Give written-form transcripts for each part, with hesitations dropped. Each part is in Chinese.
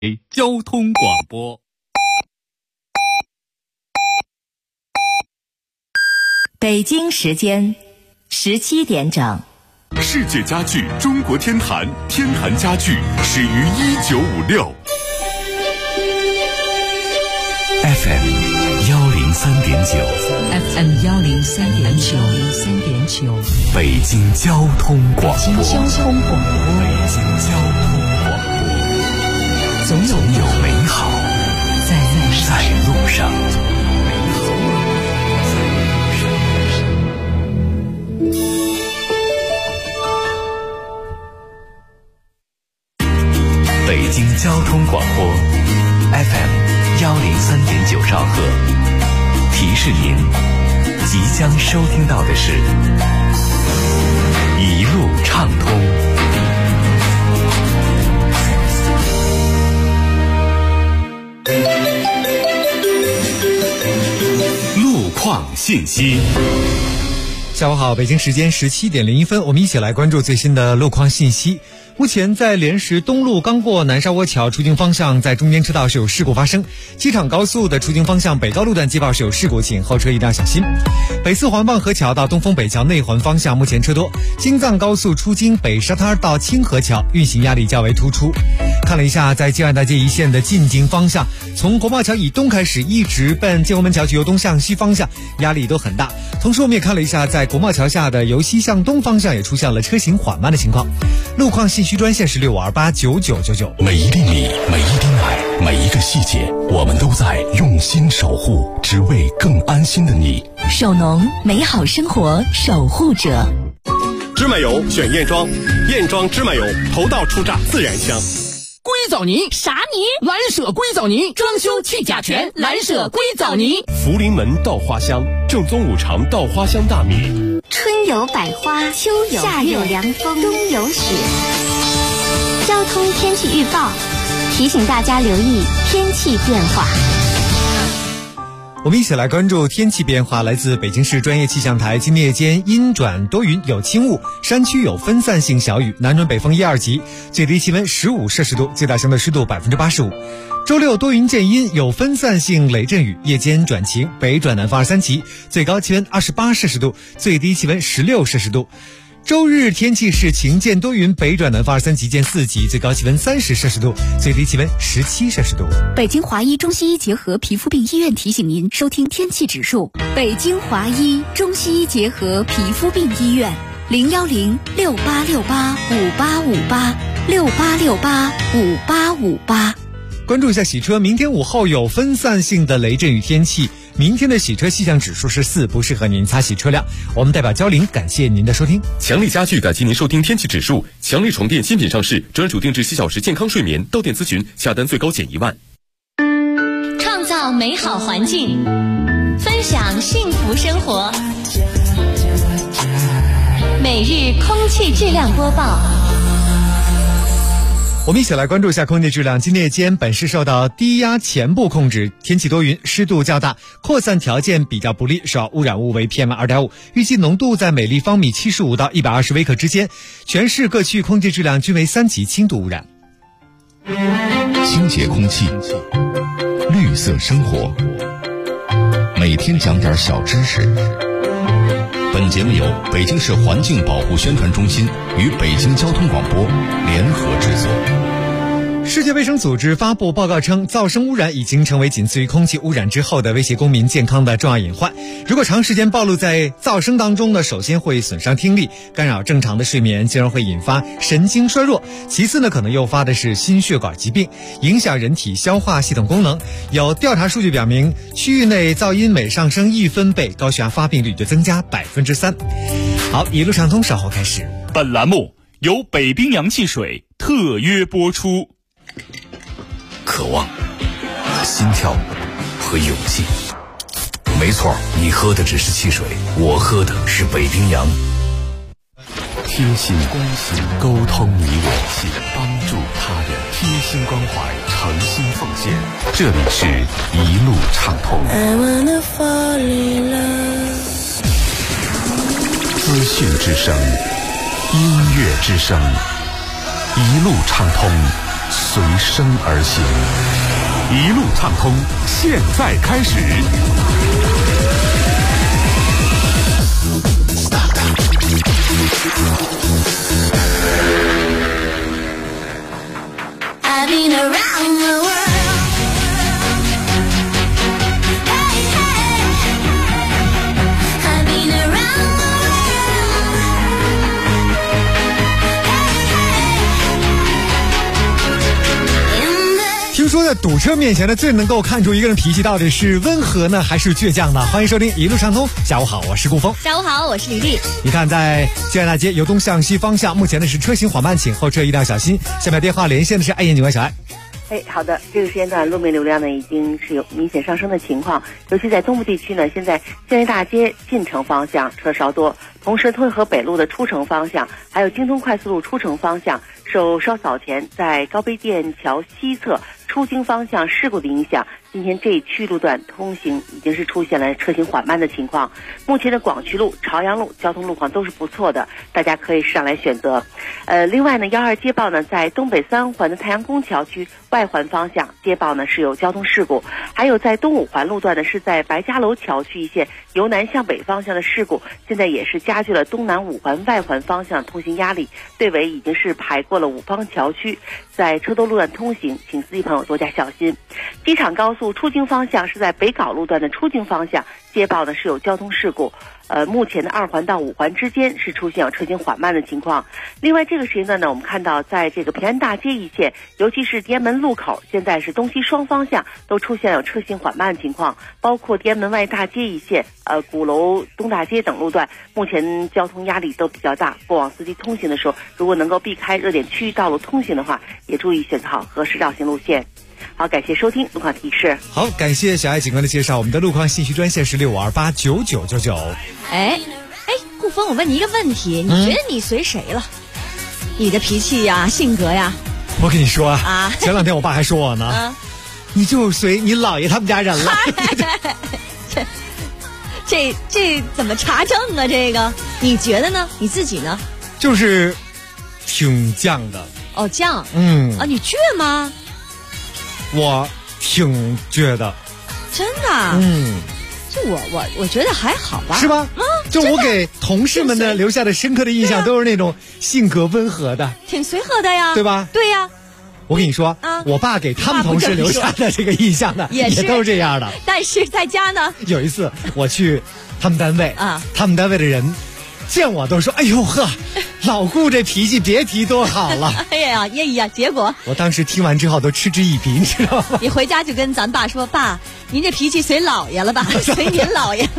交通广播。 北京时间17点整。 世界家具中国天坛，天坛家具始于1956。 FM 103.9， 北京交通广播，总有美好在路上。北京交通广播 FM 103.9兆赫，提示您即将收听到的是一路畅通。 路况信息。 下午好，北京时间17点01分，我们一起来关注最新的路况信息。目前在莲石东路刚过南沙窝桥出京方向，在中间车道是有事故发生，机场高速的出京方向北高路段接报是有事故，请后车一定要小心。北四环望河桥到东风北桥内环方向目前车多，京藏高速出京北沙滩到清河桥运行压力较为突出。看了一下，在京万大街一线的进京方向，从国贸桥以东开始一直奔建国门桥去由东向西方向，压力都很大。同时我们也看了一下，在国贸桥下的由西向东方向也出现了车行缓慢的情况。路况信息专线是65289999。 每一粒米，每一滴奶，每一个细节，我们都在用心守护，只为更安心的你。 首农，美好生活守护者。 芝麻油选燕庄，燕庄芝麻油头道出榨，自然香。 硅藻泥啥泥？ 蓝舍硅藻泥，装修去甲醛，蓝舍硅藻泥。 福临门稻花香，正宗五常稻花香大米。 春有百花，秋有夏有凉风，冬有雪。交通天气预报提醒大家留意天气变化。 我们一起来关注天气变化。来自北京市专业气象台，今夜间阴转多云有轻雾，山区有分散性小雨，南转北风1、2级，最低气温15摄氏度，最大相对湿度85%。周六多云见阴，有分散性雷阵雨，夜间转晴，北转南风2、3级，最高气温28摄氏度，最低气温16摄氏度。周日天气是晴见多云，北转南风2、3级见4级，最高气温30摄氏度，最低气温17摄氏度。 北京华医中西医结合皮肤病医院提醒您收听天气指数。北京华医中西医结合皮肤病医院，0106868585858，68685858。 关注一下洗车，明天午后有分散性的雷阵雨天气。明天的洗车气象指数是4，不适合您擦洗车辆。我们代表交林感谢您的收听。 强力家具感谢您收听天气指数。强力床垫新品上市，专属定制7小时健康睡眠，到店咨询，下单最高减1万。 创造美好环境，分享幸福生活。每日空气质量播报。 我们一起来关注一下空气质量。今夜间本市受到低压前部控制，天气多云，湿度较大，扩散条件比较不利，首要污染物为 PM2.5， 预计浓度在每立方米75到120微克之间。全市各区空气质量均为3级轻度污染。 清洁空气，绿色生活，每天讲点小知识。本节目由北京市环境保护宣传中心与北京交通广播联合制作。 世界卫生组织发布报告称，噪声污染已经成为仅次于空气污染之后的威胁公民健康的重要隐患。如果长时间暴露在噪声当中呢，首先会损伤听力，干扰正常的睡眠，进而会引发神经衰弱。其次呢，可能诱发的是心血管疾病，影响人体消化系统功能。有调查数据表明，区域内噪音每上升1分贝，高血压发病率就增加3%。好，一路畅通，稍后开始。 本栏目由北冰洋汽水特约播出。 渴望、心跳和勇气。没错，你喝的只是汽水，我喝的是北冰洋。 贴心关心，沟通你我，帮助他人，贴心关怀，诚心奉献。这里是一路畅通。资讯之声，音乐之声，一路畅通， 随声而行，一路畅通，现在开始。 I've been around the world. Hey, hey. I've been around the world. Hey, hey. In the 听说在堵车面前呢，最能够看出一个人脾气到底是温和呢，还是倔强呢？欢迎收听一路畅通。下午好，我是顾峰。 下午好，我是李丽。 你看，在建安大街由东向西方向，目前呢是车行缓慢，请后车一定要小心。下面电话连线的是爱眼警官小爱。 好的，这个时间段路面流量呢已经是有明显上升的情况，尤其在东部地区呢，现在建安大街进城方向车稍多，同时退河北路的出城方向，还有京东快速路出城方向，受稍早前在高碑店桥西侧出京方向事故的影响，今天这一区路段通行已经是出现了车行缓慢的情况。目前的广渠路、朝阳路交通路况都是不错的，大家可以上来选择。另外呢，12接报呢，在东北3环的太阳宫桥区外环方向接报呢是有交通事故，还有在东5环路段呢是在白家楼桥区一线由南向北方向的事故，现在也是加剧了东南5环外环方向通行压力，队尾已经是排过了5方桥区，在车多路段通行，请司机朋友多加小心。机场高速出京方向是在北碏路段的出京方向接报呢是有交通事故，目前的2环到5环之间是出现有车行缓慢的情况。另外这个时间段呢，我们看到在这个平安大街一线，尤其是天安门路口，现在是东西双方向都出现有车行缓慢的情况，包括天安门外大街一线、鼓楼东大街等路段，目前交通压力都比较大。过往司机通行的时候，如果能够避开热点区域道路通行的话，也注意选择好合适绕行路线。好，感谢收听路况提示。 好，感谢小爱警官的介绍。我们的路况信息专线是65289999。 顾峰，我问你一个问题，你觉得你随谁了？你的脾气呀、性格呀？ 我跟你说啊，前2天我爸还说我呢，你就随你姥爷他们家人了。 这怎么查证啊？这个你觉得呢？你自己呢？ 就是挺犟的。 哦，犟。你倔吗？ 我挺倔的。 真的？就我觉得还好吧。 是吧？就我给同事们呢留下的深刻的印象都是那种性格温和的， 挺随和的呀， 对吧？ 对呀。 我跟你说，我爸给他们同事留下的这个印象呢，也都是这样的。 但是在家呢， 有一次我去他们单位他们单位的人见我都说：“哎呦呵，老顾这脾气别提多好了。” 哎呀，结果我当时听完之后都嗤之以鼻，你知道吗？ 你回家就跟咱爸说：“爸，您这脾气随老爷了吧？随您老爷。”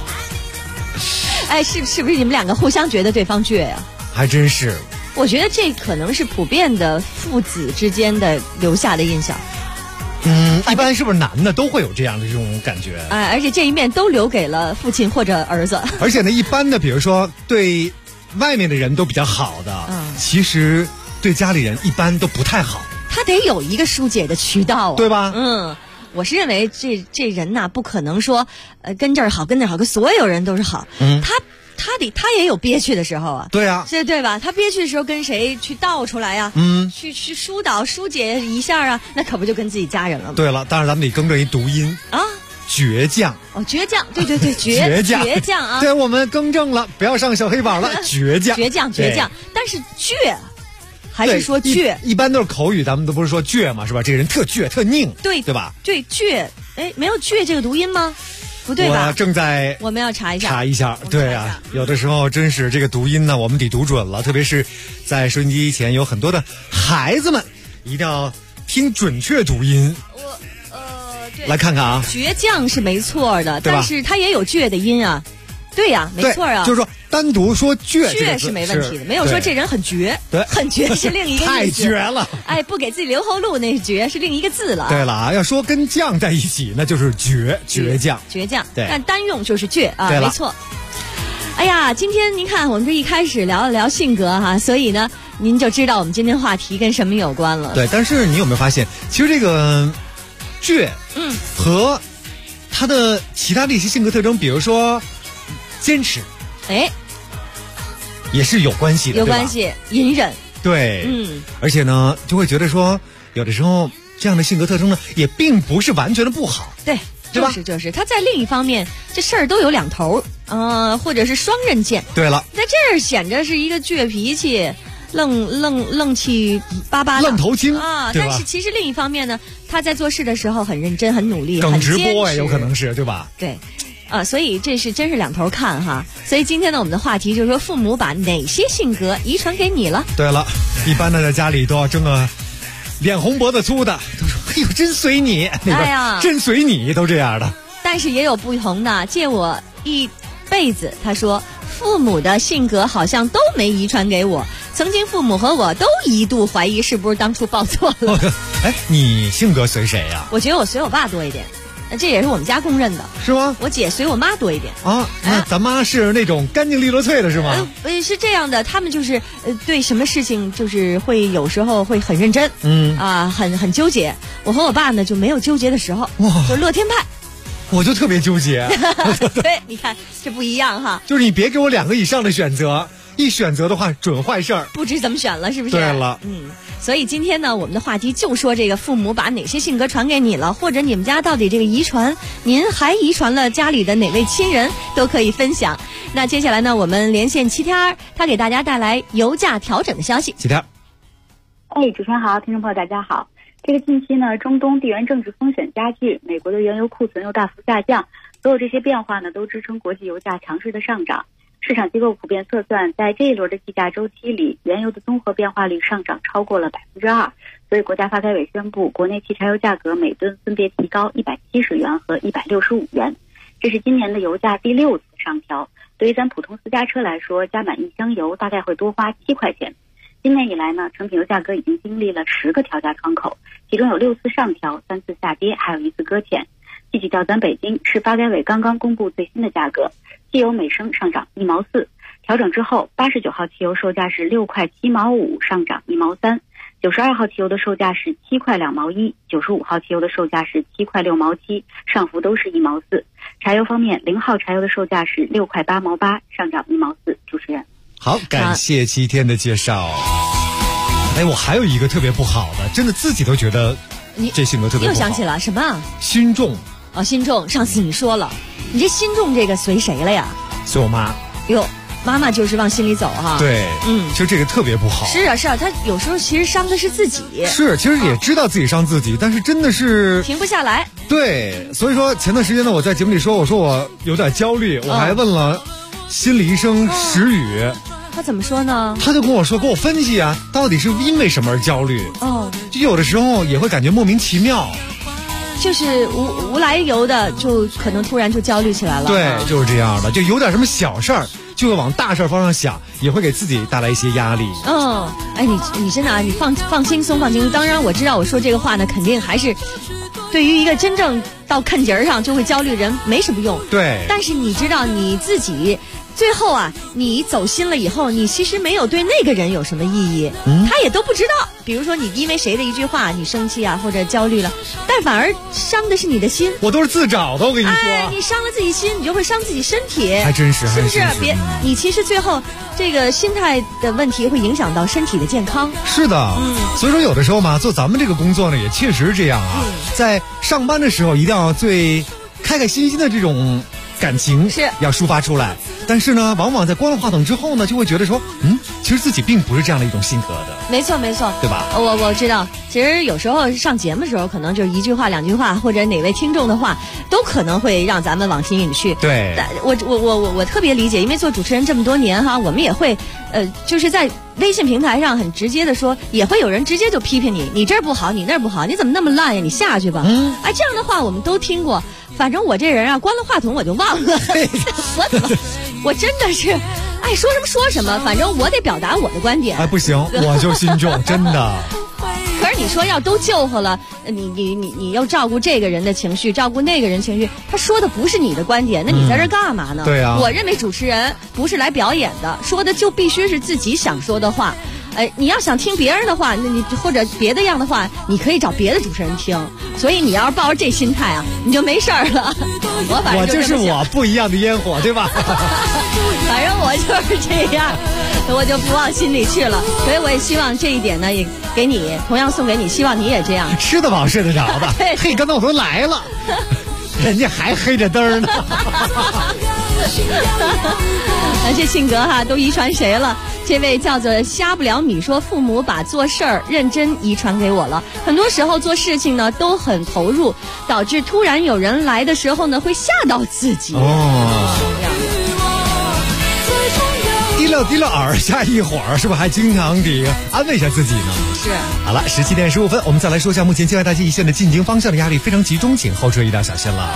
哎，是不是你们2个互相觉得对方倔呀？ 还真是。 我觉得这可能是普遍的父子之间的留下的印象。 一般是不是男的都会有这样的这种感觉？ 而且这一面都留给了父亲或者儿子。 而且呢，一般的，比如说对外面的人都比较好的，其实对家里人一般都不太好。 他得有一个疏解的渠道对吧？ 我是认为这人呐，不可能说跟这儿好跟那儿好，跟所有人都是好。他也有憋屈的时候啊。 对啊， 对吧？他憋屈的时候跟谁去道出来呀？去疏导疏解一下啊，那可不就跟自己家人了吗？ 对了，当然咱们得更正一读音啊，倔强。 倔强，对，倔强啊！ 对，我们更正了，不要上小黑板了，倔强。 但是倔，还是说倔？ 一般都是口语，咱们都不是说倔嘛，是吧？这个人特倔，特拧，对吧？ 对，倔，没有倔这个读音吗？不对吧？ 我们要查一下。 对啊，有的时候真是这个读音呢，我们得读准了，特别是在收音机前有很多的孩子们，一定要听准确读音。对，来看看啊， 倔强是没错的，但是它也有倔的音啊。对呀，没错啊。 就是说单独说倔是没问题的，没有说这人很倔。 对， 很倔是另一个意思。 太绝了！ 哎，不给自己留后路，那是倔是另一个字了。 对了啊，要说跟犟在一起，那就是倔强。 对，但单用就是倔啊，没错。哎呀，今天您看我们这一开始聊了聊性格哈，所以呢，您就知道我们今天话题跟什么有关了。 对，但是你有没有发现，其实这个倔，和他的其他的一些性格特征，比如说坚持，也是有关系的， 有关系，隐忍， 对，而且呢，就会觉得说， 有的时候这样的性格特征呢，也并不是完全的不好。 对，就是他在另一方面，这事儿都有两头，或者是双刃剑。 对了， 在这儿显着是一个倔脾气。愣气巴巴的， 愣头青啊！但是其实另一方面呢，他在做事的时候很认真、很努力、 很直播很有可能是对吧？ 对，所以这是真是两头看哈。所以今天呢，我们的话题就是说，父母把哪些性格遗传给你了？ 对了，一般的在家里都要争个脸红脖子粗的，都说哎呦真随你， 哎呀真随你，都这样的。 但是也有不同的，借我一辈子，他说父母的性格好像都没遗传给我。曾经父母和我都一度怀疑是不是当初报错了。 哎，你性格随谁呀？ 我觉得我随我爸多一点，这也是我们家公认的。 是吗？ 我姐随我妈多一点。 啊，那咱妈是那种干净利落脆的是吗？ 是这样的，他们就是对什么事情就是会有时候会很认真，很纠结。我和我爸呢就没有纠结的时候，就乐天派。 我就特别纠结。 对，你看这不一样哈。 就是你别给我2个以上的选择。一选择的话准坏事儿， 不知怎么选了，是不是？ 对了， 所以今天呢，我们的话题就说这个父母把哪些性格传给你了，或者你们家到底这个遗传，您还遗传了家里的哪位亲人，都可以分享。那接下来呢，我们连线七天，他给大家带来油价调整的消息。 七天， 主持人好，听众朋友大家好。这个近期呢，中东地缘政治风险加剧，美国的原油库存又大幅下降，所有这些变化呢，都支撑国际油价强势的上涨。市场机构普遍测算，在这一轮的计价周期里，原油的综合变化率上涨超过了2%，所以国家发改委宣布，国内汽柴油价格每吨分别提高170元和165元，这是今年的油价第6次上调。对于咱普通私家车来说，加满1箱油大概会多花7块钱。今年以来呢，成品油价格已经经历了10个调价窗口，其中有6次上调，3次下跌，还有1次搁浅。具体到咱北京，是发改委刚刚公布最新的价格，汽油每升上涨1毛4，调整之后，89号汽油售价是6块7毛5，上涨1毛3。92号汽油的售价是7块2毛1， 95号汽油的售价是7块6毛7，上浮都是1毛4。柴油方面，0号柴油的售价是6块8毛8，上涨1毛4。主持人， 好，感谢7天的介绍。我还有一个特别不好的，真的自己都觉得这性格特别不好。 又想起了什么？ 心重。 心重，上次你说了，你这心重这个随谁了呀？ 随我妈。 哟，妈妈就是往心里走哈。 对，其实这个特别不好。 是啊，他有时候其实伤的是自己。 是，其实也知道自己伤自己，但是真的是停不下来。 对，所以说前段时间呢，我在节目里说，我说我有点焦虑，我还问了心理医生石宇。 他怎么说呢？ 他就跟我说，给我分析啊，到底是因为什么而焦虑？就有的时候也会感觉莫名其妙。 就是无来由的，就可能突然就焦虑起来了。 对，就是这样的，就有点什么小事儿，就会往大事方向想，也会给自己带来一些压力。 你真的啊，你放轻松，放轻松。当然，我知道我说这个话呢，肯定还是对于一个真正到坎节上就会焦虑人没什么用。 对， 但是你知道你自己。最后啊，你走心了以后，你其实没有对那个人有什么意义，他也都不知道。比如说你因为谁的一句话你生气啊，或者焦虑了，但反而伤的是你的心。 我都是自找的，我跟你说。 你伤了自己心，你就会伤自己身体。 还真是， 是不是？你其实最后这个心态的问题会影响到身体的健康。 是的，所以说有的时候嘛，做咱们这个工作呢，也确实是这样啊。在上班的时候，一定要最开开心心的这种感情是要抒发出来。但是呢，往往在关了话筒之后呢，就会觉得说，其实自己并不是这样的一种性格的。 没错， 对吧？ 我知道，其实有时候上节目的时候，可能就是一句话、2句话，或者哪位听众的话，都可能会让咱们往心里去。 对， 我特别理解，因为做主持人这么多年哈，我们也会，就是在微信平台上很直接的说，也会有人直接就批评你这儿不好，你那儿不好，你怎么那么烂呀？你下去吧。这样的话我们都听过。反正我这人啊，关了话筒我就忘了。我真的是爱说什么说什么，反正我得表达我的观点。 不行，我就心重，真的。 可是你说要都救活了，你要照顾这个人的情绪，照顾那个人情绪，他说的不是你的观点，那你在这干嘛呢？ 对啊。 我认为主持人不是来表演的，说的就必须是自己想说的话。 你要想听别人的话，那你或者别的样的话，你可以找别的主持人听。所以你要是抱着这心态啊，你就没事儿了。 我就是我不一样的烟火，对吧？ 反正我就是这样，我就不往心里去了。所以我也希望这一点呢，也给你同样送给你，希望你也这样， 吃得饱睡得着的。嘿，刚才我都来了，人家还黑着灯呢。 这性格哈都遗传谁了？这位叫做瞎不了米说，父母把做事儿认真遗传给我了，很多时候做事情呢都很投入，导致突然有人来的时候呢会吓到自己。 滴了耳下一会儿，是不是还经常地安慰一下自己呢？ 是。 好了，17点15分，我们再来说一下目前境外大街一线的进京方向的压力非常集中，请后车一定要小心了。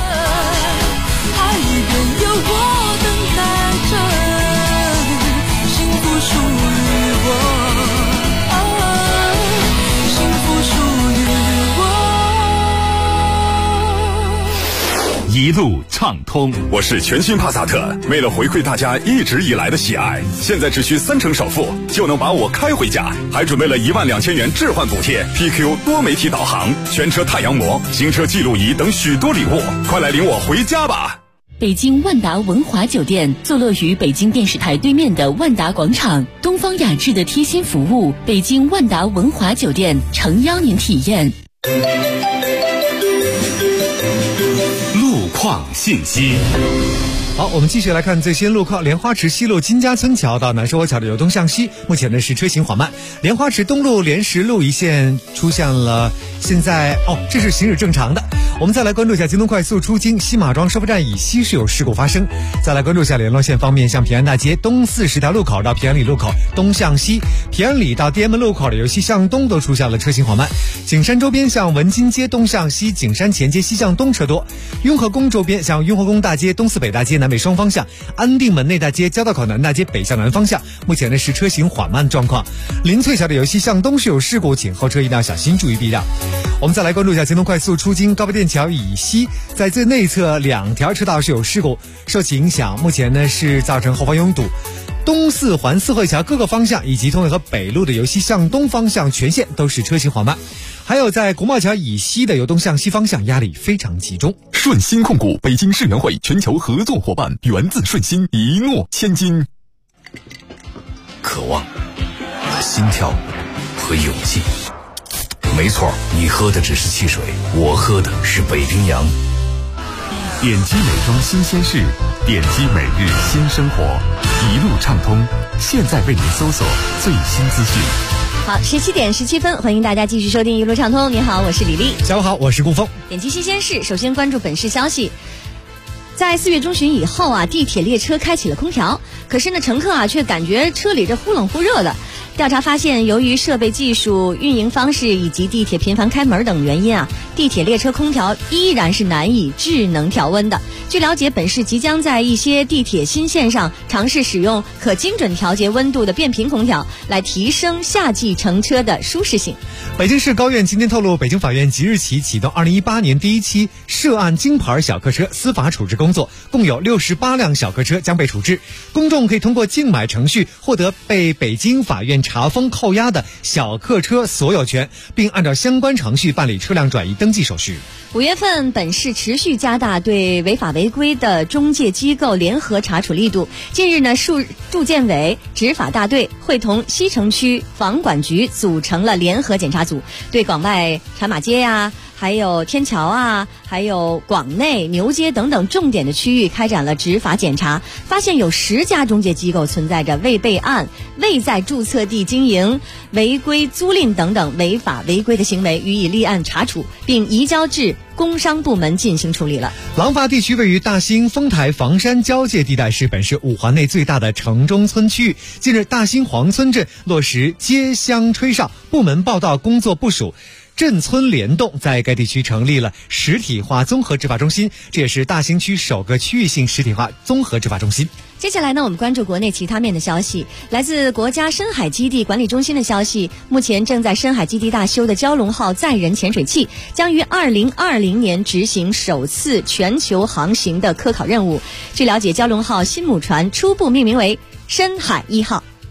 一路畅通。 我是全新帕萨特，为了回馈大家一直以来的喜爱，现在只需3成首付就能把我开回家，还准备了12000元置换补贴、PQ 多媒体导航、全车太阳膜、行车记录仪等许多礼物，快来领我回家吧！ 北京万达文华酒店坐落于北京电视台对面的万达广场，东方雅致的贴心服务，北京万达文华酒店诚邀您体验。 路况信息。 好，我们继续来看最新路况。莲花池西路金家村桥到南沙窝桥的由东向西，目前呢是车行缓慢。莲花池东路莲石路一线出现了，现在这是行驶正常的。我们再来关注一下京东快速出京西马庄收费站以西是有事故发生。再来关注一下联络线方面，像平安大街东40条路口到平安里路口东向西，平安里到地安门路口的由西向东都出现了车行缓慢。景山周边向文津街东向西，景山前街西向东车多。雍和宫周边向雍和宫大街东四北大街南北双方向，安定门内大街交道口南大街北向南方向，目前呢是车行缓慢状况。林翠桥的由西向东是有事故，请后车一定要小心注意避让。我们再来关注一下京东快速出京高碑店桥以西，在最内侧2条车道是有事故，受其影响，目前呢是造成后方拥堵。东四环四惠桥各个方向以及通惠河北路的由西向东方向全线都是车行缓慢。还有在国贸桥以西的由东向西方向压力非常集中。 顺心控股北京世园会全球合作伙伴，源自顺心，一诺千金。 渴望、心跳和勇气。没错，你喝的只是汽水，我喝的是北冰洋。 点击美妆新鲜事，点击每日新生活，一路畅通。现在为您搜索最新资讯。 好，17点17分，欢迎大家继续收听一路畅通。你好，我是李丽。 下午好，我是顾峰。 点击新鲜事，首先关注本市消息。在4月中旬以后啊，地铁列车开启了空调，可是呢，乘客啊却感觉车里这忽冷忽热的。调查发现，由于设备技术、运营方式以及地铁频繁开门等原因啊，地铁列车空调依然是难以智能调温的。据了解，本市即将在一些地铁新线上尝试使用可精准调节温度的变频空调，来提升夏季乘车的舒适性。 北京市高院今天透露，北京法院即日起启动2018年第一期涉案京牌小客车司法处置工作，共有68辆小客车将被处置。公众可以通过竞买程序获得被北京法院查封扣押的小客车所有权，并按照相关程序办理车辆转移登记手续。 5月份，本市持续加大对违法违规的中介机构联合查处力度。近日呢，住建委执法大队会同西城区房管局组成了联合检查组，对广外产马街呀、还有天桥啊，还有广内牛街等等重点的区域开展了执法检查，发现有10家中介机构存在着未备案、未在注册地经营、违规租赁等等违法违规的行为，予以立案查处，并移交至工商部门进行处理了。 廊坊地区位于大兴、丰台、房山交界地带，是本市5环内最大的城中村区域。近日，大兴黄村镇落实街乡吹哨、部门报到工作部署，镇村联动，在该地区成立了实体化综合执法中心，这也是大兴区首个区域性实体化综合执法中心。 接下来呢，我们关注国内其他面的消息。来自国家深海基地管理中心的消息，目前正在深海基地大修的蛟龙号载人潜水器将于2020年执行首次全球航行的科考任务。据了解，蛟龙号新母船初步命名为深海1号。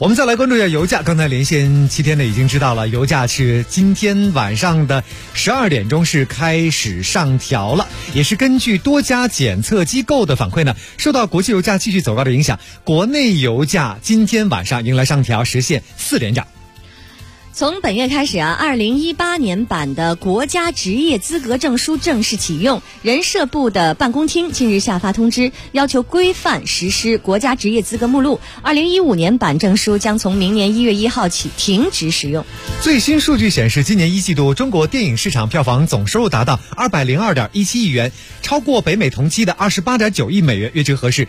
我们再来关注一下油价。刚才连线7天呢，已经知道了，油价是今天晚上的12点钟是开始上调了，也是根据多家检测机构的反馈呢，受到国际油价继续走高的影响，国内油价今天晚上迎来上调，实现4连涨。 从本月开始啊，2018年版的国家职业资格证书正式启用。人社部的办公厅近日下发通知，要求规范实施国家职业资格目录。2015年版证书将从明年1月1号起停止使用。 最新数据显示，今年1季度中国电影市场票房总收入达到202.17亿元，超过北美同期的28.9亿美元，约折合是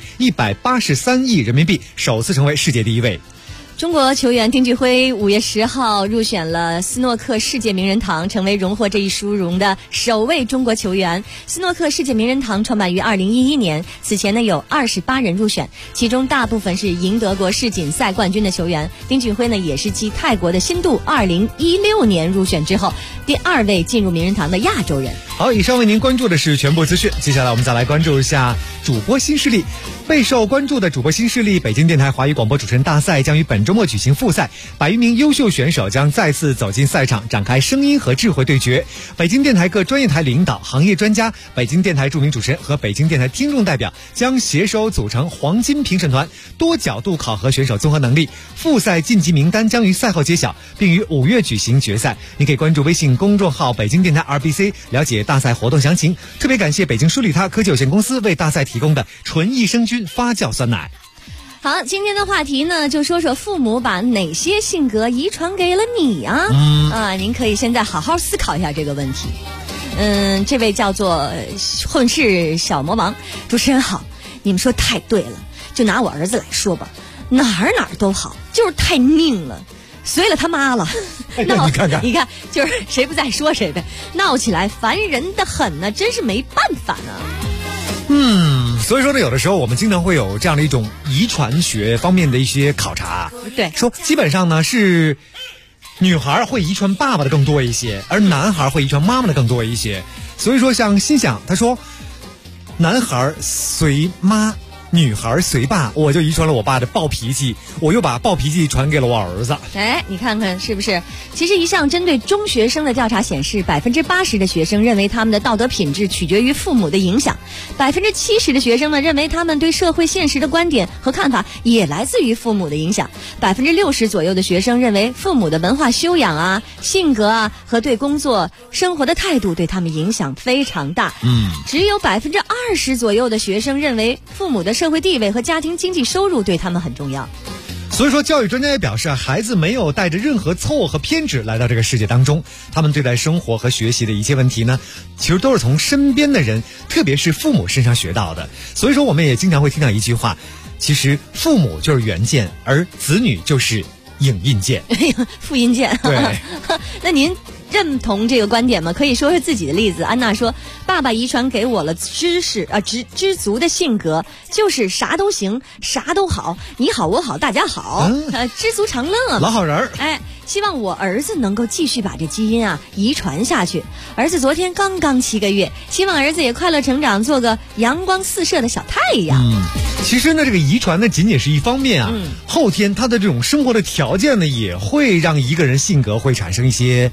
183亿人民币，首次成为世界第一位。 中国球员丁俊晖5月10号入选了斯诺克世界名人堂，成为荣获这一殊荣的首位中国球员。斯诺克世界名人堂创办于2011年，此前呢有28人入选，其中大部分是赢得过世锦赛冠军的球员。丁俊晖呢也是继泰国的辛杜2016年入选之后，第2位进入名人堂的亚洲人。 好，以上为您关注的是全部资讯，接下来我们再来关注一下主播新势力。备受关注的主播新势力北京电台华语广播主持人大赛将于本周末举行复赛，100余名优秀选手将再次走进赛场，展开声音和智慧对决。北京电台各专业台领导、行业专家、北京电台著名主持人和北京电台听众代表将携手组成黄金评审团，多角度考核选手综合能力。复赛晋级名单将于赛后揭晓，并于5月举行决赛。您可以关注微信公众号北京电台 RBC 了解大赛活动详情。特别感谢北京舒利他科技有限公司为大赛提供的纯益生菌发酵酸奶。 好，今天的话题呢，就说说父母把哪些性格遗传给了你啊？您可以现在好好思考一下这个问题。这位叫做混世小魔王，主持人好，你们说太对了。就拿我儿子来说吧，哪儿都好，就是太拧了，随了他妈了。闹，你看，就是谁不在说谁呗，闹起来烦人的很呢，真是没办法呢。 所以说呢，有的时候我们经常会有这样的一种遗传学方面的一些考察， 对， 说基本上呢是女孩会遗传爸爸的更多一些，而男孩会遗传妈妈的更多一些。所以说像心想他说，男孩随妈，女孩随爸，我就遗传了我爸的暴脾气，我又把暴脾气传给了我儿子。 你看看是不是？其实一项针对中学生的调查显示，80%的学生认为他们的道德品质取决于父母的影响，70%的学生呢认为他们对社会现实的观点和看法也来自于父母的影响，60%左右的学生认为父母的文化修养啊、性格啊和对工作生活的态度对他们影响非常大。只有20%左右的学生认为父母的社会地位和家庭经济收入对他们很重要。 所以说教育专家也表示，孩子没有带着任何错误和偏执来到这个世界当中，他们对待生活和学习的一切问题呢，其实都是从身边的人，特别是父母身上学到的。所以说我们也经常会听到一句话，其实父母就是原件，而子女就是影印件。 复印件。 对。 那您认同这个观点吗？可以说说自己的例子。安娜说，爸爸遗传给我了知足的性格，就是啥都行，啥都好，你好我好大家好，知足常乐， 老好人儿。 希望我儿子能够继续把这基因遗传下去。儿子昨天刚7个月，希望儿子也快乐成长，做个阳光四射的小太阳。 其实呢，这个遗传呢仅仅是一方面啊，后天他的这种生活的条件呢，也会让一个人性格会产生一些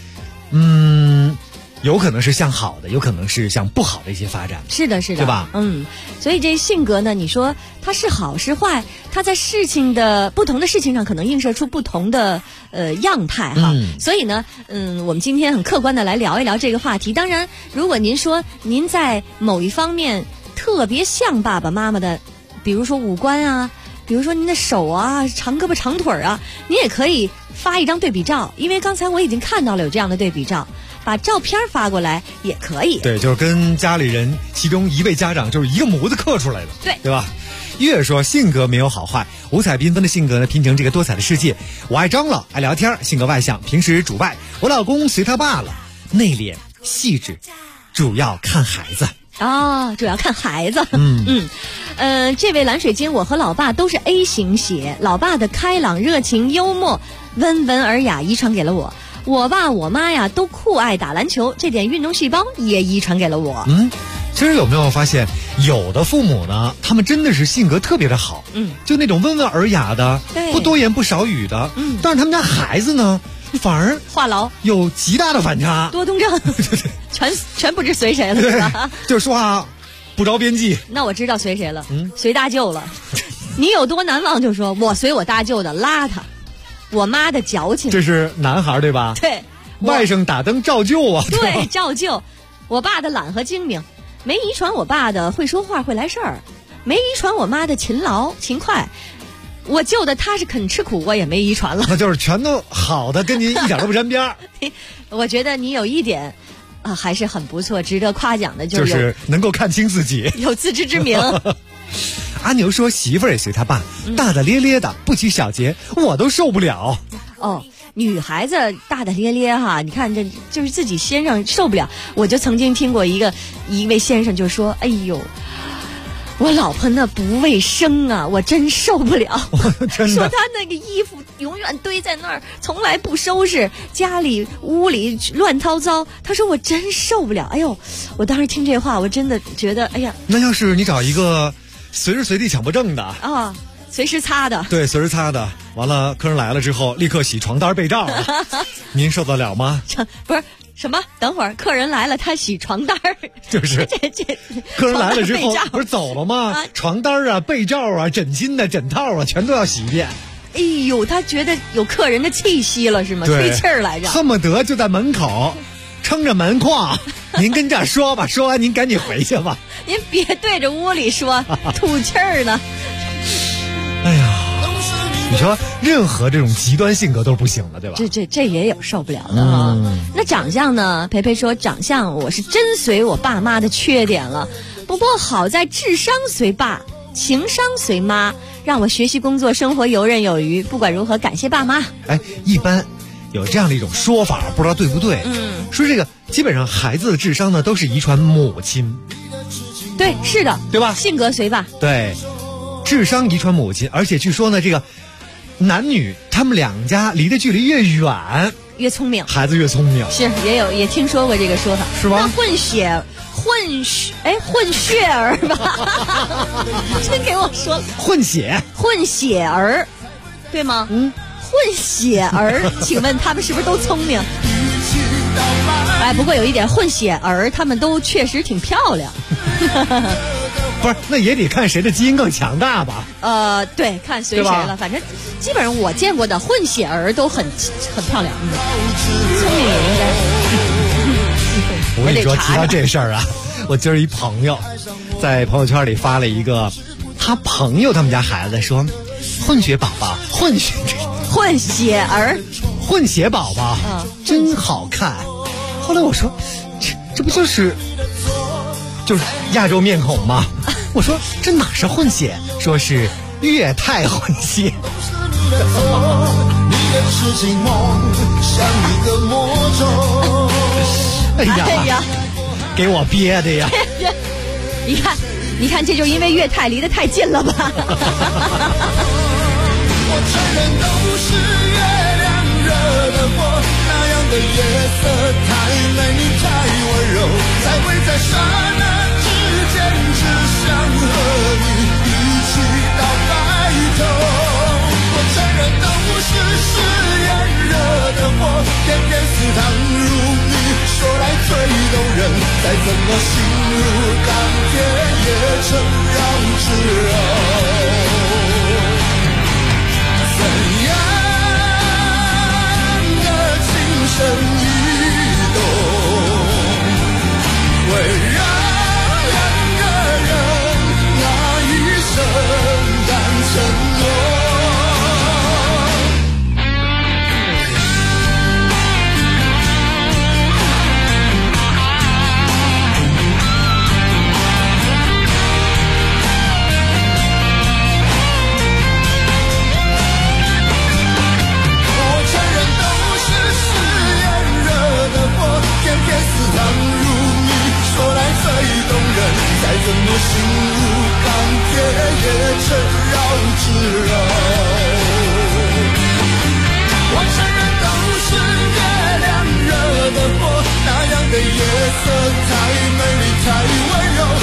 有可能是向好的，有可能是向不好的一些发展。 是的，对吧？ 所以这性格呢，你说它是好是坏，它在不同的事情上可能映射出不同的样态哈。所以呢，我们今天很客观的来聊一聊这个话题。当然，如果您说您在某一方面特别像爸爸妈妈的，比如说五官啊，比如说您的手啊、长胳膊长腿啊，你也可以发一张对比照，因为刚才我已经看到了有这样的对比照，把照片发过来也可以。 对，就是跟家里人其中一位家长就是一个模子刻出来的，对吧？越说性格没有好坏，五彩缤纷的性格呢拼成这个多彩的世界。我爱张老，爱聊天，性格外向，平时主外。我老公随他罢了，内敛细致，主要看孩子。 主要看孩子。这位蓝水晶，我和老爸都是 A 型血，老爸的开朗、热情、幽默、温文尔雅遗传给了我。我爸我妈呀都酷爱打篮球，这点运动细胞也遗传给了我。 其实有没有发现，有的父母呢，他们真的是性格特别的好，就那种温文尔雅的，不多言不少语的，但是他们家孩子呢，反而话痨， 有极大的反差， 多动症，全不知随谁了，是吧？ 就是说话不着边际。 那我知道随谁了，随大舅了。你有多难忘就说，我随我大舅的邋遢，我妈的矫情。 这是男孩对吧？ 对， 外甥打灯照旧啊。 对，照旧。我爸的懒和精明，没遗传我爸的会说话会来事儿，没遗传我妈的勤劳勤快。我舅的他是肯吃苦，我也没遗传了。 那就是全都好的，跟您一点都不沾边儿。 我觉得你有一点还是很不错，值得夸奖的， 就是能够看清自己， 有自知之明。 阿牛说媳妇儿也随他爸，大大咧咧的，不拘小节，我都受不了。 哦，女孩子大大咧咧哈，你看这就是自己先生受不了。我就曾经听过一位先生就说：“哎呦，我老婆那不卫生啊，我真受不了。 真的说她那个衣服永远堆在那儿，从来不收拾，家里屋里乱糟糟。他说我真受不了。哎呦，我当时听这话，我真的觉得，哎呀， 那要是你找一个随时随地强迫症的啊，随时擦的， 对，随时擦的，完了客人来了之后立刻洗床单被罩了，您受得了吗？ 不是。什么？等会儿客人来了，他洗床单儿， 就是这客人来了之后不是走了吗？床单啊、被罩啊、枕巾的、枕套啊，全都要洗一遍。 哎呦，他觉得有客人的气息了是吗？吹气儿来着， 恨不得就在门口撑着门框，您跟这儿说吧，说完您赶紧回去吧。 您别对着屋里说，吐气儿呢。 哎呀。你说任何这种极端性格都是不行的，对吧？ 这也有受不了的哈。那长相呢？培培说长相我是真随我爸妈的缺点了，不过好在智商随爸，情商随妈，让我学习工作生活游刃有余。不管如何，感谢爸妈。 哎，一般有这样的一种说法，不知道对不对？说这个基本上孩子的智商呢都是遗传母亲。 对，是的， 对吧？ 性格随爸。对， 智商遗传母亲，而且据说呢这个。男女他们两家离的距离越远， 越聪明， 孩子越聪明。 是，也听说过这个说法， 是吧？ 那混血儿吧？真给我说了，混血儿，对吗？混血儿，请问他们是不是都聪明？哎，不过有一点，混血儿他们都确实挺漂亮。 不是，那也得看谁的基因更强大吧？ 对，看随谁了。反正基本上我见过的混血儿都很漂亮，聪明也应该。 我跟你说，提到这事儿啊，我今儿一朋友在朋友圈里发了一个，他朋友他们家孩子说，混血宝宝，混血儿，混血宝宝，真好看。后来我说，这不就是亚洲面孔吗？我说这哪是混血，说是粤泰混血。哎呀，给我憋的呀！ 你看，这就因为粤泰离得太近了吧？ 我承认都是月亮惹的祸，那样的夜色太美丽太温柔，才会在刹那之间只想和你一起到白头。我承认都是誓言惹的祸，偏偏似糖如蜜，说来最动人，再怎么心如钢铁也成绕指柔。怎样的情深意动，会让两个人那一生敢承诺？再怎么心如钢铁也成绕指柔。我承认都是月亮惹的祸，那样的夜色太美丽太温柔，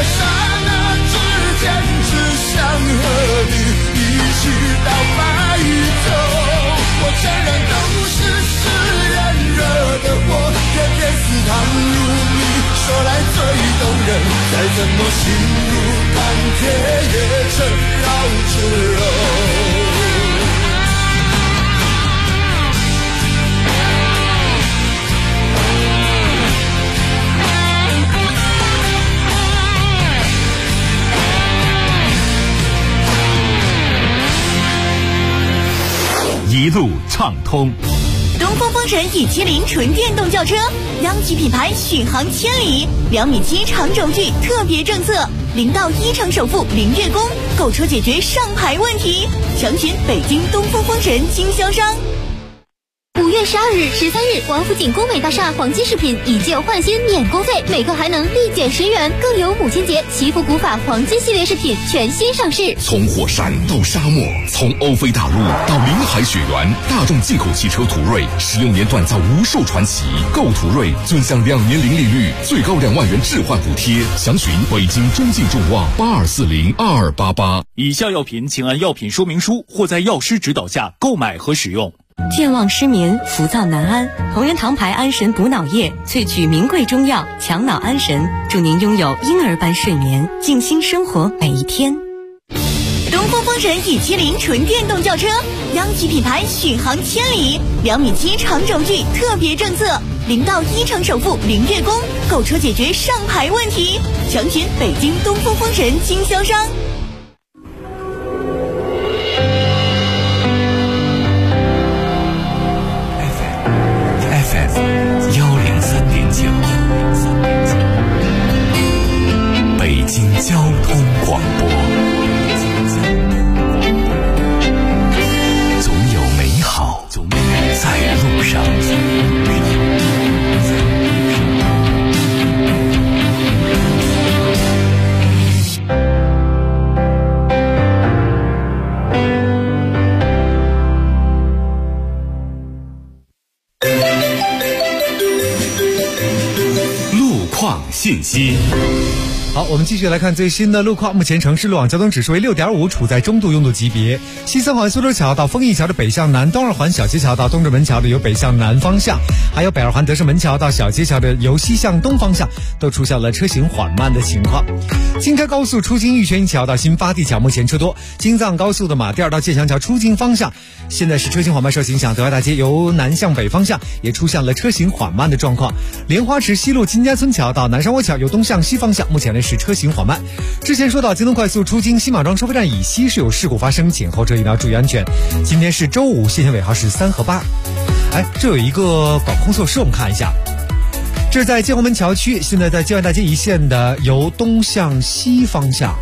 刹那之间，只想和你一起到白头。我承认都是誓言惹的祸，偏偏似糖如蜜，说来最动人，再怎么心如钢铁也成绕指柔。 一路畅通。 东风风神E70纯电动轿车，央企品牌，续航千里，2.7米长轴距特别政策，0到1成首付0月供，购车解决上牌问题。详询北京东风风神经销商。 5月12日、13日，王府井工美大厦黄金饰品以旧换新免工费，每个还能立减10元，更有母亲节祈福古法黄金系列饰品全新上市。 从火山到沙漠，从欧菲大陆到临海雪原，大众进口汽车途锐使用年锻造无数传奇。购途锐尊享2年零利率，最高2万元置换补贴。详询北京中信众旺82402288。 以下药品请按药品说明书或在药师指导下购买和使用。 健忘失眠、浮躁难安，同仁堂牌安神补脑液萃取名贵中药，强脑安神，祝您拥有婴儿般睡眠，静心生活每一天。 东风风神E70纯电动轿车，央企品牌，续航千里，2.7米长轴距特别政策，0到1成首付0月供，购车解决上牌问题。详询北京东风风神经销商。 北京交通广播，总有美好在路上。 路况信息。 好，我们继续来看最新的路况。目前城市路网交通指数为6.5，处在中度拥堵级别。西三环苏州桥到丰益桥的北向南，东二环小街桥到东直门桥的由北向南方向，还有北二环德胜门桥到小街桥的由西向东方向，都出现了车行缓慢的情况。京开高速出京玉泉桥到新发地桥目前车多。京藏高速的马甸到建祥桥出京方向，现在是车行缓慢受影响。德怀大街由南向北方向也出现了车行缓慢的状况。莲花池西路金家村桥到南山窝桥由东向西方向，目前呢是车行缓慢。之前说到京东快速出京新马庄收费站以西是有事故发生，请后车一定要注意安全。今天是周五，限行尾号是3和8。这有一个管控措施，我们看一下。这是在建国门桥区，现在在建外大街一线的由东向西方向，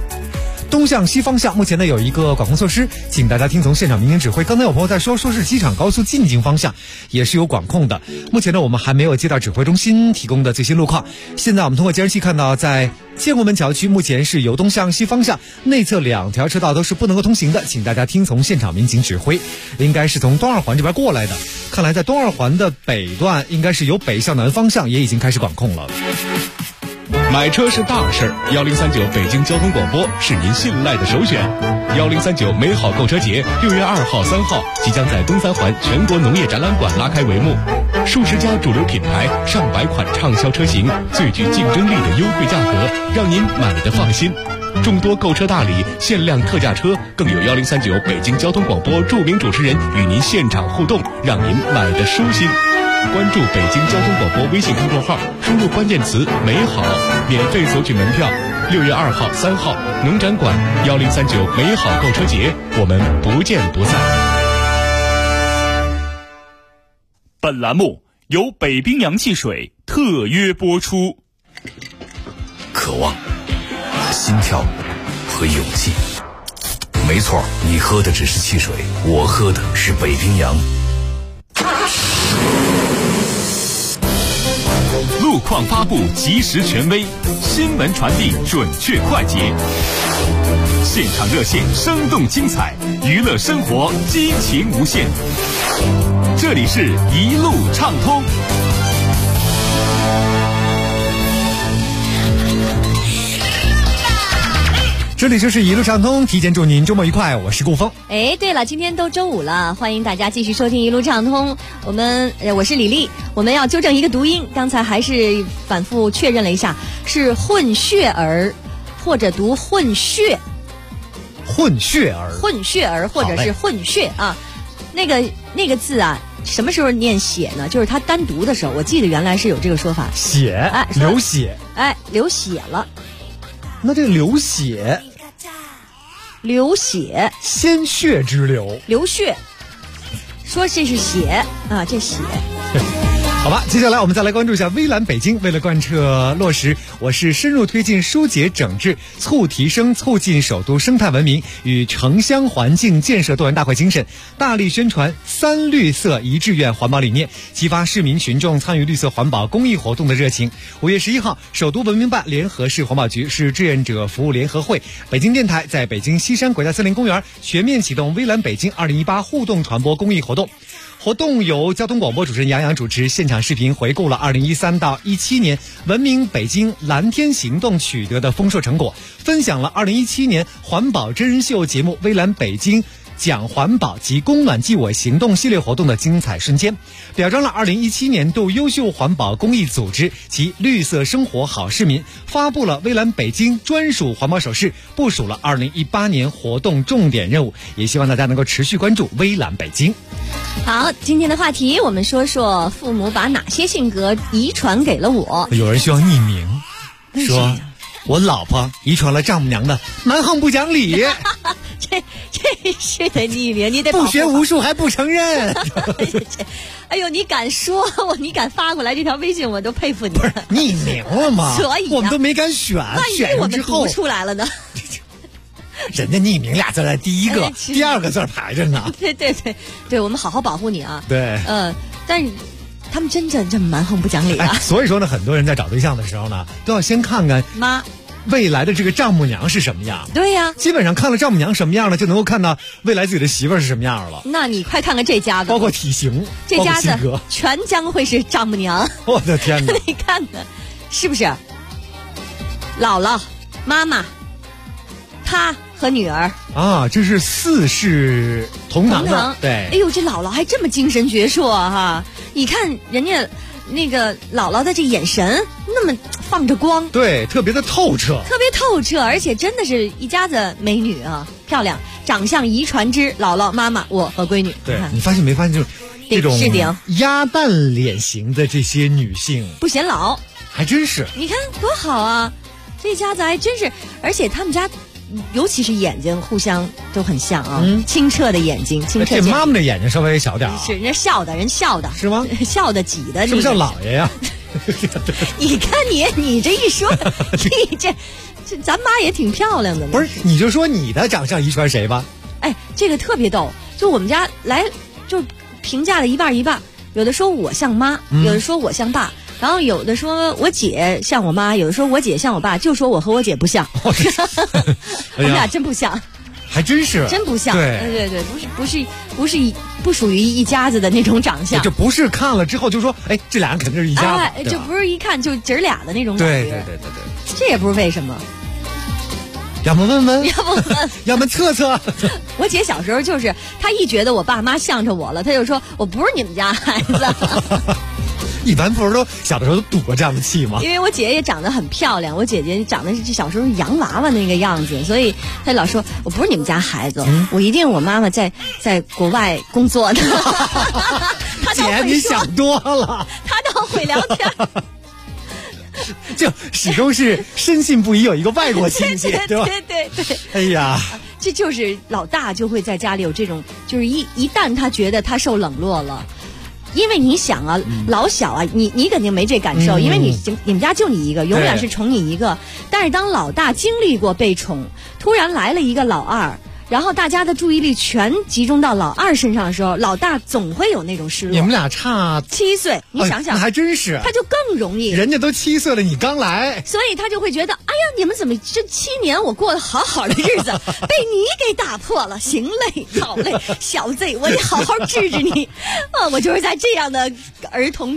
目前呢有一个管控措施，请大家听从现场民警指挥。刚才有朋友在说是机场高速进京方向也是有管控的。目前呢我们还没有接到指挥中心提供的最新路况。现在我们通过监视器看到，在建国门桥区目前是由东向西方向，内侧2条车道都是不能够通行的，请大家听从现场民警指挥。应该是从东二环这边过来的，看来在东二环的北段应该是由北向南方向也已经开始管控了。 买车是大事，1039北京交通广播是您信赖的首选。1039美好购车节6月2号、3号即将在东三环全国农业展览馆拉开帷幕，数十家主流品牌、上百款畅销车型，最具竞争力的优惠价格，让您买得放心。众多购车大礼、限量特价车，更有1039北京交通广播著名主持人与您现场互动，让您买得舒心。关注北京交通广播微信公众号，输入关键词美好，免费索取门票。6月2号、3号农展馆1039美好购车节，我们不见不散。 本栏目由北冰洋汽水特约播出。 渴望、心跳和勇气，没错，你喝的只是汽水，我喝的是北冰洋。 路况发布及时权威，新闻传递准确快捷，现场热线生动精彩，娱乐生活激情无限。这里是一路畅通。 这里就是一路畅通，提前祝您周末愉快，我是顾峰。 哎，对了，今天都周五了，欢迎大家继续收听一路畅通。我是李丽，我们要纠正一个读音，刚才还是反复确认了一下，是混血儿，或者读混血。 混血儿或者是混血啊，那个字啊，什么时候念血呢？就是它单独的时候，我记得原来是有这个说法， 血，哎，流血， 哎，流血了。 那这个流血，鲜血之流， 流血，说这是血啊，这血。 好吧，接下来我们再来关注一下微蓝北京。为了贯彻落实我市深入推进疏解整治、促提升、促进首都生态文明与城乡环境建设多元大会精神，大力宣传3绿色1志愿环保理念，激发市民群众参与绿色环保公益活动的热情。5月11号，首都文明办联合市环保局、市志愿者服务联合会、北京电台在北京西山国家森林公园全面启动微蓝北京2018互动传播公益活动。活动由交通广播主持人杨洋主持，现场视频回顾了2013到17年文明北京蓝天行动取得的丰硕成果，分享了2017年环保真人秀节目微蓝北京讲环保及供暖即我行动系列活动的精彩瞬间，表彰了2017年度优秀环保公益组织及绿色生活好市民，发布了微蓝北京专属环保手势，部署了2018年活动重点任务，也希望大家能够持续关注微蓝北京。 好，今天的话题我们说说父母把哪些性格遗传给了我。 有人需要匿名，说我老婆遗传了丈母娘的蛮横不讲理。 这是得匿名，你得不学无术还不承认。 哎呦，你敢说，你敢发过来这条微信，我都佩服你。 不是匿名了吗？ 所以我们都没敢选，选我们之后读出来了呢。 人家匿名俩字在第一个，第二个字排着呢。 对，我们好好保护你啊。 对， 但是他们真这么蛮横不讲理啊。 所以说呢，很多人在找对象的时候呢，都要先看看妈未来的这个丈母娘是什么样。 对呀， 基本上看了丈母娘什么样了，就能够看到未来自己的媳妇儿是什么样了。 那你快看看这家子， 包括体型， 这家子全将会是丈母娘。 我的天哪！ 你看看，是不是？姥姥、妈妈，她和女儿啊，这是4世同堂的。对， 哎呦，这姥姥还这么精神矍铄哈！你看人家那个姥姥的这眼神那么放着光， 对，特别的透彻， 而且真的是一家子美女啊，漂亮，长相遗传之姥姥、妈妈、我和闺女。 对，你发现没发现，就是这种鸭蛋脸型的这些女性不显老， 还真是。 你看多好啊，这家子还真是，而且他们家。尤其是眼睛互相都很像啊，清澈的眼睛，清澈。 这妈妈的眼睛稍微小点啊， 是人家笑的是吗？ 笑的挤的， 是不是像老爷呀？ 你看你这一说，你这咱妈也挺漂亮的。 不是，你就说你的长相遗传谁吧？ 哎，这个特别逗，就我们家来就评价了一半一半，有的说我像妈，有的说我像爸。然后有的说我姐像我妈，有的说我姐像我爸，就说我和我姐不像。我们俩真不像， 还真是真不像。对，不属于一家子的那种长相。 这不是看了之后就说，哎，这俩人肯定是一家子， 就不是一看就姐儿俩的那种感觉。 对， 这也不是为什么。 要么问问，要么测测。 我姐小时候就是，她一觉得我爸妈向着我了，她就说我不是你们家孩子。 一般不是都小的时候都赌过这样的气吗？ 因为我姐也长得很漂亮，我姐姐长得是小时候洋娃娃那个样子，所以她老说我不是你们家孩子，我一定我妈妈在国外工作的。 姐，你想多了。 她倒会聊天。 就始终是深信不疑有一个外国亲戚，对吧？ 对。 哎呀， 这就是老大就会在家里有这种，就是一旦他觉得他受冷落了。因为你想啊，老小啊，你肯定没这感受，因为你们家就你一个，永远是宠你一个。但是当老大经历过被宠，突然来了一个老二，然后大家的注意力全集中到老二身上的时候，老大总会有那种失落。 你们俩差 7岁，你想想， 那还真是， 他就更容易。 人家都7岁了，你刚来， 所以他就会觉得，哎呀，你们怎么这7年我过得好好的日子，被你给打破了？行嘞，好嘞，小子，我得好好治治你。我就是在这样的儿童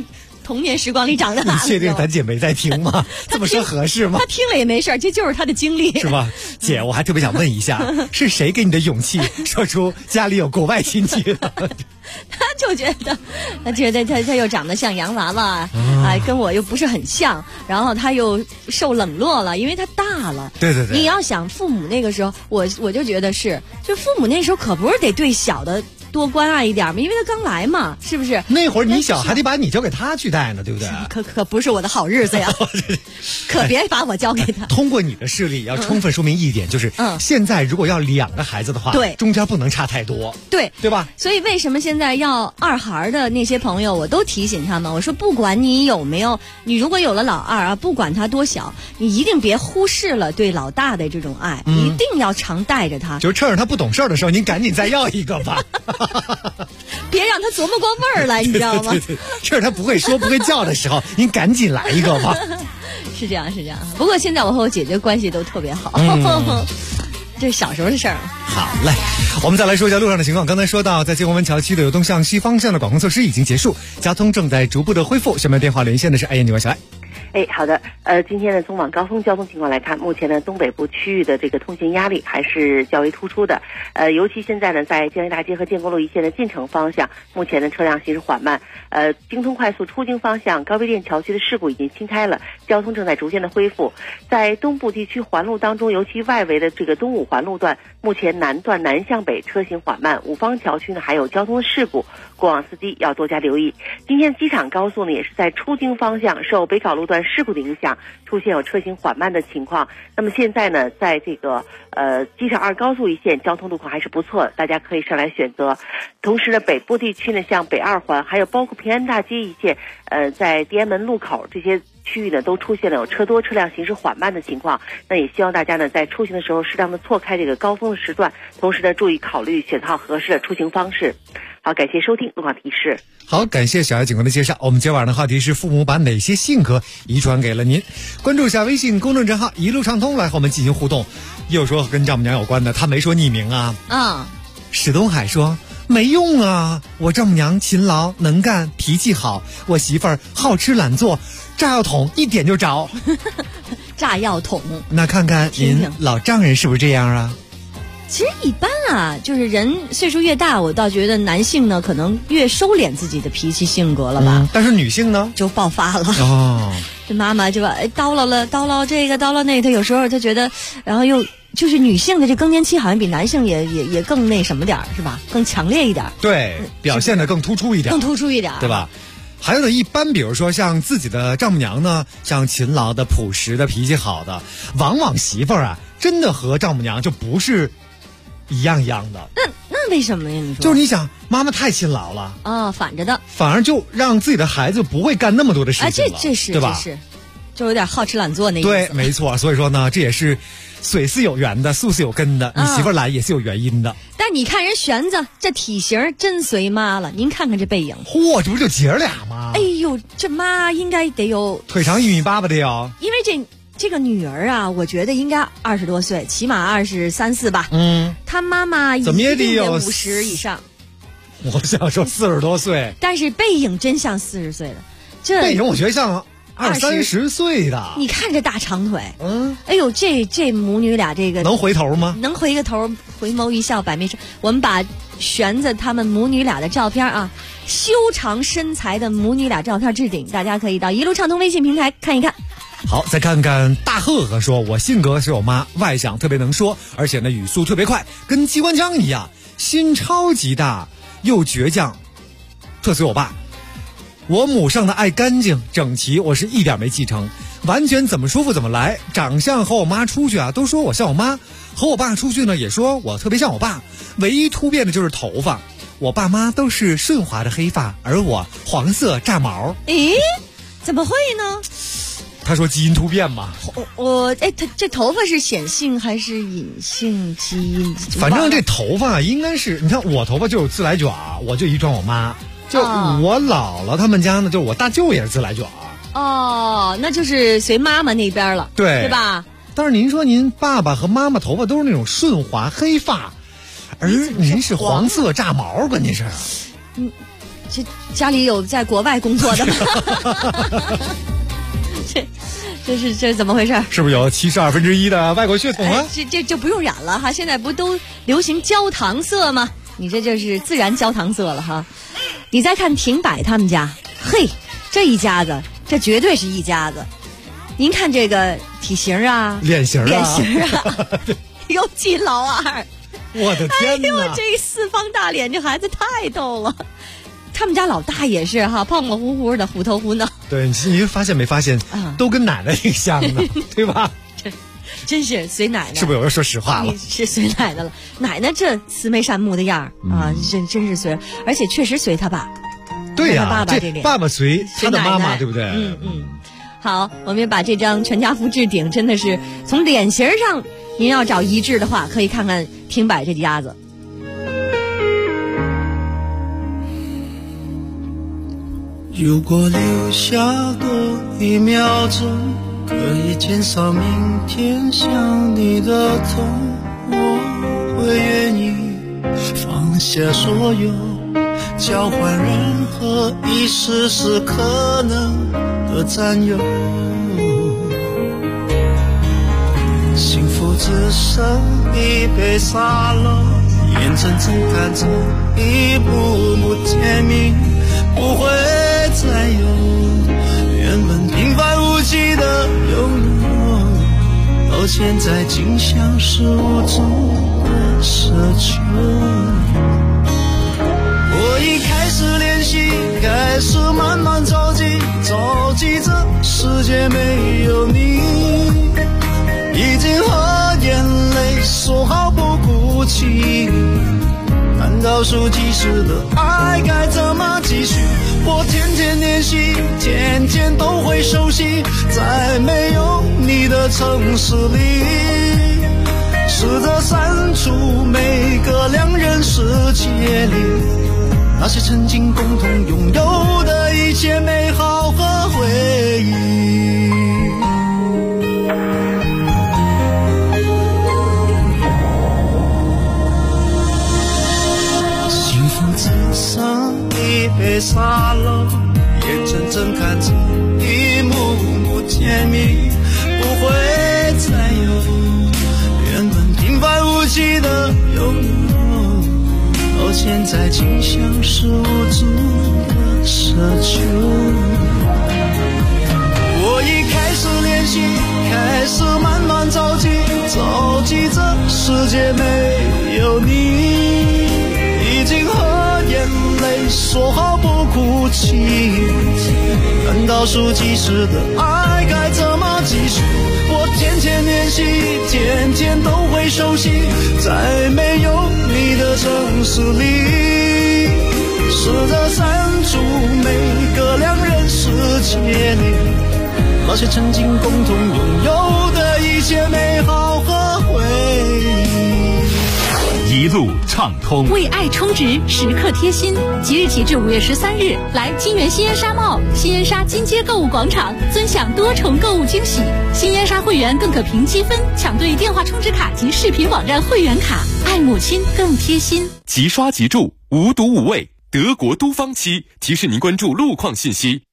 童年时光里长大了。 你确定咱姐没在听吗？这么说合适吗？ 她听了也没事，这就是她的经历， 是吧？姐，我还特别想问一下，是谁给你的勇气说出家里有国外亲戚的？ 他就觉得他又长得像洋娃娃，跟我又不是很像，然后他又受冷落了，因为他大了。 对对对， 你要想父母那个时候，我就觉得是，就父母那时候可不是得对小的多关爱一点嘛，因为他刚来嘛，是不是？ 那会儿你小，还得把你交给他去带呢，对不对？ 可不是我的好日子呀，可别把我交给他。 通过你的事例，要充分说明一点，就是现在如果要2个孩子的话， 对， 中间不能差太多，对吧？ 所以为什么现在要2孩的那些朋友，我都提醒他们，我说不管你有没有，你如果有了老二啊，不管他多小，你一定别忽视了对老大的这种爱，一定要常带着他。 就趁着他不懂事的时候，您赶紧再要一个吧。 别让他琢磨过味儿来，你知道吗？ 对，趁着他不会说不会叫的时候，您赶紧来一个吧。 是这样。不过现在我和我姐姐关系都特别好，这是小时候的事儿。 好嘞，我们再来说一下路上的情况。刚才说到，在建国门桥区的有东向西方向的管控措施已经结束，交通正在逐步的恢复。下面电话连线的是你好，小爱。 好的，今天呢，从晚高峰交通情况来看，目前呢，东北部区域的这个通行压力还是较为突出的。尤其现在呢，在建业大街和建国路一线的进城方向，目前的车辆行驶缓慢。京通快速出京方向高碑店桥区的事故已经清开了，交通正在逐渐的恢复。在东部地区环路当中，尤其外围的这个东五环路段，目前南段南向北车行缓慢，五方桥区呢还有交通事故，过往司机要多加留意。今天机场高速呢也是在出京方向受北考路段事故的影响，出现有车行缓慢的情况。那么现在呢，在这个机场2高速一线交通路况还是不错，大家可以上来选择。同时呢，北部地区呢，像北2环，还有包括平安大街一线，在地安门路口这些区域呢，都出现了有车多车辆行驶缓慢的情况。那也希望大家呢，在出行的时候适当的错开这个高峰的时段，同时呢，注意考虑选套合适的出行方式。好，感谢收听路况提示。 好，感谢小爱警官的介绍。我们今晚的话题是父母把哪些性格遗传给了您？关注一下微信公众账号一路畅通，来和我们进行互动。又说跟丈母娘有关的，他没说匿名啊。史东海说没用啊，我丈母娘勤劳能干，脾气好，我媳妇儿好吃懒做，炸药桶一点就着。 炸药桶， 那看看您老丈人是不是这样啊？ 其实一般啊，就是人岁数越大，我倒觉得男性呢可能越收敛自己的脾气性格了吧。 但是女性呢就爆发了。这妈妈就叨唠这个叨唠那个，有时候她觉得，然后又就是女性的这更年期好像比男性也更那什么点儿，是吧？更强烈一点。 对，表现得更突出一点，对吧？还有呢，一般比如说像自己的丈母娘呢，像勤劳的、朴实的、脾气好的，往往媳妇儿啊，真的和丈母娘就不是一样的。 那为什么呀？你说就是你想，妈妈太勤劳了啊，反着的， 反而就让自己的孩子不会干那么多的事情了， 这是对吧？ 就有点好吃懒做那意思。 对，没错。所以说呢，这也是水是有源的，树是有根的，你媳妇儿懒也是有原因的。 但你看人玄子这体型真随妈了，您看看这背影， 嚯，这不就姐儿俩吗？ 哎呦，这妈应该得有腿长1.8米吧得有， 因为这个女儿啊，我觉得应该20多岁，起码23、24吧。她妈妈怎么也得有 50以上。 我想说40多岁， 但是背影真像40岁的。这背影我觉得像20、30岁的。 你看这大长腿，哎呦，这母女俩这个能回头吗？ 能回个头，回眸一笑百媚生。我们把玄子他们母女俩的照片啊，修长身材的母女俩照片置顶，大家可以到一路畅通微信平台看一看。 好，再看看大赫赫说，我性格是我妈，外向，特别能说，而且呢语速特别快，跟机关枪一样，心超级大又倔强，特随我爸。我母上的爱干净整齐，我是一点没继承，完全怎么舒服怎么来。长相和我妈出去啊，都说我像我妈，和我爸出去呢，也说我特别像我爸，唯一突变的就是头发。我爸妈都是顺滑的黑发，而我黄色炸毛。 诶，怎么会呢？ 他说基因突变嘛。 他这头发是显性还是隐性基因？ 反正这头发应该是，你看我头发就有自来卷，我就遗传我妈。就我姥姥他们家呢，就我大舅也是自来卷。 那就是随妈妈那边了，对吧？ 但是您说您爸爸和妈妈头发都是那种顺滑黑发，而您是黄色炸毛，关键是。 这家里有在国外工作的吗？这怎么回事？ 是不是有72%的外国血统啊？ 这就不用染了哈，现在不都流行焦糖色吗？你这就是自然焦糖色了哈。你再看廷柏他们家，嘿，这一家子，这绝对是一家子。您看这个体型啊， 脸型啊， 有几老二。 我的天哪！ 哎呦，这四方大脸，这孩子太逗了。他们家老大也是哈，胖胖乎乎的，虎头虎脑。 对，你发现没发现，都跟奶奶挺像的，对吧？ 真是随奶奶。 是不是有人说实话了？ 是随奶奶了。奶奶这慈眉善目的样啊，真是随，而且确实随他爸。 对呀， 爸爸这脸， 爸爸随他的妈妈，对不对？ 好，我们也把这张全家福置顶，真的是从脸型上，您要找一致的话，可以看看廷柏这家子。 如果留下多1秒钟，可以减少明天想你的痛，我会愿意放下所有，交换任何一丝丝可能的占有。幸福只剩一杯沙漏，眼睁睁看着一幕幕甜蜜不会再有，原本平凡无奇的拥有，到现在竟像是无踪的奢求。我已开始练习，开始慢慢着急，着急这世界没有你，已经和眼泪说好不哭泣，看倒数计时的爱该怎么继续，我天天练习，天天都会熟悉，在没有你的城市里，试着删除每个两人世界里那些曾经共同拥有的一切美好和回忆。幸福只剩一杯沙漏，眼睁睁看着一幕幕甜蜜不会再有，原本平凡无奇的拥有，到现在竟像是无助的奢求。我已开始练习，开始慢慢着急，着急这世界没有你，已经和眼泪说好不哭泣，看倒数计时的爱该怎么继续，我天天练习，天天都会熟悉，在没有你的城市里，试着删除每个两人世界里那些曾经共同拥有的一切美好和回忆， 一路畅通， 为爱充值，时刻贴心。即日起至5月13日，来金源新烟沙贸、新烟沙金街购物广场，尊享多重购物惊喜。新烟沙会员更可凭积分抢对电话充值卡及视频网站会员卡，爱母亲更贴心。 即刷即住，无毒无味，德国都方漆提示您关注路况信息。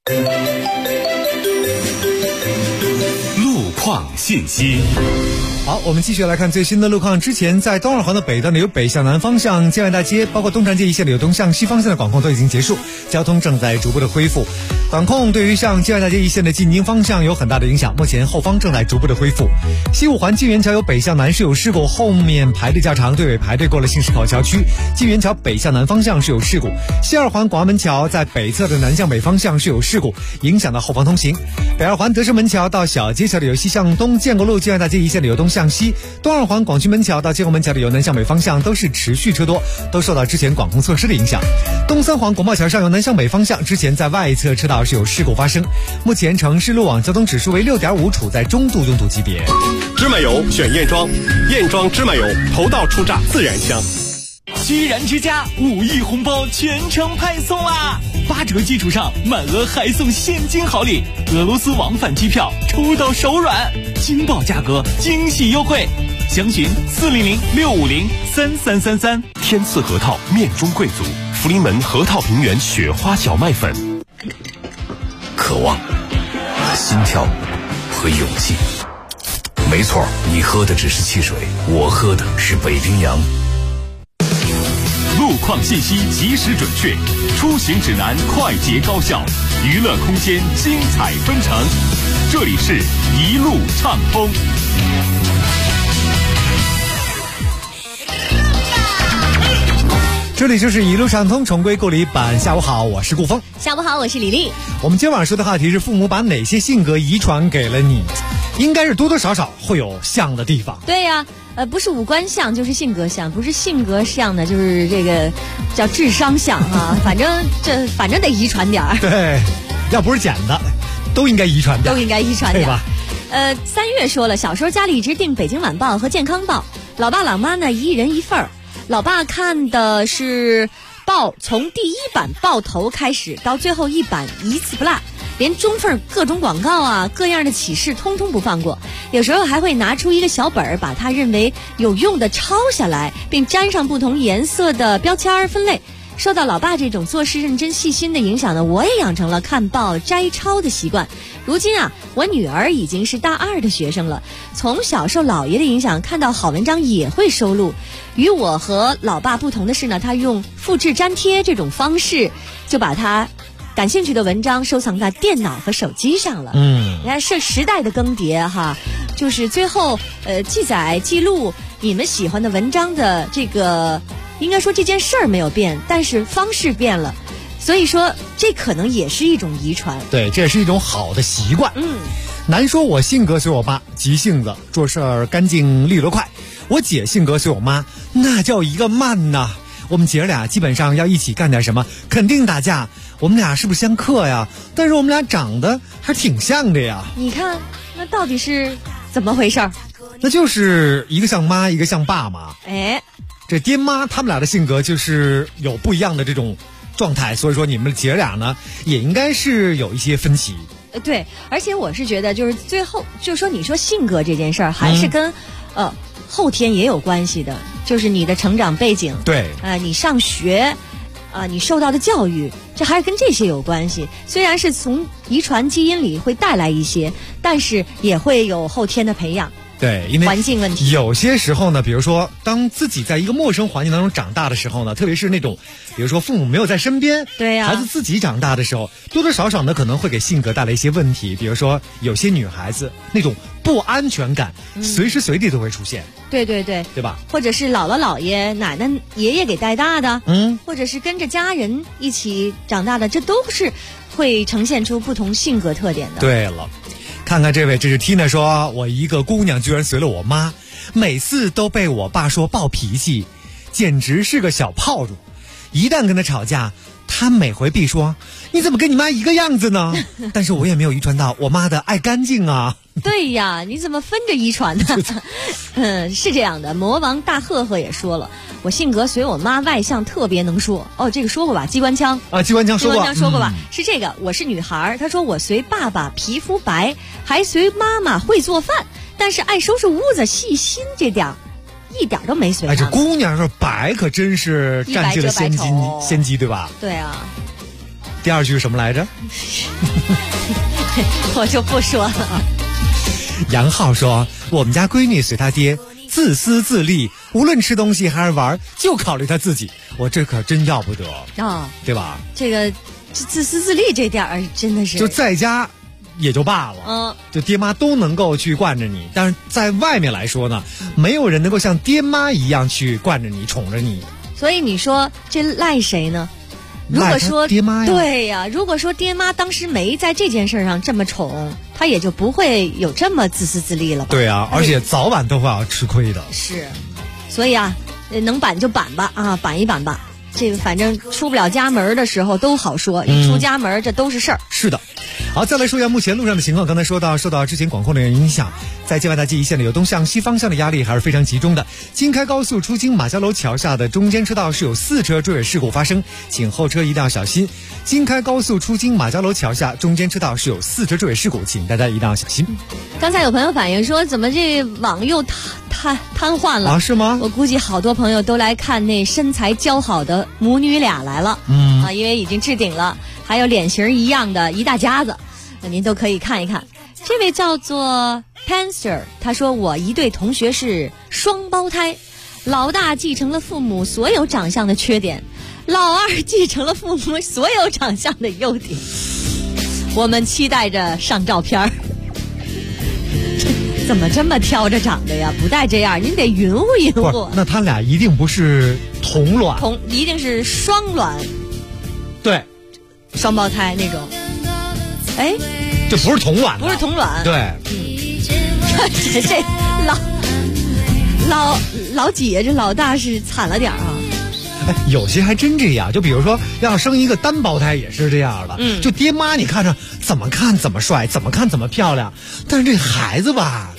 路况信息。 好，我们继续来看最新的路况。之前在东二环的北段呢，有北向南方向建外大街，包括东长街一线的有东向西方向的管控都已经结束，交通正在逐步的恢复。管控对于向建外大街一线的进京方向有很大的影响，目前后方正在逐步的恢复。西五环金源桥有北向南是有事故，后面排队较长，队尾排队过了新市口桥区。金源桥北向南方向是有事故，西二环广安门桥在北侧的南向北方向是有事故，影响到后方通行。北二环德胜门桥到小街桥的有西向东，建国路建外大街一线的有东向西，东二环广渠门桥到建国门桥的有南向北方向都是持续车多，都受到之前管控措施的影响。东三环国贸桥上有南向北方向，之前在外侧车道是有事故发生，目前城市路网交通指数为6.5，处在中度拥堵级别。 芝麻油选燕庄，燕庄芝麻油头道出榨自然香。 居然之家5亿红包全程派送啦！8折基础上满额还送现金好礼，俄罗斯往返机票抽到手软，惊爆价格，惊喜优惠，详询400-650-3333。 天赐核桃面中贵族， 福临门河套平原雪花小麦粉。 渴望、心跳和勇气。没错，你喝的只是汽水，我喝的是北冰洋。 路况信息及时准确，出行指南快捷高效，娱乐空间精彩纷呈。这里是一路畅通。 这里就是一路畅通重归故里版。下午好，我是顾峰。 下午好，我是李丽。 我们今晚说的话题是父母把哪些性格遗传给了你？应该是多多少少会有像的地方。 对呀，不是五官像就是性格像，不是性格像的就是这个叫智商像啊。反正得遗传点儿。 对，要不是捡的，都应该遗传点， 都应该遗传点， 对吧 ？3月说了，小时候家里一直订《北京晚报》和《健康报》，老爸老妈呢一人一份儿。老爸看的是报，从第一版报头开始到最后一版一字不落，连中份各种广告啊、各样的启示通通不放过。有时候还会拿出一个小本儿，把他认为有用的抄下来，并沾上不同颜色的标签分类。受到老爸这种做事认真细心的影响呢，我也养成了看报摘抄的习惯。如今啊，我女儿已经是大2的学生了，从小受姥爷的影响，看到好文章也会收录。与我和老爸不同的是呢，他用复制粘贴这种方式，就把他感兴趣的文章收藏在电脑和手机上了。你看是时代的更迭哈，就是最后记载记录你们喜欢的文章的这个，应该说这件事儿没有变，但是方式变了。所以说这可能也是一种遗传。 对，这也是一种好的习惯。难说我性格随我妈，急性子，做事儿干净利落快。我姐性格随我妈，那叫一个慢呐。我们姐俩基本上要一起干点什么，肯定打架。我们俩是不是相克呀？但是我们俩长得还挺像的呀。 你看，那到底是怎么回事儿？ 那就是一个像妈，一个像爸嘛。这爹妈他们俩的性格就是有不一样的这种状态，所以说你们姐俩呢也应该是有一些分歧。 对，而且我是觉得就是最后就说你说性格这件事儿还是跟后天也有关系的，就是你的成长背景， 对， 你上学你受到的教育，这还是跟这些有关系。虽然是从遗传基因里会带来一些，但是也会有后天的培养。 对，因为环境问题， 有些时候呢，比如说当自己在一个陌生环境当中长大的时候呢，特别是那种比如说父母没有在身边， 对呀， 孩子自己长大的时候，多多少少呢可能会给性格带来一些问题。比如说有些女孩子那种不安全感，随时随地都会出现。 对对对， 对吧？ 或者是姥姥姥爷奶奶爷爷给带大的，或者是跟着家人一起长大的，这都是会呈现出不同性格特点的。 对了，看看这位，这是 Tina 说，我一个姑娘居然随了我妈，每次都被我爸说暴脾气，简直是个小炮竹。一旦跟他吵架，他每回必说你怎么跟你妈一个样子呢？但是我也没有遗传到我妈的爱干净啊。 对呀，你怎么分着遗传呢？是这样的，魔王大赫赫也说了，我性格随我妈，外向，特别能说。这个说过吧？机关枪啊，机关枪说过吧？是这个，我是女孩，她说我随爸爸皮肤白，还随妈妈会做饭，但是爱收拾屋子，细心这点一点都没随。 这姑娘说白可真是占据了先机，对吧？ 对啊。 第二句是什么来着？ 我就不说了。 杨浩说，我们家闺女随她爹，自私自利，无论吃东西还是玩就考虑她自己。我这可真要不得对吧？ 这个自私自利这点儿真的是， 就在家也就罢了，就爹妈都能够去惯着你，但是在外面来说呢，没有人能够像爹妈一样去惯着你，宠着你。 所以你说这赖谁呢？如果说爹妈呀， 对呀，如果说爹妈当时没在这件事上这么宠，他也就不会有这么自私自利了吧？ 对啊，而且早晚都会要吃亏的。 是，所以能板就板吧，板一板吧。这个反正出不了家门的时候都好说，一出家门这都是事儿。 是的， 好，再来说一下目前路上的情况。刚才说到，受到之前管控的影响，在京外大街一线的有东向西方向的压力还是非常集中的。京开高速出京马家楼桥下的中间车道是有4车追尾事故发生，请后车一定要小心。京开高速出京马家楼桥下中间车道是有4车追尾事故，请大家一定要小心。 刚才有朋友反映说，怎么这网又瘫痪了啊？是吗？ 我估计好多朋友都来看那身材姣好的母女俩来了。因为已经置顶了，还有脸型一样的一大家子，那您都可以看一看。这位叫做 Panster， 他说我一对同学是双胞胎，老大继承了父母所有长相的缺点，老二继承了父母所有长相的优点。我们期待着上照片儿。怎么这么挑着长的呀？不带这样，您得匀乎匀乎。 那他俩一定不是同卵， 一定是双卵。对，双胞胎那种。哎， 这不是同卵， 不是同卵。 对， 这老几这老大是惨了点啊。 有些还真这样，就比如说要生一个单胞胎也是这样的。就爹妈你看着怎么看怎么帅，怎么看怎么漂亮，但是这孩子吧，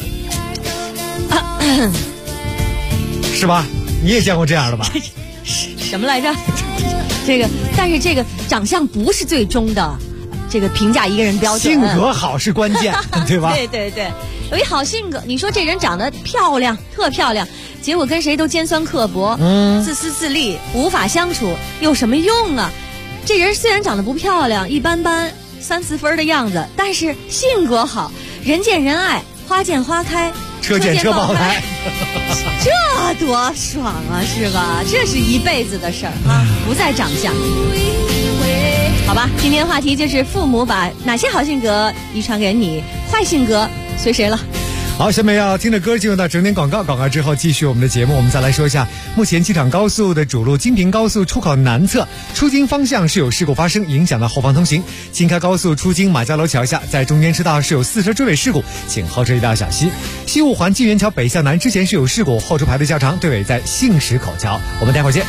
是吧？你也见过这样的吧？ 什么来着？但是这个长相不是最终的这个评价一个人标准， 性格好是关键，对吧？ 对，有一好性格，你说这人长得漂亮，特漂亮，结果跟谁都尖酸刻薄，自私自利，无法相处，有什么用啊？这人虽然长得不漂亮，一般般，3、4分的样子，但是性格好，人见人爱，花见花开， 车见车爆胎， 这多爽啊，是吧？这是一辈子的事儿啊，不在长相。好吧，今天话题就是父母把哪些好性格遗传给你，坏性格随谁了。 好，下面要听的歌进入到整点广告，广告之后继续我们的节目。我们再来说一下，目前机场高速的主路京平高速出口南侧出京方向是有事故发生，影响到后方通行。京开高速出京马家楼桥下，在中间车道是有4车追尾事故，请后车一定要小心。西五环金源桥北向南之前是有事故，后车排队较长，队尾在杏石口桥。我们待会儿见。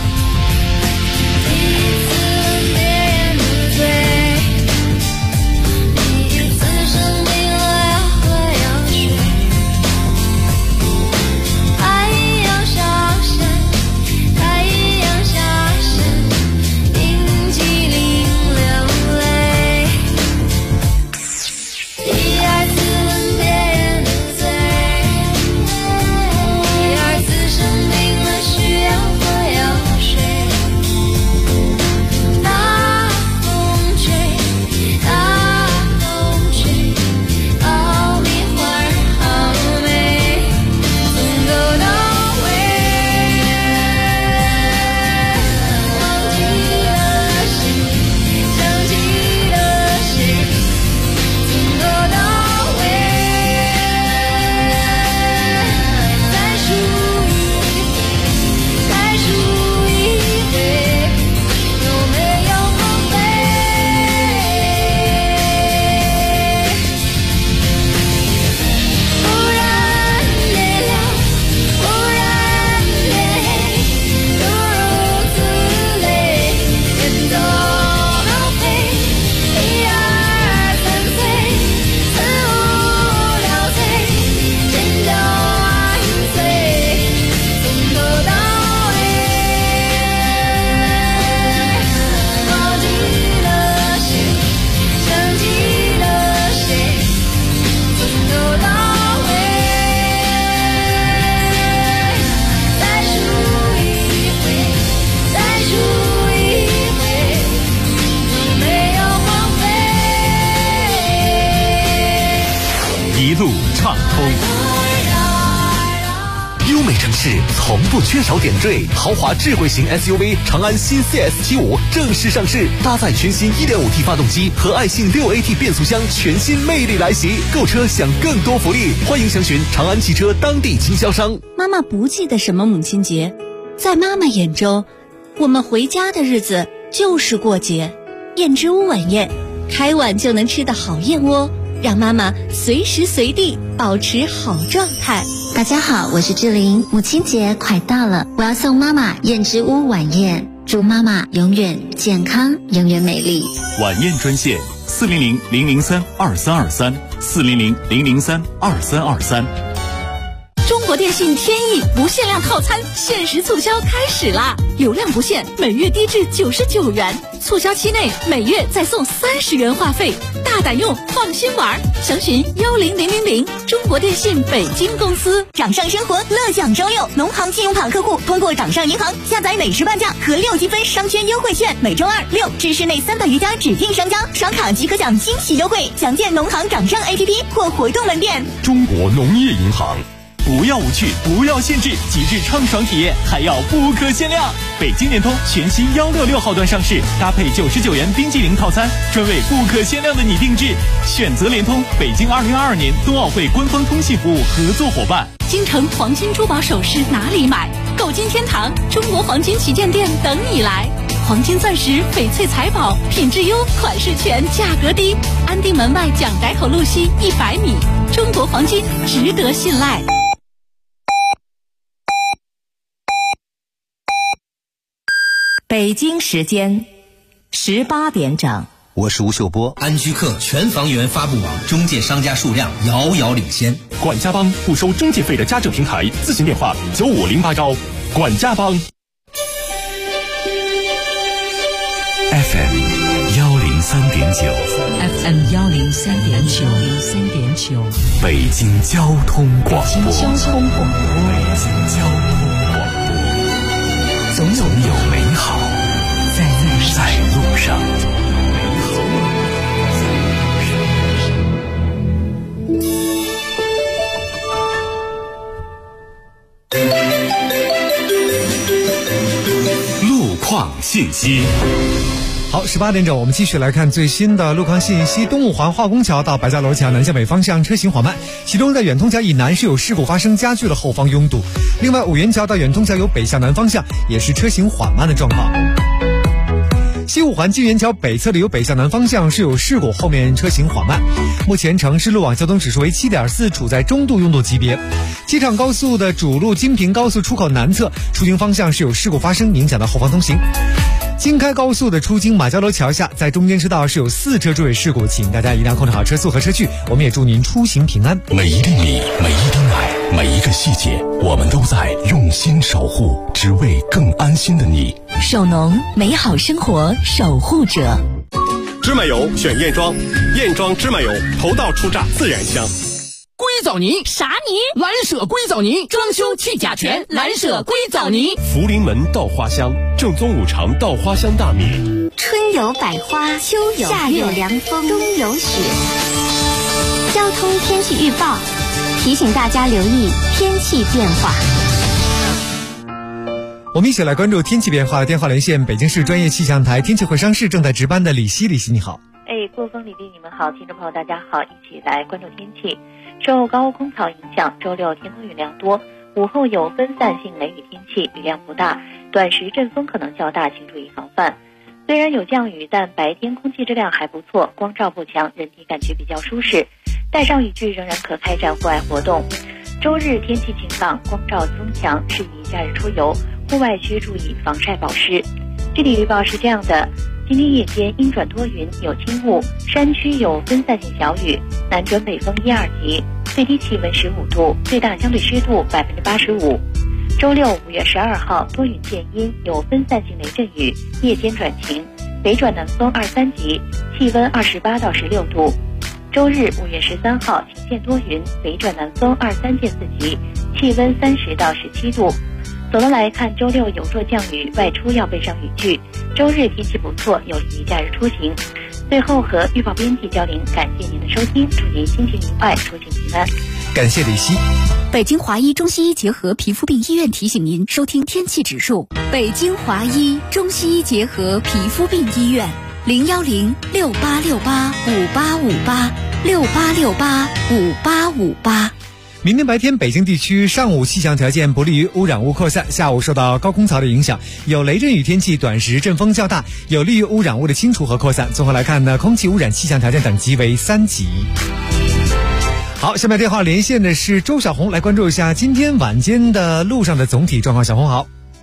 一路畅通。 优美城市从不缺少点缀，豪华智慧型 SUV 长安新 CS75 正式上市，搭载全新 1.5T 发动机和爱信 6AT 变速箱，全新魅力来袭。购车享更多福利，欢迎详询长安汽车当地经销商。 妈妈不记得什么母亲节，在妈妈眼中，我们回家的日子就是过节。燕之屋晚宴，开碗就能吃的好燕窝，让妈妈随时随地保持好状态。 大家好，我是志玲，母亲节快到了，我要送妈妈燕之屋晚宴，祝妈妈永远健康，永远美丽。 晚宴专线 ，400-003-2323，400-003-2323。 中国电信天翼不限量套餐限时促销开始啦！流量不限，每月低至99元，促销期内每月再送30元话费，大胆用，放心玩。详询10000，中国电信北京公司。 掌上生活乐享周六，农行信用卡客户通过掌上银行下载美食半价和6积分商圈优惠券，每周2、6至市内300余家指定商家刷卡即可享惊喜优惠，详见农行掌上 APP 或活动门店。 中国农业银行。 不要无趣，不要限制，极致畅爽体验，还要不可限量。北京联通全新166号段上市，搭配99元冰激凌套餐，专为不可限量的你定制。选择联通，北京2022年冬奥会官方通信服务合作伙伴。 京城黄金珠宝首饰哪里买？购金天堂中国黄金旗舰店等你来。黄金钻石、翡翠财宝，品质优，款式全，价格低。安定门外蒋宅口路西100米，中国黄金值得信赖。 北京时间18点整。 我是吴秀波。安居客全房源发布网中介商家数量遥遥领先。 管家帮不收中介费的家政平台，咨询电话9508招。管家帮。 FM 103.9，FM 103.9， 北京交通广播， 北京交通广播， 总有美好在路上。 路况信息。 好，18点整，我们继续来看最新的路况信息。东五环化工桥到白家楼桥南向北方向车行缓慢，其中在远通桥以南是有事故发生，加剧了后方拥堵。另外，五元桥到远通桥有北向南方向也是车行缓慢的状况。西五环金源桥北侧的有北向南方向是有事故，后面车行缓慢。目前城市路网交通指数为7.4，处在中度拥堵级别。机场高速的主路京平高速出口南侧出京方向是有事故发生，影响到后方通行。京开高速的出京马交楼桥下，在中间车道是有4车追尾事故，请大家一定要控制好车速和车距。我们也祝您出行平安。 每一粒米，每一滴奶，每一个细节，我们都在用心守护，只为更安心的你。 首农，美好生活守护者。 芝麻油选燕庄，燕庄芝麻油，头道初榨自然香。 硅藻泥啥泥？ 蓝舍硅藻泥，装修去甲醛，蓝舍硅藻泥。 福临门稻花香，正宗五常稻花香大米。 春有百花，秋有夏有凉风，冬有雪。交通天气预报提醒大家留意天气变化。 我们一起来关注天气变化。电话连线北京市专业气象台天气会商室正在值班的李希，你好。 郭峰、李丽，你们好，听众朋友大家好，一起来关注天气。受高空槽影响，周六天空云量多，午后有分散性雷雨天气，雨量不大，短时阵风可能较大，请注意防范。虽然有降雨，但白天空气质量还不错，光照不强，人体感觉比较舒适，带上雨具仍然可开展户外活动。周日天气晴朗，光照增强，适宜假日出游，户外需注意防晒保湿。地理预报是这样的，今天夜间阴转多云，有轻雾，山区有分散性小雨，南转北风1、2级，最低气温15度，最大相对湿度85%。周六5月12号多云见阴，有分散性雷阵雨，夜间转晴，北转南风2、3级，气温28到16度。周日5月13号晴见多云，北转南风2、3见4级，气温30到17度。总的来看，周六有弱降雨，外出要备上雨具。周日天气不错，有利于假日出行。最后和预报编辑交流，感谢您的收听，祝您心情愉快，出行平安。 感谢李希。 北京华医中西医结合皮肤病医院提醒您收听天气指数。北京华医中西医结合皮肤病医院，010-6868-5858，6868-5858。 明天白天北京地区上午气象条件不利于污染物扩散，下午受到高空槽的影响，有雷阵雨天气，短时阵风较大，有利于污染物的清除和扩散。综合来看呢，空气污染气象条件等级为3级。好，下面电话连线的是周小红，来关注一下今天晚间的路上的总体状况。小红好。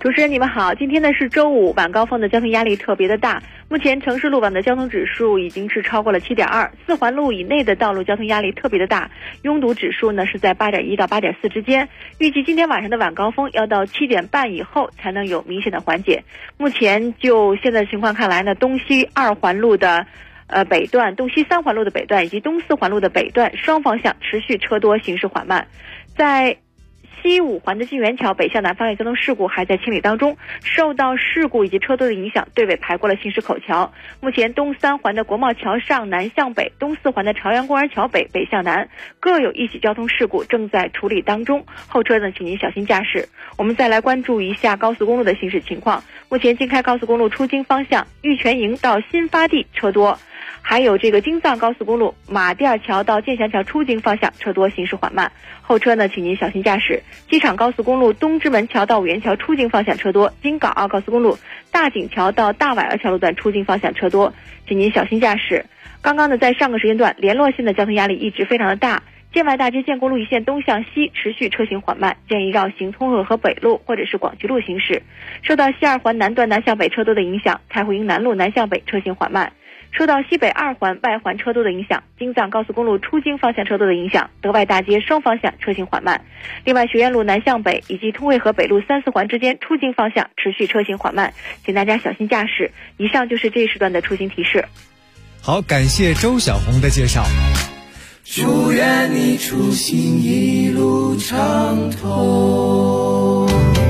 主持人你们好，今天呢是周五，晚高峰的交通压力特别的大。目前城市路网的交通指数已经是超过了7.2，四环路以内的道路交通压力特别的大，拥堵指数呢是在8.1到8.4之间。预计今天晚上的晚高峰要到7点半以后才能有明显的缓解。目前就现在的情况看来呢，东西2环路的北段、东西3环路的北段以及东4环路的北段双方向持续车多，行驶缓慢。在西5环的晋源桥北向南方向交通事故还在清理当中，受到事故以及车多的影响，队尾排过了新石口桥。目前东3环的国贸桥上南向北，东4环的朝阳公园桥北北向南各有一起交通事故正在处理当中，后车呢请您小心驾驶。我们再来关注一下高速公路的行驶情况。目前京开高速公路出京方向玉泉营到新发地车多，还有这个京藏高速公路马甸桥到建祥桥出京方向车多，行驶缓慢，后车呢请您小心驾驶。机场高速公路东直门桥到五元桥出京方向车多，京港澳高速公路大井桥到大崴儿桥路段出京方向车多，请您小心驾驶。刚刚呢在上个时间段联络线的交通压力一直非常的大，建外大街建国路一线东向西持续车行缓慢，建议绕行通河河北路或者是广渠路行驶。受到西2环南段南向北车多的影响，太湖营南路南向北车行缓慢。受到西北2环外环车多的影响，京藏高速公路出京方向车多的影响，德外大街双方向车行缓慢。另外学院路南向北以及通惠河北路3、4环之间出京方向持续车行缓慢，请大家小心驾驶。以上就是这一时段的出行提示。 好，感谢周小红的介绍。 祝愿你出行一路畅通。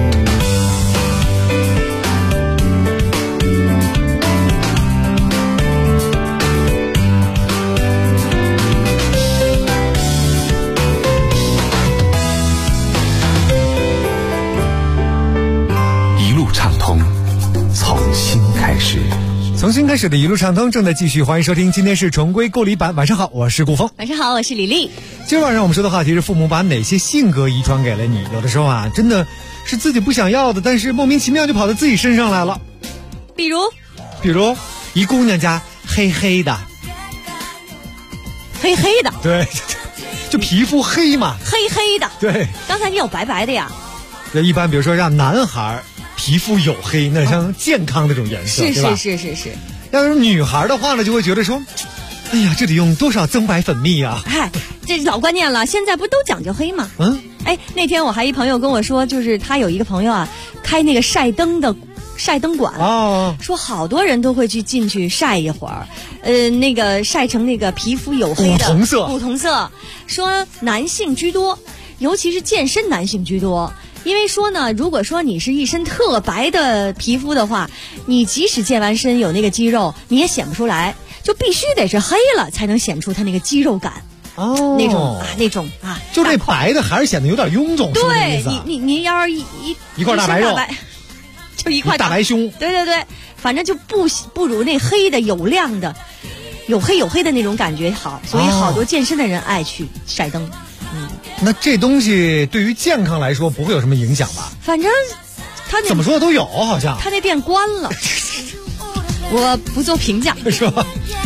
从新开始的一路畅通正在继续，欢迎收听，今天是重归故里版。晚上好，我是顾峰。 晚上好，我是李丽。 今晚上我们说的话题是父母把哪些性格遗传给了你？有的时候啊，真的是自己不想要的，但是莫名其妙就跑到自己身上来了。 比如一姑娘家黑黑的，对，就皮肤黑嘛， 黑黑的。 对， 刚才你有白白的呀。 那一般比如说让男孩皮肤黝黑，那像健康那种颜色，对吧？ 是。 要是女孩的话呢，就会觉得说，哎呀，这得用多少增白粉蜜啊！ 嗨，这老观念了，现在不都讲究黑吗？那天我还一朋友跟我说，就是他有一个朋友啊，开那个晒灯馆说好多人都会去进去晒一会儿，那个晒成那个皮肤黝黑的古铜色，说男性居多，尤其是健身男性居多。因为说呢，如果说你是一身特白的皮肤的话，你即使健完身有那个肌肉，你也显不出来，就必须得是黑了才能显出它那个肌肉感。那种就这白的还是显得有点臃肿。 对，你要是一块大白肉， 就一块大白胸。 对，反正就不如那黑的有亮的，有黑的那种感觉好，所以好多健身的人爱去晒灯。 那这东西对于健康来说不会有什么影响吧？ 反正他怎么说都有，好像他那店关了，我不做评价， 是吧？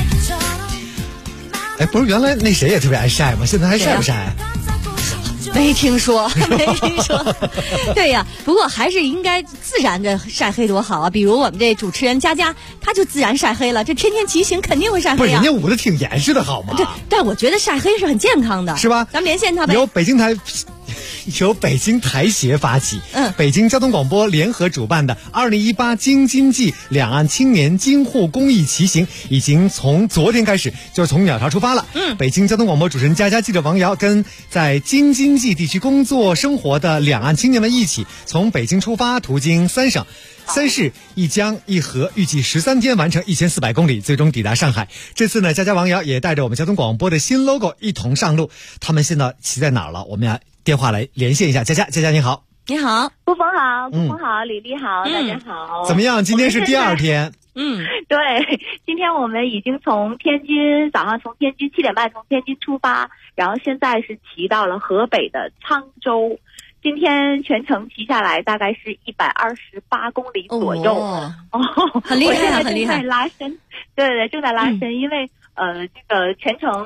不是原来那谁也特别爱晒吗？现在还晒不晒？ 没听说。对呀，不过还是应该自然的晒黑多好啊！比如我们这主持人佳佳，他就自然晒黑了，这天天骑行肯定会晒黑啊。 不是人家捂得挺严实的好吗？ 对，但我觉得晒黑是很健康的， 是吧？ 咱们连线他呗。 由北京台协发起，北京交通广播联合主办的2018京津冀两岸青年京沪公益骑行，已经从昨天开始，就是从鸟巢出发了。北京交通广播主持人佳佳、记者王瑶跟在京津冀地区工作生活的两岸青年们一起，从北京出发，途经3省。3市1江1河，预计13天完成1400公里，最终抵达上海。这次呢，佳佳王瑶也带着我们交通广播的新 logo 一同上路。他们现在骑在哪儿了？我们要电话来连线一下。佳佳你好。 你好， 顾峰好，李丽好，大家好。 怎么样？今天是第2天。 对，今天我们已经早上从天津7点半从天津出发，然后现在是骑到了河北的沧州。今天全程骑下来大概是128公里左右， 很厉害，很厉害。 正在拉伸，对，正在拉伸，因为这个全程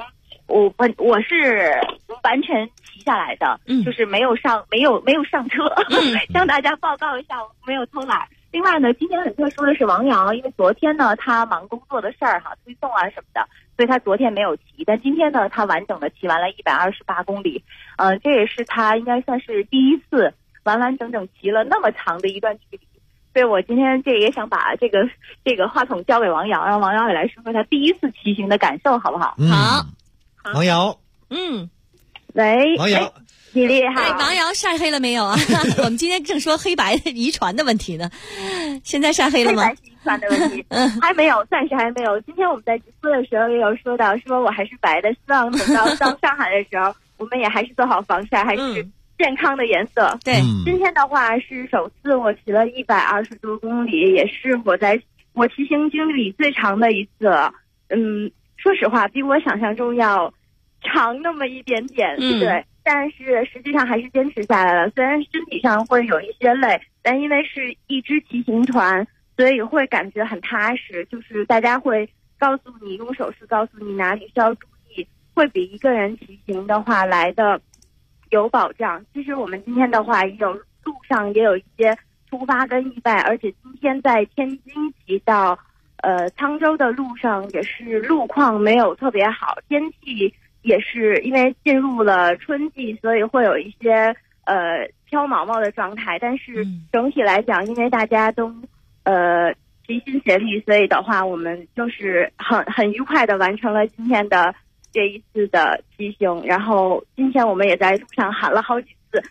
我是完全骑下来的，就是没有上车，向大家报告一下，我没有偷懒。另外呢，今天很特殊的是王瑶，因为昨天呢他忙工作的事儿哈，推送啊什么的，所以他昨天没有骑，但今天呢他完整的骑完了128公里，这也是他应该算是第一次完完整整骑了那么长的一段距离。所以我今天也想把这个话筒交给王瑶，让王瑶也来说说他第一次骑行的感受，好不好？ 好，王瑶， 喂， 王瑶。 你厉害！ 哎，王瑶晒黑了没有啊？我们今天正说黑白遗传的问题呢，现在晒黑了吗？ 黑白遗传的问题，还没有，暂时还没有。今天我们在直播的时候也有说到，说我还是白的，希望等到上海的时候，我们也还是做好防晒，还是健康的颜色。 对， 今天的话是首次我骑了120多公里，也是我骑行经历里最长的一次。说实话，比我想象中要长那么一点点，对。但是实际上还是坚持下来了，虽然身体上会有一些累，但因为是一支骑行团，所以会感觉很踏实，就是大家会告诉你，用手势告诉你哪里需要注意，会比一个人骑行的话来的有保障。其实我们今天的话路上也有一些突发跟意外，而且今天在天津骑到沧州的路上也是路况没有特别好，天气也是因为进入了春季，所以会有一些飘毛毛的状态。但是整体来讲，因为大家都齐心协力，所以的话，我们就是很愉快的完成了今天的这一次的骑行。然后今天我们也在路上喊了好几次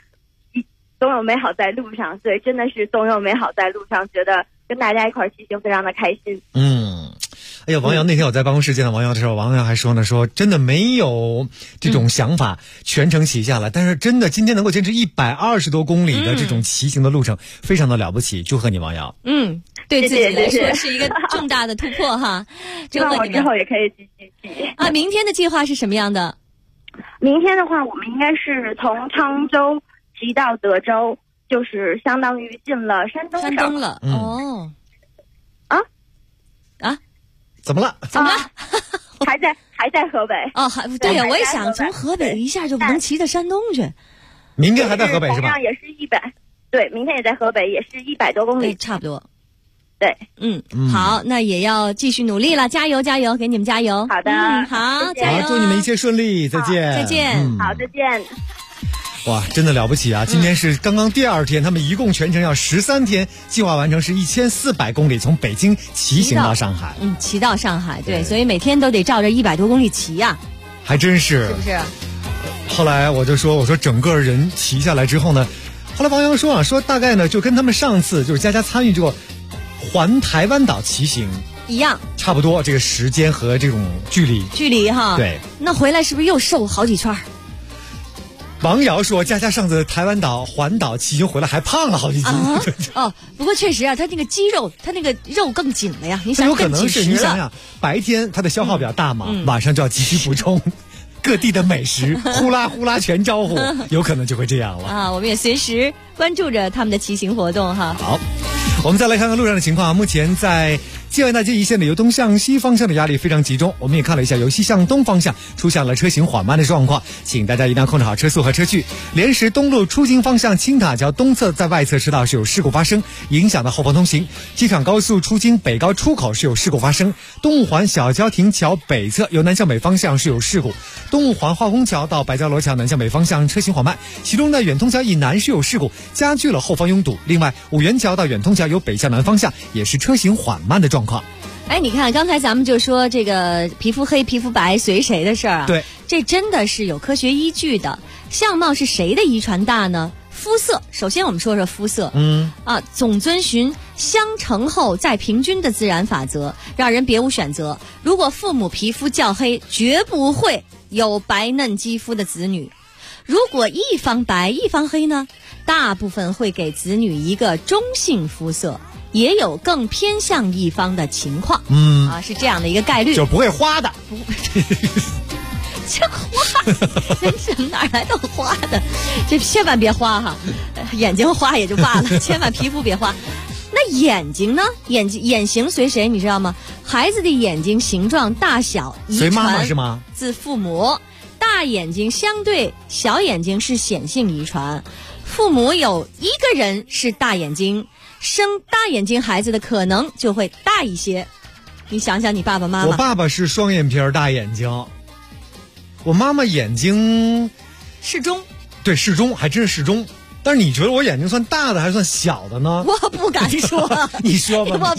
“总有美好在路上”，所以真的是总有美好在路上，觉得跟大家一块儿骑行非常的开心。 哎呀，王瑶那天我在办公室见到王瑶的时候，王瑶还说呢，说真的没有这种想法全程骑下来，但是真的今天能够坚持120多公里的这种骑行的路程，非常的了不起，祝贺你，王瑶。 对自己来说是一个重大的突破哈。 希望我之后也可以继续骑。 明天的计划是什么样的？ 明天的话，我们应该是从沧州骑到德州，就是相当于进了山东了。 怎么了？ 还在河北对呀，我也想从河北一下就能骑到山东去。 明天还在河北是吧？ 同样也是100，对，明天也在河北，也是100多公里， 差不多。 对， 好，那也要继续努力了，加油加油，给你们加油。 好的， 好，加油， 祝你们一切顺利，再见， 再见， 好，再见。 哇，真的了不起啊！今天是刚刚第2天，他们一共全程要13天，计划完成是1400公里，从北京骑行到上海。 骑到上海，对，所以每天都得照着100多公里骑呀。 还真是， 是不是？ 后来我说整个人骑下来之后呢，后来王阳说大概呢就跟他们上次就是佳佳参与这个环台湾岛骑行一样， 差不多这个时间和这种距离哈。 对， 那回来是不是又瘦好几圈？ 王瑶说佳佳上次台湾岛环岛骑行回来还胖了好几斤。 不过确实啊，他那个肌肉，他那个肉更紧了呀。你想有可能是你想想，白天他的消耗比较大嘛，晚上就要急需补充各地的美食，呼啦呼啦全招呼，有可能就会这样了我们也随时关注着他们的骑行活动哈。 好，我们再来看看路上的情况。目前在建安大街一线的由东向西方向的压力非常集中，我们也看了一下由西向东方向出现了车行缓慢的状况，请大家一定要控制好车速和车距。莲石东路出京方向青塔桥东侧在外侧车道是有事故发生，影响到后方通行。机场高速出京北高出口是有事故发生，东五环小桥亭桥北侧由南向北方向是有事故，东五环化工桥到白蕉罗桥南向北方向车行缓慢，其中在远通桥以南是有事故，加剧了后方拥堵。另外五元桥到远通桥由北向南方向也是车行缓慢的状况。 你看刚才咱们就说这个皮肤黑皮肤白随谁的事儿啊， 对， 这真的是有科学依据的。相貌是谁的遗传大呢？肤色，首先我们说说肤色，总遵循相乘后再平均的自然法则，让人别无选择。如果父母皮肤较黑，绝不会有白嫩肌肤的子女；如果一方白一方黑呢，大部分会给子女一个中性肤色，也有更偏向一方的情况。是这样的一个概率， 就不会花的。 这花，这哪来的花的？这千万别花哈，眼睛花也就罢了，千万皮肤别花。那眼睛呢？眼型随谁你知道吗？孩子的眼睛形状大小遗传随妈妈是吗？ 自父母。 大眼睛相对小眼睛是显性遗传，父母有一个人是大眼睛，生大眼睛孩子的可能就会大一些。你想想你爸爸妈妈。 我爸爸是双眼皮大眼睛，我妈妈眼睛适中。对， 适中，还真是适中。但是你觉得我眼睛算大的还是算小的呢？ 我不敢说。 你说吧。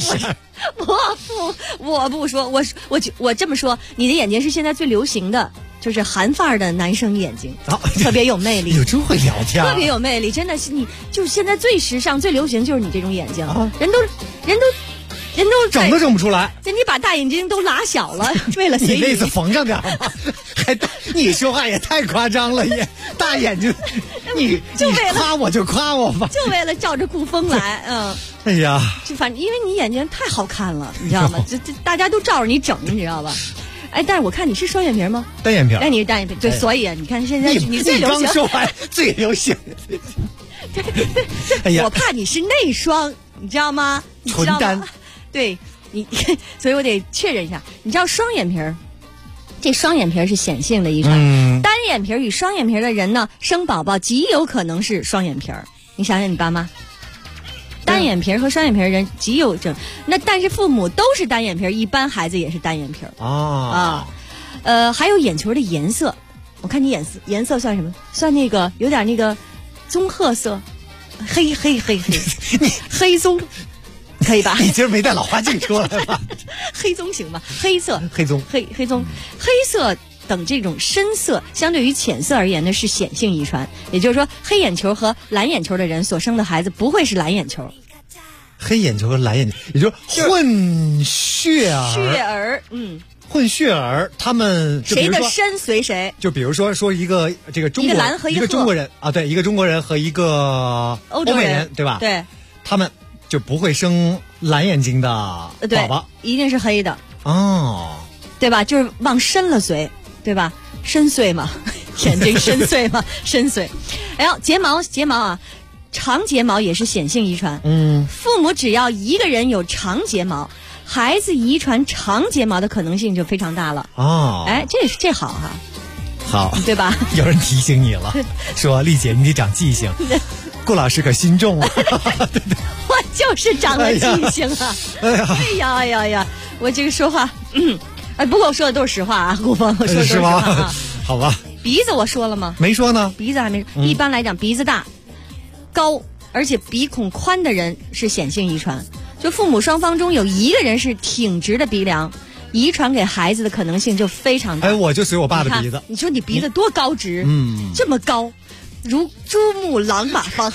我不说。我这么说，你的眼睛是现在最流行的，就是韩范儿的男生眼睛，特别有魅力。 有真会聊天， 特别有魅力，真的是你，就是现在最时尚、最流行就是你这种眼睛，人都整都整不出来。 你把大眼睛都拉小了，为了随你那次缝上点嘛。你说话也太夸张了，也大眼睛，你夸我就夸我吧， 就为了照着顾风来， 哎呀， 就反正因为你眼睛太好看了，你知道吗？这大家都照着你整，你知道吧？哎，但是我看你是双眼皮吗？ 单眼皮。 那你是单眼皮，对，所以你看现在你最流行。 你刚说完最流行。 对，哎呀，我怕你是内双，你知道吗？ 纯单。 对你，所以我得确认一下。你知道双眼皮儿，这双眼皮儿是显性的遗传，单眼皮儿与双眼皮儿的人呢，生宝宝极有可能是双眼皮儿。你想想你爸妈，单眼皮儿和双眼皮儿人极有症。那但是父母都是单眼皮儿，一般孩子也是单眼皮儿还有眼球的颜色，我看你颜色算什么？算那个有点那个棕褐色，黑黑棕。可以吧？ 你今儿没带老花镜出来吧？ 黑棕行吧？黑棕黑色等这种深色，相对于浅色而言呢，是显性遗传。也就是说，黑眼球和蓝眼球的人所生的孩子不会是蓝眼球。 黑眼球和蓝眼球，也就是混血儿。混血儿，他们谁的身随谁？ 就比如说一个这个中国一个蓝和一个中国人啊，对，一个中国人和一个欧美人，对吧？ 对， 他们就不会生蓝眼睛的宝宝， 一定是黑的哦， 对吧？就是往深了随，对吧？深邃嘛，眼睛深邃嘛，深邃。哎呦，睫毛啊，长睫毛也是显性遗传。父母只要一个人有长睫毛，孩子遗传长睫毛的可能性就非常大了。哎，这好哈。 好， 对吧？ 有人提醒你了，说丽姐你得长记性。顾老师可心重了。 我就是长了记性啊！哎呀，我这个说话，不过我说的都是实话啊，顾峰，我说的都是实话啊。 好吧。 鼻子我说了吗？ 没说呢。 鼻子还没说。一般来讲，鼻子大、高，而且鼻孔宽的人是显性遗传。就父母双方中有一个人是挺直的鼻梁，遗传给孩子的可能性就非常大。 哎，我就随我爸的鼻子。 你说你鼻子多高直？这么高。如珠穆朗玛峰，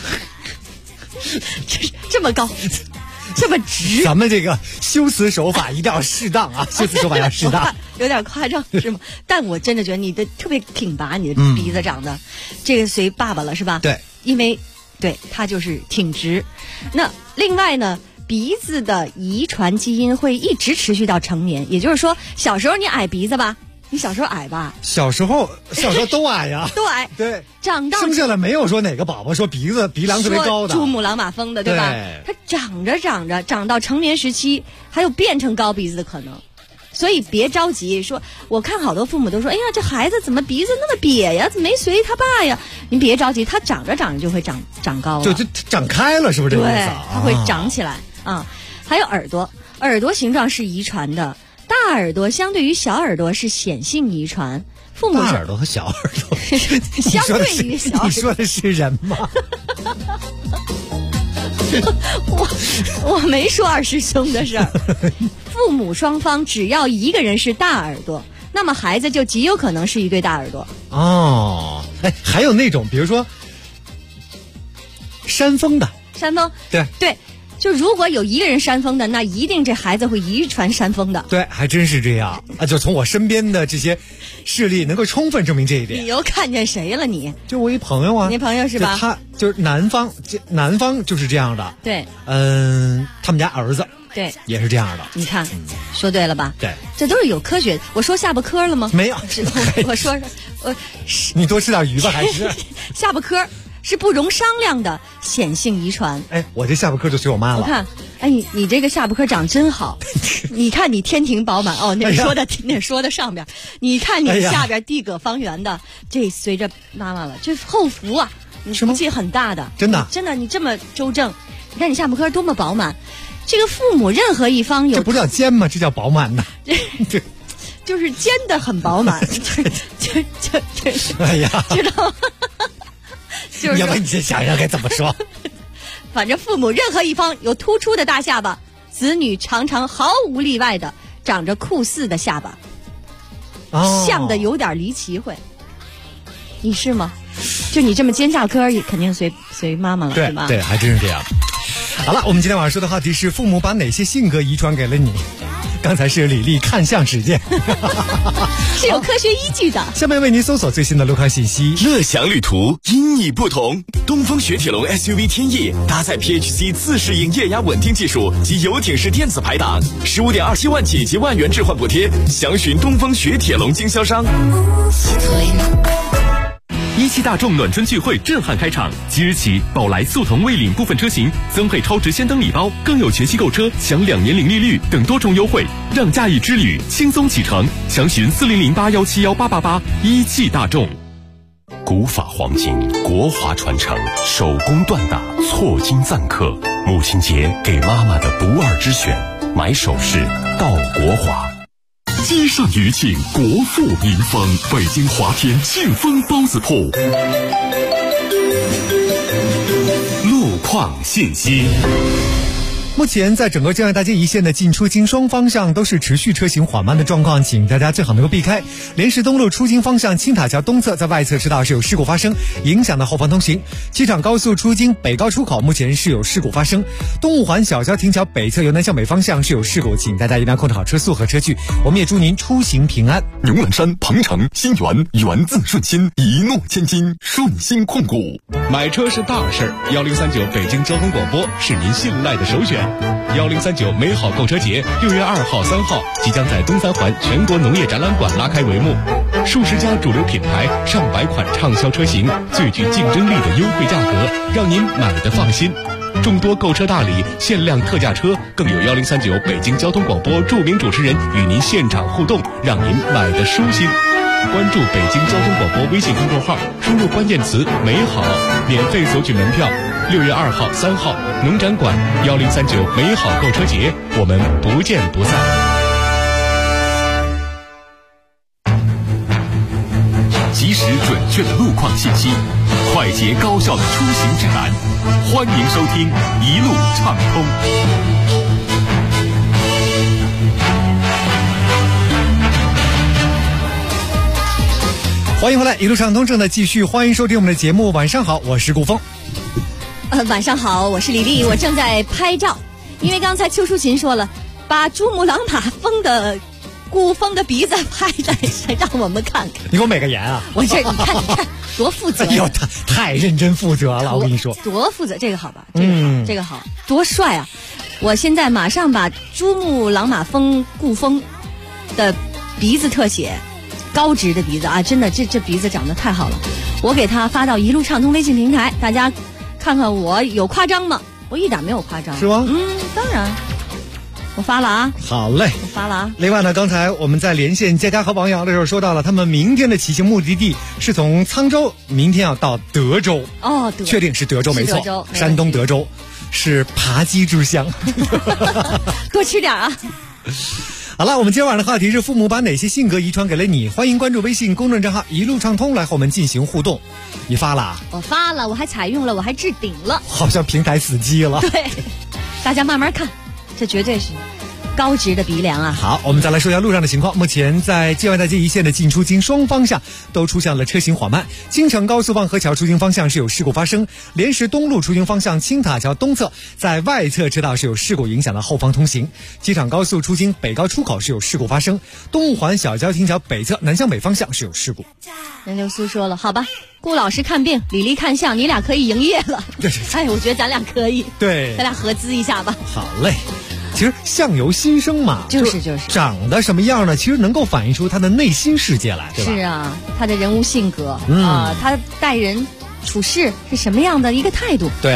这么高，这么直。 咱们这个修辞手法一定要适当啊，修辞手法要适当。 有点夸张是吗？但我真的觉得你的特别挺拔，你的鼻子长得，这个随爸爸了是吧？ 对， 因为对他就是挺直。那另外呢，鼻子的遗传基因会一直持续到成年，也就是说，小时候你矮鼻子吧。你小时候矮吧？ 小时候都矮呀， 都矮。 对， 长到生下来没有说哪个宝宝说鼻梁特别高的， 珠穆朗玛峰的，对吧？它长到成年时期，还有变成高鼻子的可能。所以别着急，说我看好多父母都说，哎呀，这孩子怎么鼻子那么瘪呀？怎么没随他爸呀？你别着急，他长着就会长高了， 就长开了，是不是这个意思？ 对，它会长起来啊。还有耳朵形状是遗传的。大耳朵相对于小耳朵是显性遗传，父母大耳朵和小耳朵相对于小耳朵， 你说的是人吗？ 我没说二师兄的事儿。父母双方只要一个人是大耳朵，那么孩子就极有可能是一对大耳朵。 哦，哎，还有那种比如说山峰的，对。 就如果有一个人山峰的，那一定这孩子会遗传山峰的。 对，还真是这样啊！就从我身边的这些事例能够充分证明这一点。 你又看见谁了？你就我一朋友啊， 你朋友是吧？ 他就是南方就是这样的。 对， 他们家儿子对也是这样的。 你看，说对了吧？ 对， 这都是有科学。我说下巴颏了吗？ 没有， 我说你多吃点鱼吧，还是下巴颏。是不容商量的显性遗传。 哎，我这下巴颏就随我妈了。 我看哎，你这个下巴颏长真好，你看你天庭饱满哦，那说的上边，你看你下边地阁方圆的，这随着妈妈了，这后福啊，你福气很大的， 真的， 你这么周正，你看你下巴颏多么饱满，这个父母任何一方有， 这不叫尖吗？这叫饱满呐， 这就是尖的很饱满， 哎呀， 知道吗？就是要不你先想想该怎么说。 反正父母任何一方有突出的大下巴，子女常常毫无例外的长着酷似的下巴，像的有点离奇会。你是吗？就你这么尖下颏，肯定随妈妈了， 对吧？ 对，还真是这样。好了，我们今天晚上说的话题是父母把哪些性格遗传给了你？刚才是李丽看相实践， 是有科学依据的。 下面为您搜索最新的路况信息。 乐享旅途因你不同，东风雪铁龙 SUV 天翼搭载 PHC 自适应液压稳定技术及游艇式电子排档，15.27万起及万元置换补贴，详询东风雪铁龙经销商。17大众暖春聚会震撼开场，即日起，宝来、速腾、蔚领部分车型增配超值先登礼包，更有全息购车享2年零利率等多重优惠，让驾驭之旅轻松启程。详询4008171888。17大众。 古法黄金，国华传承，手工锻打，错金赞客。母亲节给妈妈的不二之选，买首饰到国华。 积善余庆，国富民丰。北京华天庆丰包子铺。路况信息。 目前在整个江外大街一线的进出京双方向都是持续车行缓慢的状况，请大家最好能够避开。莲石东路出京方向青塔桥东侧在外侧车道是有事故发生，影响的后方通行。机场高速出京北高出口目前是有事故发生。东五环小桥亭桥北侧由南向北方向是有事故，请大家一定要控制好车速和车距。我们也祝您出行平安。 牛栏山、鹏城、新源，源自顺心，一诺千金，顺心控股。 买车是大事，1039北京交通广播是您信赖的首选。1039美好购车节6月2号、3号即将在东三环全国农业展览馆拉开帷幕，数十家主流品牌、上百款畅销车型，最具竞争力的优惠价格，让您买得放心。众多购车大礼、限量特价车，更有1039北京交通广播著名主持人与您现场互动，让您买得舒心。关注北京交通广播微信公众号，输入关键词“美好”，免费索取门票。6月2号、3号，农展馆1039美好购车节，我们不见不散。 及时准确的路况信息，快捷高效的出行指南，欢迎收听一路畅通。 欢迎回来，一路畅通正在继续，欢迎收听我们的节目。晚上好，我是顾峰。 晚上好，我是李丽，我正在拍照，因为刚才邱淑琴说了，把珠穆朗玛峰的顾峰的鼻子拍在让我们看看。 你给我美个颜啊！ 我这你看多负责！ 哎呦，太认真负责了，我跟你说， 多负责，这个好吧？这个好，多帅啊！我现在马上把珠穆朗玛峰顾峰的鼻子特写。高直的鼻子啊，真的这鼻子长得太好了，我给他发到一路畅通微信平台，大家看看我有夸张吗？我一点没有夸张， 是吗？ 当然，我发了啊。 好嘞， 我发了啊。 另外呢，刚才我们在连线佳佳和王瑶的时候说到了，他们明天的骑行目的地是从沧州，明天要到德州。 哦， 确定是德州，没错，山东德州是扒鸡之乡， 多吃点啊。 好了，我们今天晚上的话题是父母把哪些性格遗传给了你？欢迎关注微信公众账号一路畅通来和我们进行互动。你发了啊？ 我发了，我还采用了，我还置顶了， 好像平台死机了。 对，大家慢慢看，这绝对是高直的鼻梁啊！ 好，我们再来说一下路上的情况。目前在界外大街一线的进出京双方向都出现了车行缓慢，京承高速望河桥出京方向是有事故发生，莲石东路出京方向青塔桥东侧在外侧车道是有事故影响的后方通行，机场高速出京北高出口是有事故发生，东五环小桥亭桥北侧南向北方向是有事故。 任流苏说了，好吧，顾老师看病，李丽看相，你俩可以营业了。哎，我觉得咱俩可以， 对， 咱俩合资一下吧。 好嘞。其实相由心生嘛， 就是长得什么样呢？其实能够反映出他的内心世界来，对吧？ 是啊，他的人物性格他待人处事是什么样的一个态度？ 对了，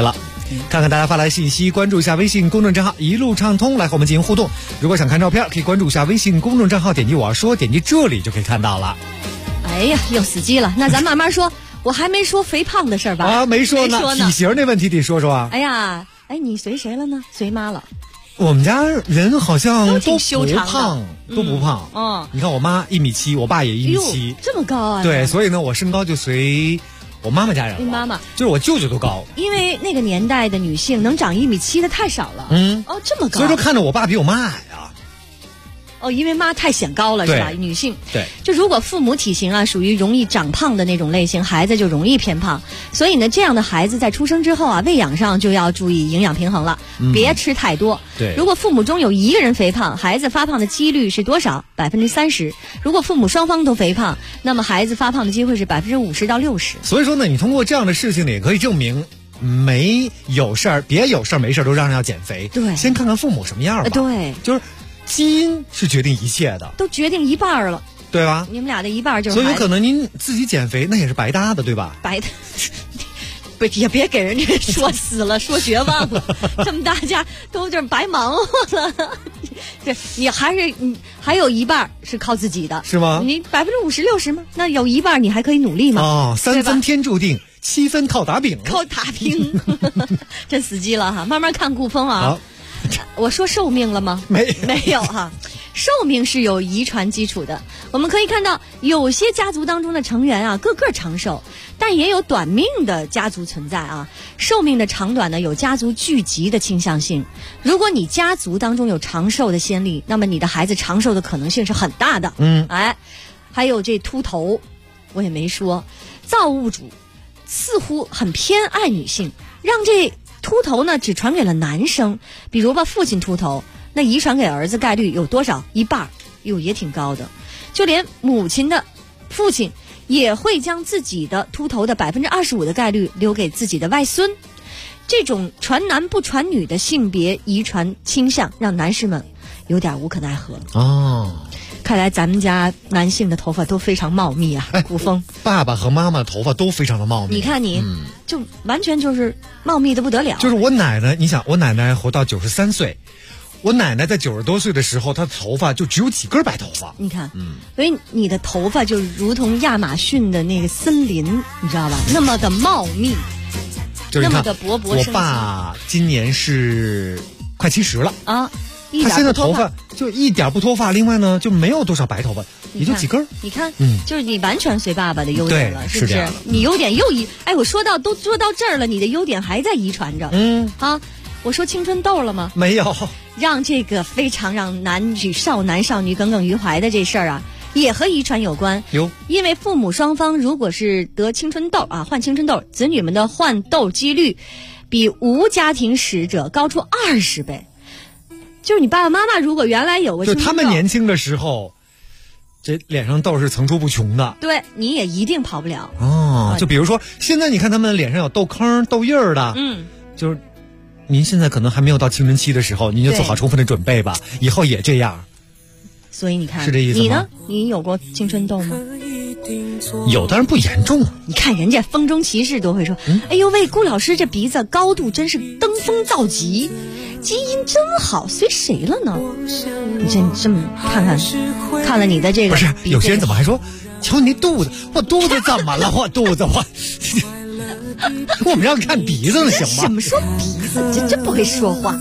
看看大家发来信息，关注一下微信公众账号一路畅通，来和我们进行互动。如果想看照片，可以关注一下微信公众账号，点击我要说，点击这里就可以看到了。 哎呀，又死机了，那咱慢慢说。我还没说肥胖的事儿吧？ 啊，没说呢，体型那问题得说说啊。 哎呀，你随谁了呢？随妈了。 我们家人好像都挺修长的， 都不胖。你看我妈1.7米，我爸也1.7米， 这么高啊？ 对，所以呢，我身高就随我妈妈家人了。 妈妈就是我舅舅都高， 因为那个年代的女性能长1.7米的太少了。这么高， 所以说看着我爸比我妈矮啊。 因为妈太显高了是吧？女性对， 就如果父母体型啊属于容易长胖的那种类型，孩子就容易偏胖。所以呢，这样的孩子在出生之后啊，喂养上就要注意营养平衡了，别吃太多。 对， 如果父母中有一个人肥胖，孩子发胖的几率是多少？30%。如果父母双方都肥胖，那么孩子发胖的机会是50%到60%。 所以说呢，你通过这样的事情呢，也可以证明。没有事儿，别有事儿没事儿都嚷嚷要减肥。 对， 先看看父母什么样吧。 对， 就是基因是决定一切的， 都决定一半了， 对吧？ 你们俩的一半就是。 所以有可能您自己减肥，那也是白搭的，对吧？ 白的，不也别给人家说死了，说绝望了，这么大家都这白忙活了。对，你还有一半是靠自己的， 是吗？ 你50%、60%吗？那有一半你还可以努力吗 ？3分天注定，7分靠打饼。 靠打饼，真死机了哈！慢慢看顾风啊。我说寿命了吗？ 没有哈。寿命是有遗传基础的，我们可以看到有些家族当中的成员啊，个个长寿，但也有短命的家族存在啊。寿命的长短呢，有家族聚集的倾向性。如果你家族当中有长寿的先例，那么你的孩子长寿的可能性是很大的。还有这秃头，我也没说，造物主似乎很偏爱女性，让这秃头呢只传给了男生。比如吧，父亲秃头，那遗传给儿子概率有多少？1半，也挺高的。就连母亲的父亲也会将自己的秃头的25%的概率留给自己的外孙。这种传男不传女的性别遗传倾向，让男士们有点无可奈何看来咱们家男性的头发都非常茂密啊。古风爸爸和妈妈的头发都非常的茂密， 你看你，就完全就是茂密的不得了。 就是我奶奶，你想我奶奶活到93岁，我奶奶在90多岁的时候，她的头发就只有几根白头发。 你看，所以你的头发就如同亚马逊的那个森林，你知道吧？那么的茂密， 就是那么的勃勃生机。 我爸今年是快70了啊。 他现在头发就一点不脱发，另外呢就没有多少白头发，也就几根。 你看，就是你完全随爸爸的优点了，是不是？你优点我说到这儿了，你的优点还在遗传着。我说青春痘了吗？ 没有。 让这个非常让男女少男少女耿耿于怀的这事儿啊，也和遗传有关。因为父母双方如果是得青春痘啊，患青春痘，子女们的患痘几率比无家庭史者高出20倍。就是你爸爸妈妈如果原来有过青春痘， 就他们年轻的时候，这脸上痘是层出不穷的， 对，你也一定跑不了。 就比如说现在你看他们脸上有痘坑、痘印儿的，就是您现在可能还没有到青春期的时候，您就做好充分的准备吧，以后也这样。 所以你看， 是这意思吗？ 你呢？你有过青春痘吗？ 有，当然不严重。 你看人家风中骑士都会说，哎呦喂，顾老师这鼻子高度真是登峰造极，基因真好，随谁了呢？你这么看了你的这个， 不是有些人怎么还说，瞧你肚子，我肚子怎么了？我肚子我们让看鼻子了行吗？ 怎么说鼻子？真不会说话。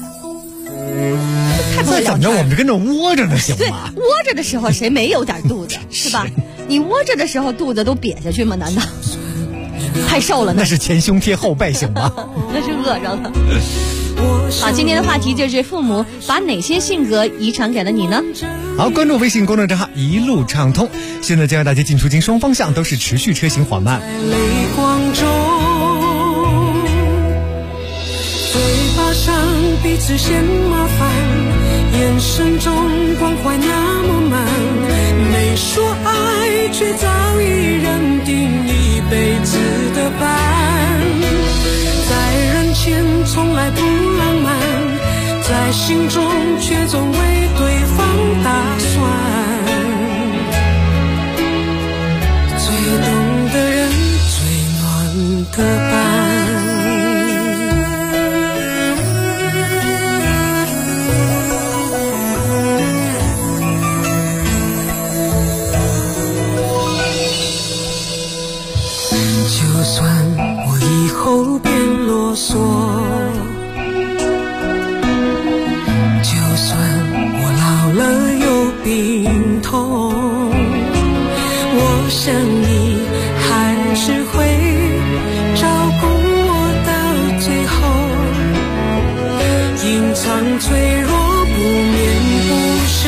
再怎么着，我们就跟着窝着呢，行吗？ 窝着的时候谁没有点肚子，是吧？你窝着的时候肚子都瘪下去吗？难道太瘦了呢？ 那是前胸贴后背，行吗？ 那是饿着了。好，今天的话题就是父母把哪些性格遗传给了你呢？ 好，关注微信公众账号一路畅通。现在将让大家进出京双方向都是持续车型缓慢。 泪光中，嘴巴上彼此嫌麻烦，眼神中关怀那么满，没说爱却早已认定一辈子的伴，在人前从来不浪漫，在心中却总为对方打算，最懂的人，最暖的伴。 后别啰嗦。就算我老了有病痛，我想你还是会照顾我到最后。隐藏脆弱不眠不休，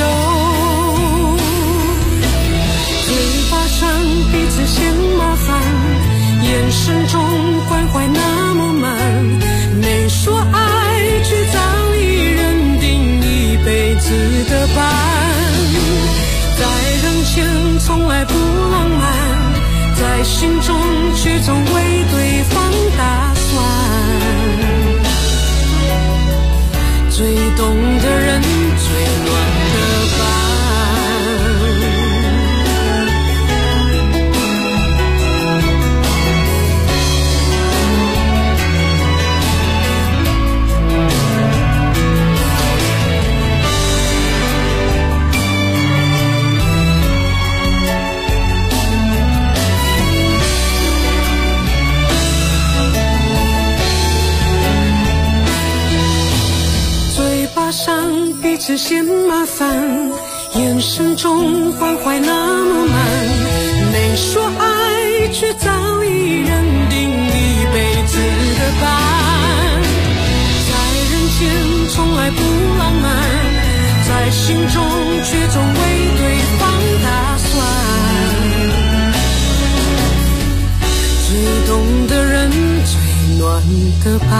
嘴巴上彼此嫌麻烦，眼神中关怀那么慢，没说爱却早已认定一辈子的伴，在人前从来不浪漫，在心中却总为对方打算，最懂的人最暖的伴。上彼此嫌麻烦，眼神中关怀那么慢，没说爱却早已认定一辈子的伴，在人前从来不浪漫，在心中却总为对方打算，最懂的人最暖的伴。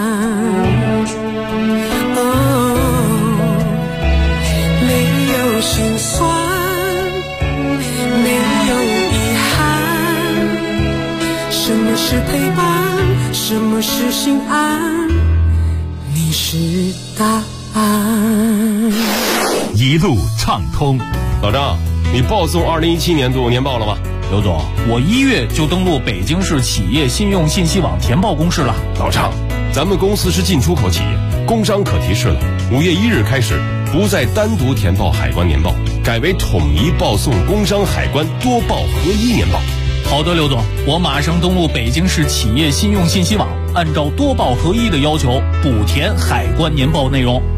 心酸，没有遗憾，什么是陪伴，什么是心安，你是答案。 一路畅通。 老张，你报送2017年度年报了吗？ 刘总，我1月就登录北京市企业信用信息网填报公示了。 老张，咱们公司是进出口企业，工商可提示了，5月1日开始不再单独填报海关年报，改为统一报送工商海关多报合一年报。 好的，刘总，我马上登录北京市企业信用信息网，按照多报合一的要求补填海关年报内容。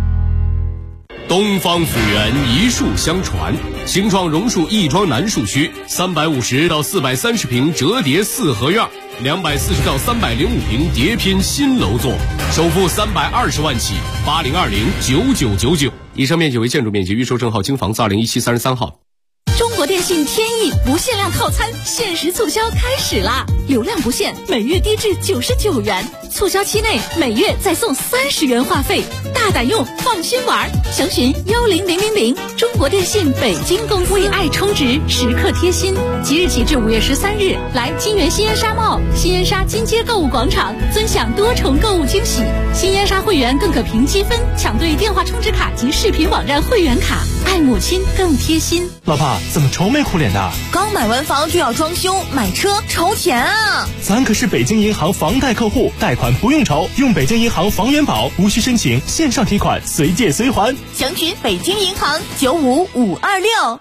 东方府源一树相传，形状榕树亦庄南树区350到430平折叠4合院，240到305平叠拼新楼座，首付320万起，80209999。以上面积为建筑面积，预售证号京房子2017 33号。 中国电信天翼不限量套餐限时促销开始啦！流量不限，每月低至99元，促销期内每月再送30元话费，大胆用，放心玩。详询10000。中国电信北京公司，为爱充值，时刻贴心。即日起至5月13日，来金源新烟沙贸、新烟沙金街购物广场，尊享多重购物惊喜。新烟沙会员更可凭积分抢对电话充值卡及视频网站会员卡，爱母亲更贴心。 老爸，怎么愁眉苦脸的？ 刚买完房就要装修，买车愁钱啊！ 咱可是北京银行房贷客户，贷款不用愁，用北京银行房源宝，无需申请，线上提款，随借随还。 详询北京银行95526。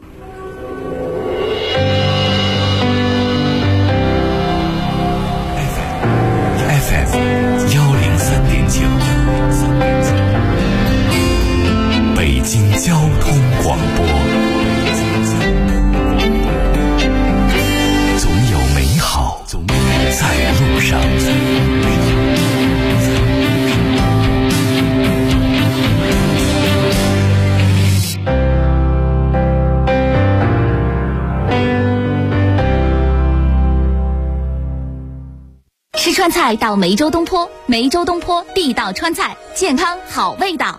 FM 103.9，北京交通广播。总有美好在路上。 吃川菜到梅州东坡，梅州东坡地道川菜，健康好味道。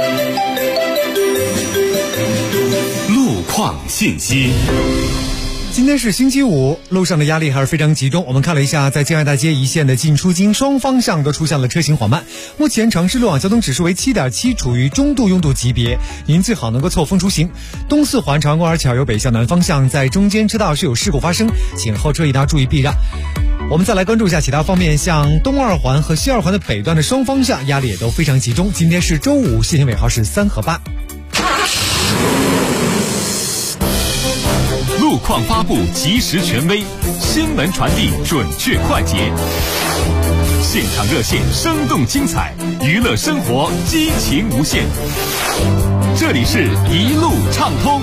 路况信息。 今天是星期五，路上的压力还是非常集中。我们看了一下，在京爱大街一线的进出京双方向都出现了车行缓慢。目前城市路网交通指数为7.7，处于中度拥堵级别，您最好能够错峰出行。东四环长安公园桥由北向南方向，在中间车道是有事故发生，请后车一定要注意避让。我们再来关注一下其他方面，像东二环和西二环的北段的双方向压力也都非常集中。今天是周五，限行尾号是3和8。 路况况发布及时权威，新闻传递准确快捷。现场热线生动精彩，娱乐生活激情无限。这里是一路畅通。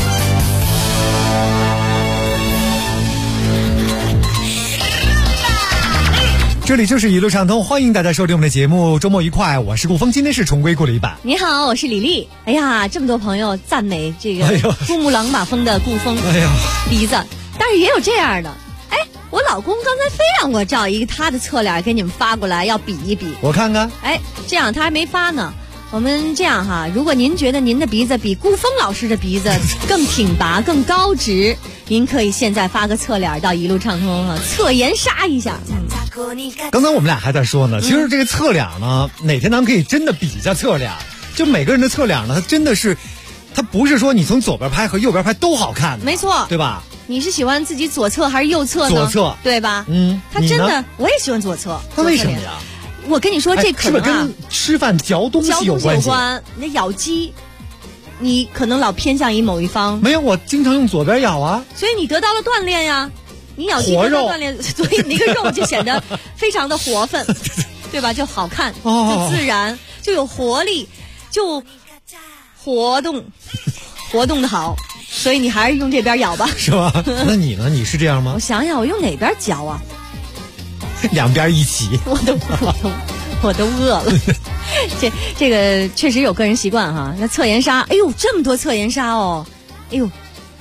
这里就是一路畅通，欢迎大家收听我们的节目，周末愉快，我是顾峰，今天是重归故里版。 你好，我是李丽。哎呀，这么多朋友赞美这个珠穆朗玛峰的顾峰， 哎呀， 鼻子，但是也有这样的。哎，我老公刚才非让我照一个他的侧脸给你们发过来，要比一比。 我看看。 哎，这样他还没发呢。我们这样哈，如果您觉得您的鼻子比顾峰老师的鼻子更挺拔、更高直，您可以现在发个侧脸到一路畅通了，侧颜杀一下。 刚才我们俩还在说呢，其实这个侧脸呢，哪天咱们可以真的比一下侧脸。就每个人的侧脸呢，它真的是，它不是说你从左边拍和右边拍都好看的， 没错， 对吧？ 你是喜欢自己左侧还是右侧呢？ 左侧， 对吧？他真的，我也喜欢左侧。 那为什么呀？ 我跟你说，这可能是不是跟吃饭嚼东西有关系？ 你的咬肌，你可能老偏向于某一方。 没有，我经常用左边咬啊。 所以你得到了锻炼呀，你咬肌得到锻炼，所以那个肉就显得非常的活泛，对吧？就好看，就自然，就有活力，就活动的好。所以你还是用这边咬吧， 是吧？那你呢？你是这样吗？ 我想想，我用哪边嚼啊？ 两边一起。 我都饿了。这个确实有个人习惯哈。那侧颜杀，哎呦，这么多侧颜杀哦，哎呦，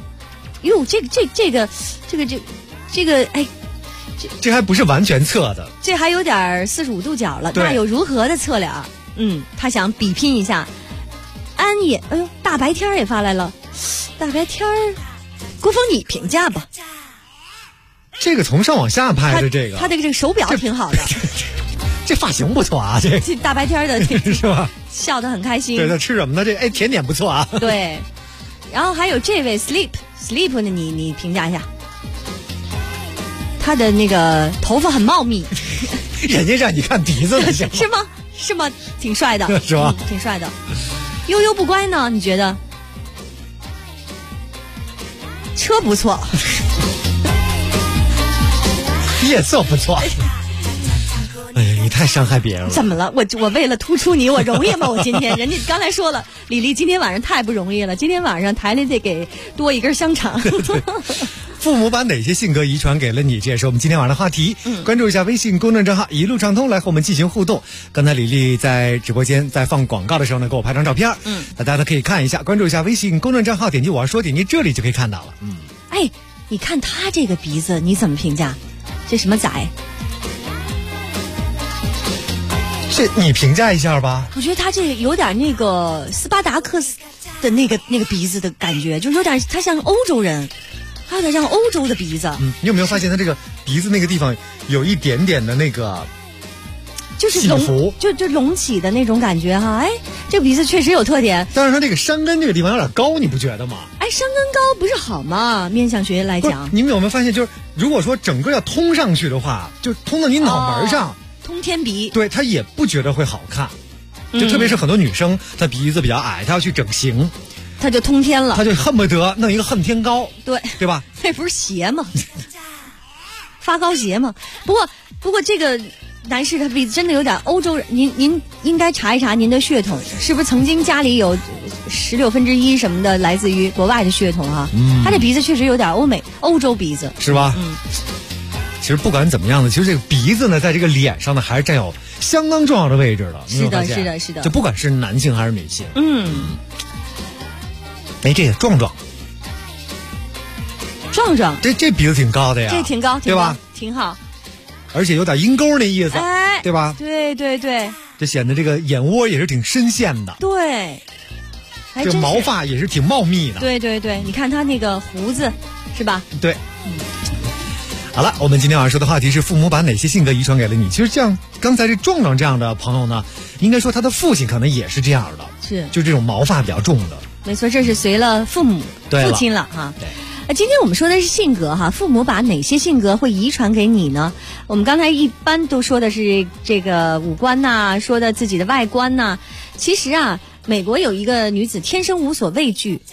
这个，哎， 这还不是完全侧的， 这还有点45度角了。那有如何的侧脸？他想比拼一下。安也，哎呦，大白天也发来了。大白天，郭峰你评价吧。 这个从上往下拍的这个， 他的这个手表挺好的， 这发型不错啊，这大白天的是吧？ 笑得很开心。 对，他吃什么呢？这甜点不错啊。 对，然后还有这位 sleep 呢，你评价一下，他的那个头发很茂密， 人家让你看鼻子了是吗？是吗？挺帅的， 是吧？ 挺帅的。悠悠不乖呢？你觉得？车不错。 夜色不错。哎呀，你太伤害别人了。 怎么了？我为了突出你，我容易吗？我今天人家刚才说了，李丽今天晚上太不容易了。今天晚上台里得给多一根香肠。 对，父母把哪些性格遗传给了你？这也是我们今天晚上的话题。关注一下微信公众账号一路畅通，来和我们进行互动。刚才李丽在直播间在放广告的时候呢，给我拍张照片。大家都可以看一下，关注一下微信公众账号，点击我要说，点击这里就可以看到了。 哎，你看他这个鼻子，你怎么评价？这什么仔？ 这你评价一下吧。 我觉得他这有点那个斯巴达克斯的那个鼻子的感觉，就有点他像欧洲人，他有点像欧洲的鼻子。 你有没有发现他这个鼻子那个地方有一点点的那个， 就是就隆起的那种感觉哈？哎，这个鼻子确实有特点。 但是他这个山根这个地方有点高，你不觉得吗？ 哎，山根高不是好吗？面相学来讲， 你们有没有发现，就是如果说整个要通上去的话，就通到你脑门上。 通天鼻， 对，他也不觉得会好看，就特别是很多女生，她鼻子比较矮，她要去整形， 她就通天了， 她就恨不得弄一个恨天高，对吧？ 那不是鞋吗？发高鞋吗？不过这个男士他鼻子真的有点欧洲人，您应该查一查您的血统，是不是曾经家里有1/16什么的来自于国外的血统啊？他这鼻子确实有点欧洲鼻子， 是吧？其实不管怎么样呢，其实这个鼻子呢，在这个脸上呢，还是占有相当重要的位置的。 是的，是的，是的。 就不管是男性还是女性。哎，这也壮，这鼻子挺高的呀， 这挺高， 对吧？ 挺好， 而且有点鹰钩那意思，对吧？ 对， 这显得这个眼窝也是挺深陷的。 对， 这个毛发也是挺茂密的。 对，你看他那个胡子，是吧？ 对。好了，我们今天晚上说的话题是父母把哪些性格遗传给了你？其实像刚才这壮这样的朋友呢，应该说他的父亲可能也是这样的，就这种毛发比较重的。 没错，这是随了父亲了哈。 对， 今天我们说的是性格哈，父母把哪些性格会遗传给你呢？我们刚才一般都说的是这个五官呐，说的自己的外观呐。其实啊，美国有一个女子天生无所畏惧。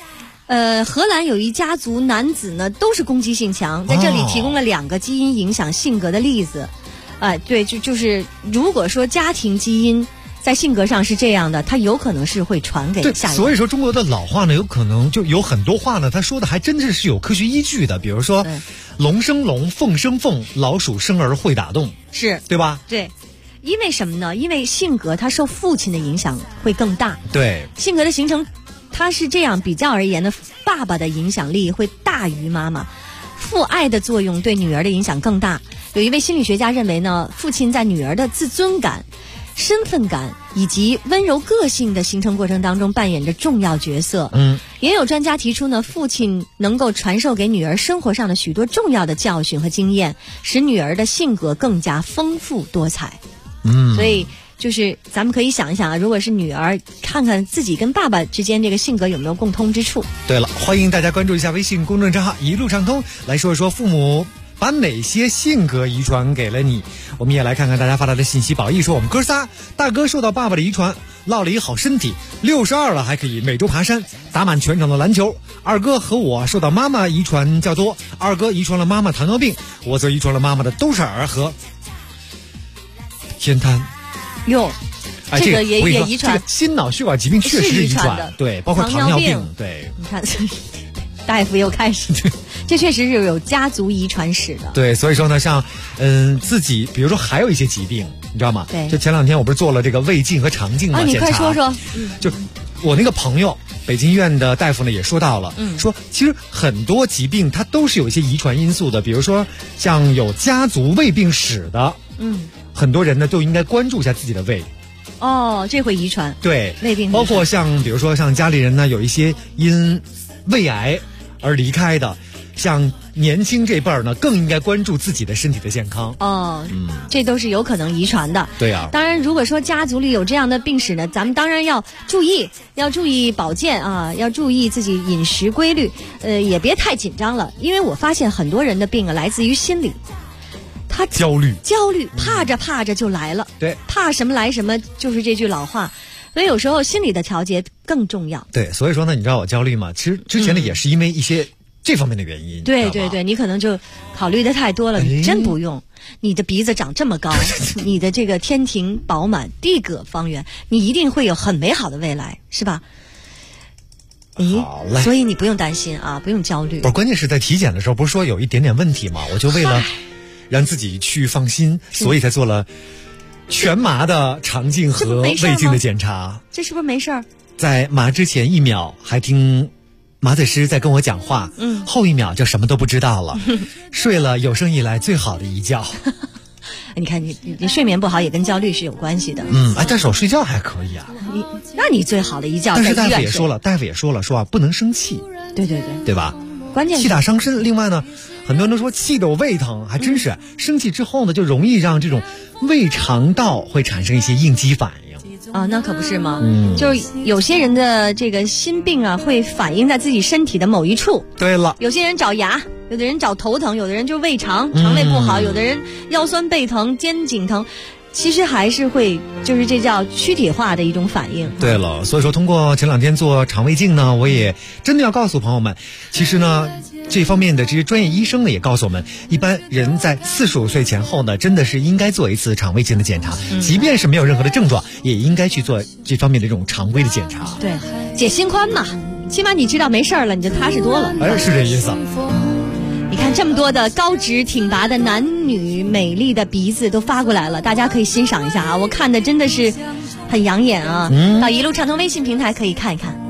荷兰有一家族男子呢，都是攻击性强，在这里提供了2个基因影响性格的例子。对，就是如果说家庭基因在性格上是这样的，它有可能是会传给下一代。 所以说中国的老话呢，有可能就有很多话呢，他说的还真的是有科学依据的。比如说，龙生龙，凤生凤，老鼠生儿会打洞， 是对吧？ 对。因为什么呢？因为性格它受父亲的影响会更大。 对， 性格的形成，它是这样，比较而言呢，爸爸的影响力会大于妈妈，父爱的作用对女儿的影响更大。有一位心理学家认为呢，父亲在女儿的自尊感、身份感以及温柔个性的形成过程当中扮演着重要角色。也有专家提出呢，父亲能够传授给女儿生活上的许多重要的教训和经验，使女儿的性格更加丰富多彩。所以就是咱们可以想一想啊，如果是女儿，看看自己跟爸爸之间这个性格有没有共通之处。 对了，欢迎大家关注一下微信公众账号一路畅通，来说一说父母把哪些性格遗传给了你。我们也来看看大家发来的信息。宝义说，我们哥仨，大哥受到爸爸的遗传，落了一好身体，62了还可以每周爬山，打满全场的篮球。二哥和我受到妈妈遗传较多，二哥遗传了妈妈糖尿病，我则遗传了妈妈的兜色儿和偏瘫。 哟，这个也遗传， 这个心脑血管疾病确实是遗传的，对，包括糖尿病，对。 你看，大夫又开始，这确实是有家族遗传史的。 对，所以说呢，像自己，比如说还有一些疾病，你知道吗？ 对。 就前2天我不是做了这个胃镜和肠镜的检查？ 你快说说。 就我那个朋友，北京医院的大夫呢也说到了，说其实很多疾病它都是有一些遗传因素的，比如说像有家族胃病史的，很多人呢都应该关注一下自己的胃。 这会遗传。 对， 胃病。 包括像比如说像家里人呢有一些因胃癌而离开的，像年轻这辈儿呢更应该关注自己的身体的健康。 这都是有可能遗传的。 对啊。 当然如果说家族里有这样的病史呢，咱们当然要注意保健啊，要注意自己饮食规律，也别太紧张了，因为我发现很多人的病啊来自于心理。他焦虑， 怕着就来了。 对， 怕什么来什么，就是这句老话。所以有时候心理的调节更重要。 对，所以说呢，你知道我焦虑吗？其实之前呢也是因为一些这方面的原因。 对，你可能就考虑的太多了，你真不用。你的鼻子长这么高，你的这个天庭饱满，地阁方圆，你一定会有很美好的未来，是吧？ 好嘞。 所以你不用担心啊，不用焦虑。 不是，关键是在体检的时候不是说有一点点问题吗？我就为了让自己去放心，所以才做了全麻的肠镜和胃镜的检查。 这是不是没事儿？ 在麻之前1秒还听麻醉师在跟我讲话，后1秒就什么都不知道了，睡了有生以来最好的一觉。 你看你睡眠不好也跟焦虑是有关系的。 但是我睡觉还可以啊。 那你最好的一觉。 但是大夫也说了，说不能生气。对吧？ 关键气大伤身。另外呢，很多人都说气得我胃疼，还真是生气之后呢，就容易让这种胃肠道会产生一些应激反应。 那可不是吗？就是有些人的这个心病啊，会反映在自己身体的某一处。 对了， 有些人找牙，有的人找头疼，有的人就胃肠胃不好，有的人腰酸背疼、肩颈疼。其实还是会，就是这叫躯体化的一种反应。 对了，所以说通过前2天做肠胃镜呢，我也真的要告诉朋友们，其实呢，这方面的这些专业医生呢也告诉我们，一般人在45岁前后呢，真的是应该做一次肠胃镜的检查，即便是没有任何的症状，也应该去做这方面的这种常规的检查。 对，解心宽嘛，起码你知道没事儿了，你就踏实多了。 是这意思。 你看这么多的高直挺拔的男女美丽的鼻子都发过来了，大家可以欣赏一下啊！我看的真的是很养眼啊！到一路畅通微信平台可以看一看。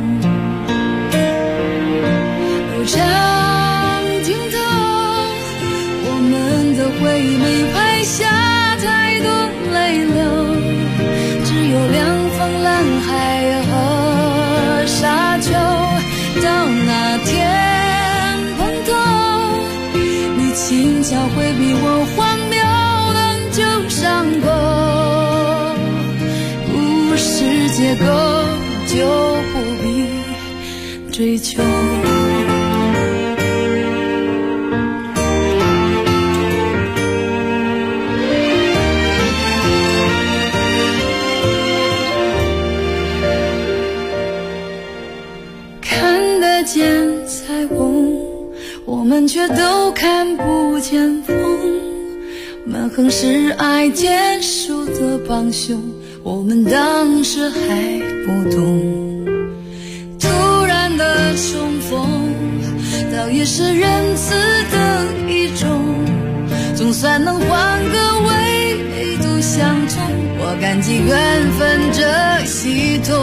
镜头，我们的回忆没拍下太多泪流，只有2方蓝海和沙丘。到那天碰头，你轻巧回避我荒谬的旧伤口，故事结构就不必追求。 们却都看不见风。蛮横是爱结束的帮凶，我们当时还不懂。突然的重逢，倒也是仁慈的一种，总算能换个维度相通，我感激缘分这系统。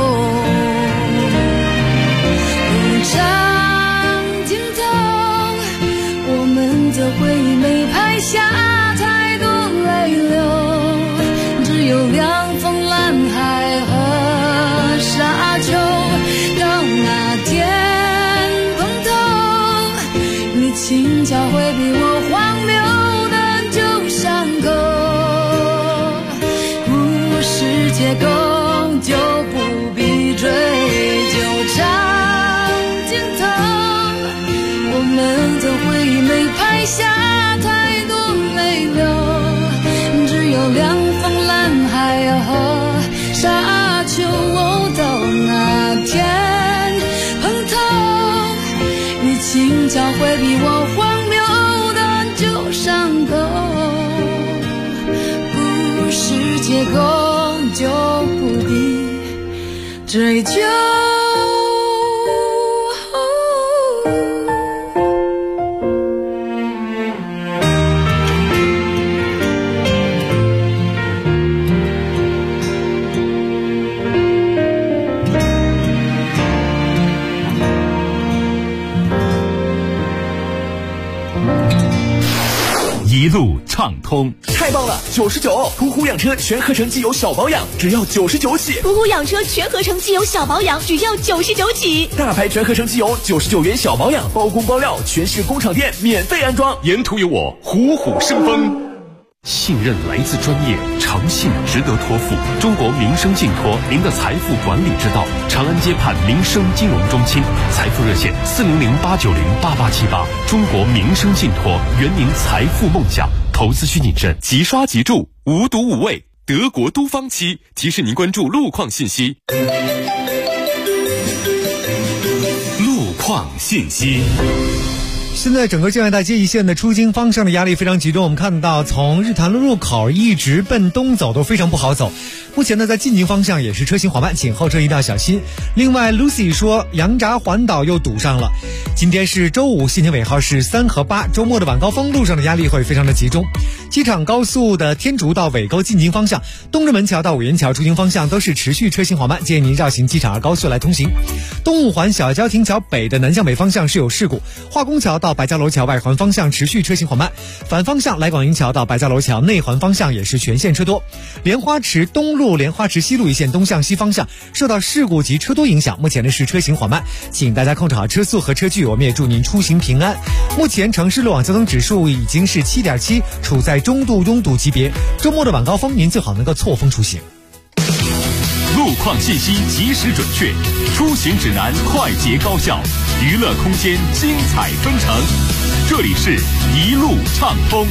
长镜头，我们的回忆没拍下太多泪流，只有凉风蓝海和沙丘。到那天碰头，你轻巧回避我荒谬的旧伤口，不是借口就不必追究。长镜头，我们的回忆没拍下太多泪流，只有凉风蓝海和沙丘。到那天碰头，你轻巧回避我荒谬的旧伤口，不是借口就不必追究。 一路畅通， 太棒了！99，途虎养车全合成机油小保养只要99起。 途虎养车全合成机油小保养只要99起。 大牌全合成机油99元小保养，包工包料，全市工厂店免费安装。 沿途有我，虎虎生风。信任来自专业，诚信值得托付。中国民生信托，您的财富管理之道。长安街畔民生金融中心，财富热线400-890-8878。中国民生信托，圆您财富梦想。投资需谨慎，即刷即注，无毒无畏。德国都方期提示您关注路况信息。路况信息。 现在整个建外大街一线的出京方向的压力非常集中，我们看到从日坛路入口一直奔东走都非常不好走。目前呢，在进京方向也是车行缓慢，请后车一定要小心。另外 Lucy 说羊闸环岛又堵上了。今天是周五，信天尾号是3和8，周末的晚高峰路上的压力会非常的集中。机场高速的天竺到尾沟进京方向，东直门桥到五元桥出京方向都是持续车行缓慢，建议您绕行机场2高速来通行。东五环小郊亭桥北的南向北方向是有事故，化工桥到白家楼桥外环方向持续车行缓慢，反方向来广营桥到白家楼桥内环方向也是全线车多。莲花池东路、莲花池西路一线东向西方向受到事故及车多影响，目前呢是车行缓慢，请大家控制好车速和车距，我们也祝您出行平安。目前城市路网交通指数已经是7.7，处在中度拥堵级别，周末的晚高峰您最好能够错峰出行。 路况信息及时准确，出行指南快捷高效，娱乐空间精彩纷呈。这里是一路畅通。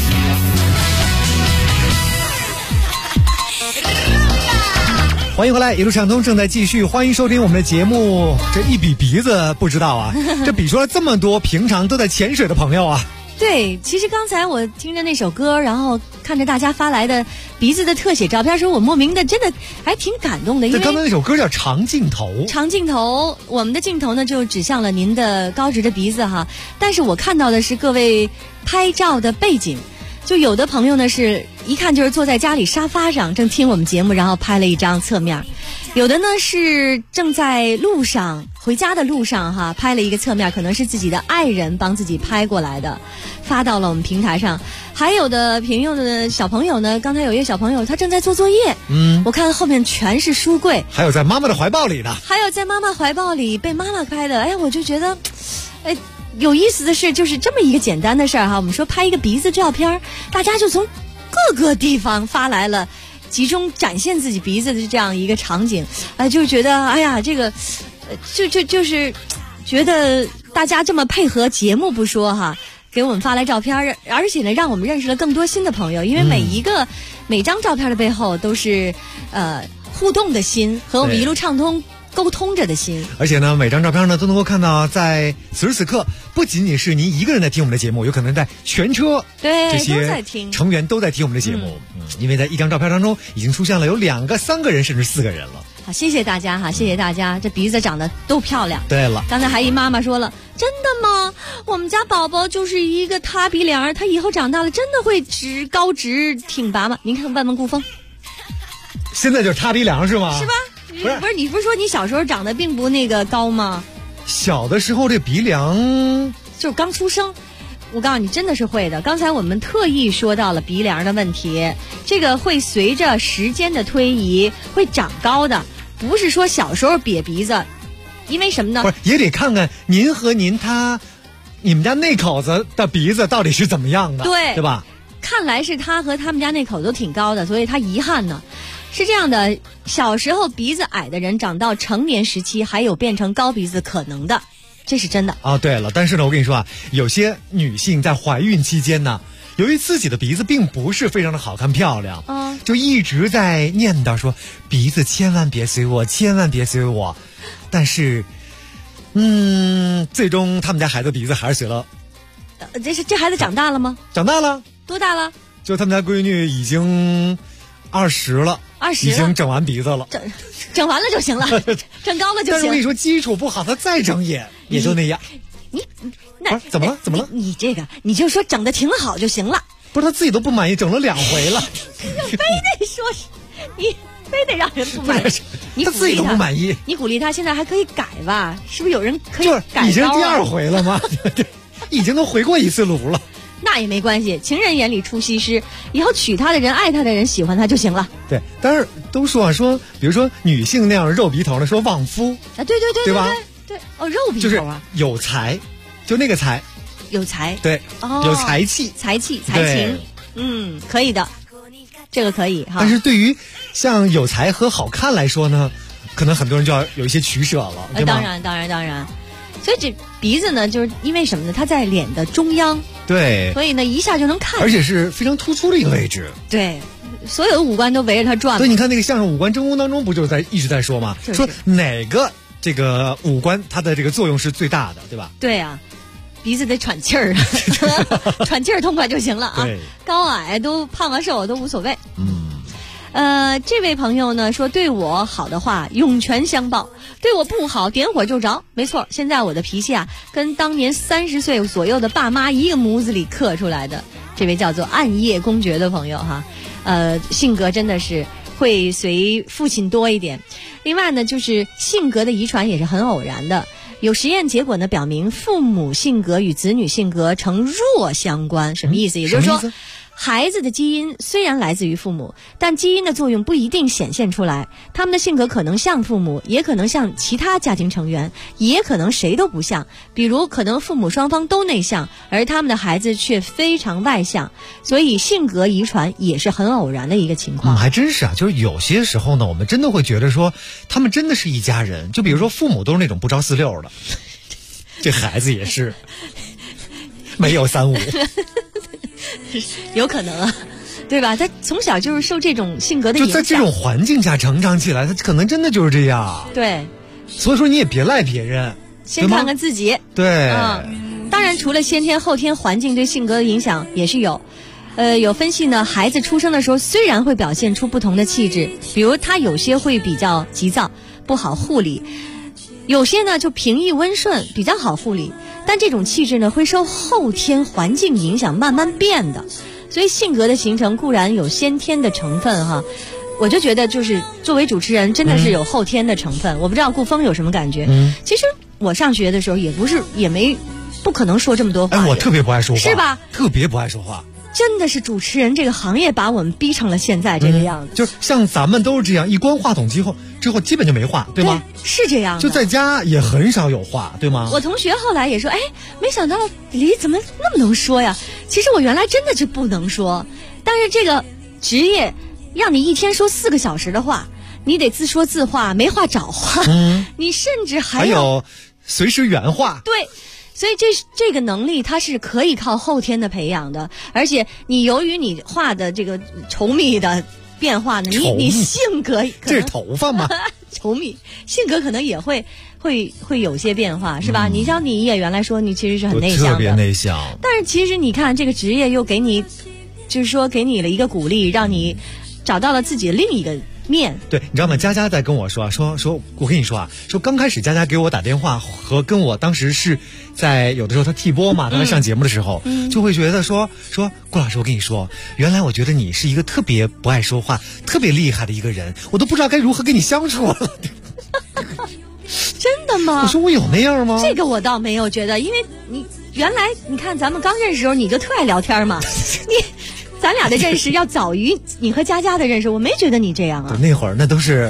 欢迎回来，一路畅通正在继续，欢迎收听我们的节目。这一比鼻子不知道啊，这比出了这么多平常都在潜水的朋友啊。 对，其实刚才我听着那首歌，然后看着大家发来的鼻子的特写照片时候，我莫名的真的还挺感动的。因为刚才那首歌叫《长镜头》， 长镜头，我们的镜头呢就指向了您的高直的鼻子哈。但是我看到的是各位拍照的背景，就有的朋友呢是一看就是坐在家里沙发上正听我们节目，然后拍了一张侧面。有的呢是正在路上回家的路上哈，拍了一个侧面，可能是自己的爱人帮自己拍过来的，发到了我们平台上。还有的朋友的小朋友呢，刚才有一个小朋友他正在做作业，我看后面全是书柜， 还有在妈妈的怀抱里的， 还有在妈妈怀抱里被妈妈拍的。我就觉得有意思的是，就是这么一个简单的事儿哈，我们说拍一个鼻子照片，大家就从各个地方发来了集中展现自己鼻子的这样一个场景，就觉得这个就是觉得大家这么配合节目不说哈，给我们发来照片，而且呢让我们认识了更多新的朋友，因为每张照片的背后都是互动的心，和我们一路畅通沟通着的心。 而且呢，每张照片呢都能够看到，在此时此刻，不仅仅是您一个人在听我们的节目，有可能在全车对这些都在听成员都在听我们的节目。因为在一张照片当中已经出现了有2个、3个人，甚至4个人了。 好，谢谢大家哈，谢谢大家，这鼻子长得都漂亮。 对了， 刚才还一妈妈说了，真的吗？我们家宝宝就是一个塌鼻梁，他以后长大了真的会高直挺拔吗？您看问问顾峰， 现在就是塌鼻梁是吗？ 是吧？不是你不是说你小时候长得并不高吗？ 小的时候这鼻梁就是刚出生。我告诉你，真的是会的。刚才我们特意说到了鼻梁的问题，这个会随着时间的推移会长高的，不是说小时候瘪鼻子，因为什么呢？ 不是，也得看看您和你们家那口子的鼻子到底是怎么样的，对吧？ 看来是他和他们家那口子都挺高的，所以他遗憾呢。是这样的，小时候鼻子矮的人长到成年时期还有变成高鼻子可能的。这是真的啊！对了，但是呢，我跟你说啊，有些女性在怀孕期间呢，由于自己的鼻子并不是非常的好看漂亮，就一直在念叨说鼻子千万别随我，千万别随我。但是，最终他们家孩子鼻子还是随了。 这孩子长大了吗？ 长大了。 多大了？ 就他们家闺女已经20了，20已经整完鼻子了。 整完了就行了，整高了就行。 但是我跟你说，基础不好，他再整也就那样。 那怎么了？怎么了？ 你这个你就说整得挺好就行了。 不是他自己都不满意，整了2回了。 非得说你非得让人不满意， 他自己都不满意。 你鼓励他，现在还可以改吧？是不是有人可以改？ 已经第2回了吗？已经都回过1次炉了。 那也没关系，情人眼里出西施，以后娶她的人、爱她的人、喜欢她就行了。 对，但是都说比如说女性那样肉鼻头的说旺夫啊，对吧？ 对哦，肉鼻头啊， 就是有才，就那个才， 有才， 对，有才气， 才情，可以的，这个可以哈。 但是对于像有才和好看来说呢，可能很多人就要有一些取舍了，对吧？ 当然。所以这鼻子呢，就是因为什么呢？它在脸的中央， 对， 所以呢一下就能看， 而且是非常突出的一个位置。 对，所有的五官都围着它转。 所以你看那个相声五官真功当中，不就是一直在说吗？说哪个这个五官它的这个作用是最大的，对吧？ 对啊，鼻子得喘气儿，喘气儿痛快就行了啊。高矮都胖啊瘦都无所谓。这位朋友呢说，对我好的话涌泉相报，对我不好点火就着。没错，现在我的脾气啊，跟当年30岁左右的爸妈一个模子里刻出来的。这位叫做暗夜公爵的朋友哈，性格真的是会随父亲多一点。另外呢，就是性格的遗传也是很偶然的。有实验结果呢表明，父母性格与子女性格呈弱相关。什么意思？也就是说，孩子的基因虽然来自于父母，但基因的作用不一定显现出来。他们的性格可能像父母，也可能像其他家庭成员，也可能谁都不像。比如可能父母双方都内向，而他们的孩子却非常外向。所以性格遗传也是很偶然的一个情况。 还真是啊，就是有些时候呢，我们真的会觉得说他们真的是一家人。就比如说父母都是那种不着4、6的，这孩子也是没有3、5。 有可能啊，对吧？他从小就是受这种性格的影响， 就在这种环境下成长起来，他可能真的就是这样。 对， 所以说你也别赖别人， 先看看自己。 对， 当然除了先天后天环境对性格的影响也是有。有分析呢，孩子出生的时候虽然会表现出不同的气质，比如他有些会比较急躁，不好护理；有些呢就平易温顺，比较好护理。但这种气质呢，会受后天环境影响慢慢变的。所以性格的形成固然有先天的成分哈，我就觉得就是作为主持人真的是有后天的成分。我不知道顾峰有什么感觉。其实我上学的时候不可能说这么多话。 我特别不爱说话， 是吧？ 特别不爱说话。 真的是主持人这个行业把我们逼成了现在这个样子。 就是像咱们都是这样，一关话筒之后基本就没话，对吗？ 是这样的。 就在家也很少有话，对吗？ 我同学后来也说，没想到李怎么那么能说呀？其实我原来真的就不能说，但是这个职业让你一天说4个小时的话，你得自说自话，没话找话，你甚至还有随时原话。 对。所以这个能力它是可以靠后天的培养的，而且你由于你话的这个稠密的变化呢，你性格这是头发吗？ 稠密，性格可能也会有些变化，是吧？你像你也原来说你其实是很内向的， 特别内向， 但是其实你看这个职业又给你，就是说给你了一个鼓励，让你找到了自己的另一个面。 对，你知道吗？佳佳在跟我说我跟你说啊，说刚开始佳佳给我打电话和跟我当时是在有的时候他替播嘛，他在上节目的时候，就会觉得说顾老师，我跟你说，原来我觉得你是一个特别不爱说话、特别厉害的一个人，我都不知道该如何跟你相处了。 真的吗？ 我说我有那样吗？ 这个我倒没有觉得，因为你原来你看咱们刚认识的时候你就特爱聊天嘛，咱俩的认识要早于你和佳佳的认识，我没觉得你这样啊。 那会儿那都是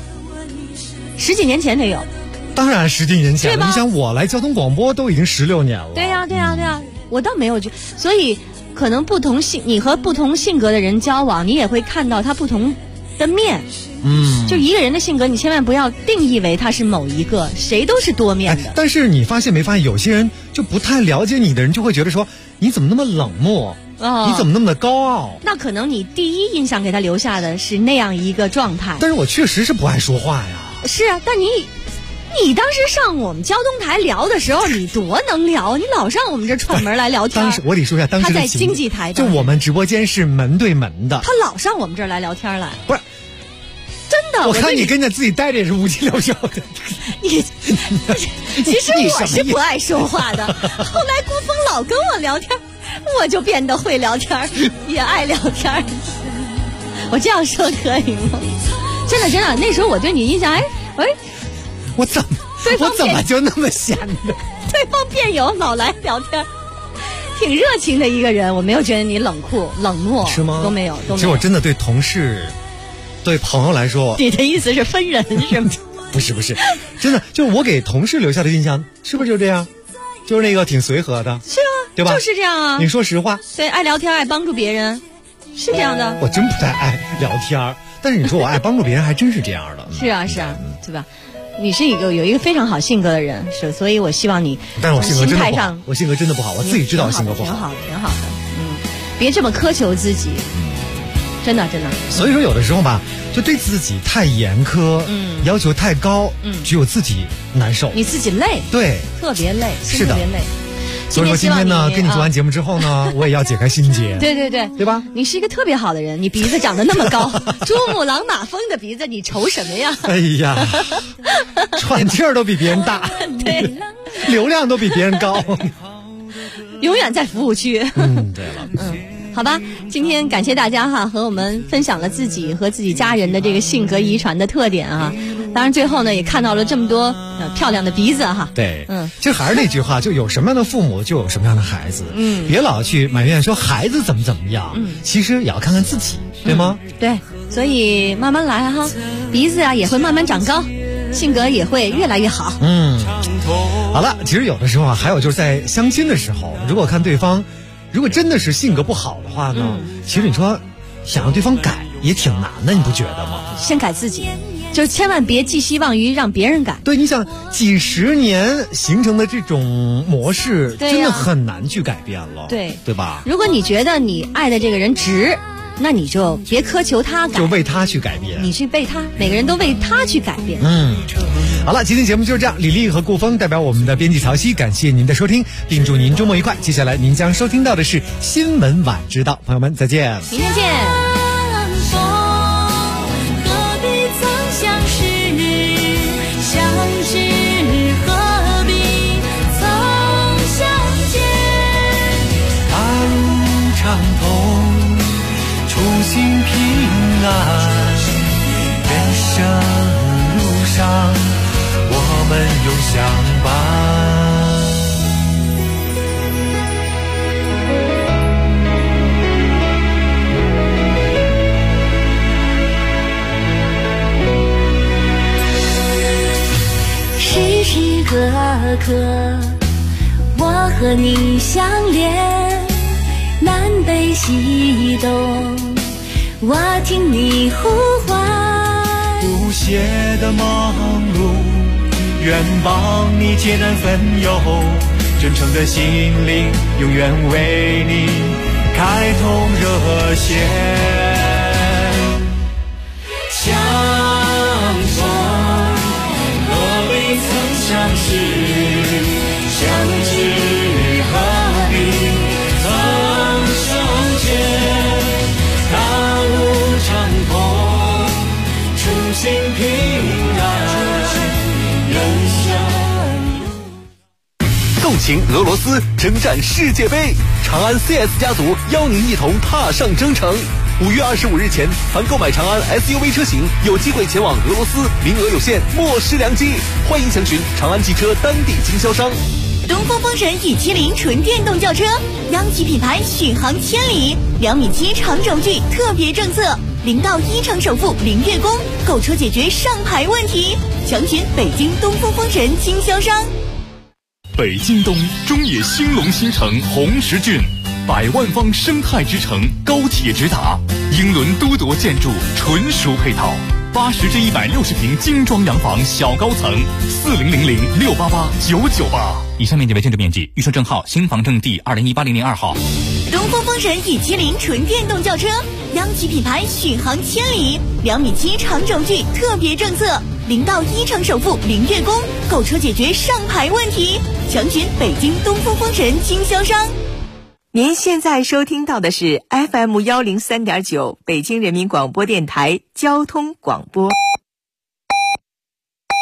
10几年前得有。 当然10几年前了，你想我来交通广播都已经16年了。 对呀，我倒没有觉，所以可能你和不同性格的人交往，你也会看到他不同的面。就一个人的性格，你千万不要定义为他是某一个，谁都是多面的。 但是你发现没发现，有些人就不太了解你的人，就会觉得说你怎么那么冷漠，你怎么那么的高傲？ 那可能你第一印象给他留下的是那样一个状态。 但是我确实是不爱说话呀。 是啊，但你当时上我们交通台聊的时候，你多能聊，你老上我们这串门来聊天。 当时我得说一下，当时他在经济台， 就我们直播间是门对门的， 他老上我们这儿来聊天来。 不是。 真的， 我看你跟着自己待着也是无精打采的。 其实我是不爱说话的，后来顾峰老跟我聊天，我就变得会聊天，也爱聊天。我这样说可以吗？真的，那时候我对你印象， 我怎么就那么闲的？ 对方辩友老来聊天，挺热情的一个人，我没有觉得你冷酷冷漠， 是吗？ 都没有。 其实我真的对同事。对朋友来说， 你的意思是分人是吗？ 不是，真的，就是我给同事留下的印象，是不是就这样？就是那个挺随和的， 是啊， 对吧？ 就是这样啊。 你说实话， 对，爱聊天，爱帮助别人，是这样的。 我真不太爱聊天，但是你说我爱帮助别人，还真是这样的。 是啊，对吧？你是有一个非常好性格的人，所以我希望你。 但是我性格真的不好，我性格真的不好，我自己知道我性格不好。 挺好的，别这么苛求自己。真的。 所以说有的时候吧，就对自己太严苛，要求太高，只有自己难受， 你自己累， 对， 特别累， 是的， 特别累。 所以说今天呢，跟你做完节目之后呢，我也要解开心结。 对吧？ 你是一个特别好的人，你鼻子长得那么高，珠穆朗玛峰的鼻子，你愁什么呀？ 哎呀，喘气儿都比别人大， 对， 流量都比别人高， 永远在服务区。 对了， 好吧，今天感谢大家和我们分享了自己和自己家人的这个性格遗传的特点啊。当然最后呢，也看到了这么多漂亮的鼻子哈。 对，其实还是那句话，就有什么样的父母，就有什么样的孩子。别老去埋怨说孩子怎么样，其实也要看看自己，对吗？ 对，所以慢慢来哈，鼻子也会慢慢长高，性格也会越来越好。 好了，其实有的时候还有就是在相亲的时候，如果看对方。如果真的是性格不好的话呢，其实你说想让对方改也挺难的，你不觉得吗？ 先改自己，就千万别寄希望于让别人改。 对，你想几十年形成的这种模式，真的很难去改变了，对吧？ 如果你觉得你爱的这个人值，那你就别苛求他改， 就为他去改变， 你去为他，每个人都为他去改变。 好了，今天节目就是这样。李丽和顾峰代表我们的编辑曹曦，感谢您的收听，并祝您周末愉快。接下来您将收听到的是新闻晚知道，朋友们再见， 明天见。 初心平安，人生路上我们永相伴。 时时刻刻，我和你相连，南北西东，我听你呼唤。 不懈的忙碌，愿帮你解难分忧，真诚的心灵，永远为你开通热线。相逢行俄罗斯，征战世界杯。长安 CS 家族邀您一同踏上征程。5月25日前，凡购买长安 SUV 车型，有机会前往俄罗斯，名额有限，莫失良机。欢迎详询长安汽车当地经销商。 东风风神E70纯电动轿车，央企品牌，续航千里，2.7米长轴距特别政策，0到1成首付0月供，购车解决上牌问题。详询北京东风风神经销商。 北京东中野兴隆新城红石郡，100万方生态之城，高铁直达，英伦都铎建筑纯属配套，80至160平精装洋房小高层，4000688998。 以上面积为建筑面积，预售证号新房证第20180002号。 东风风神E70纯电动轿车，央企品牌，续航千里，2.7米长轴距特别政策，0到1成首付0月供，购车解决上牌问题。详询北京东风风神经销商。 您现在收听到的是 FM103.9北京人民广播电台交通广播。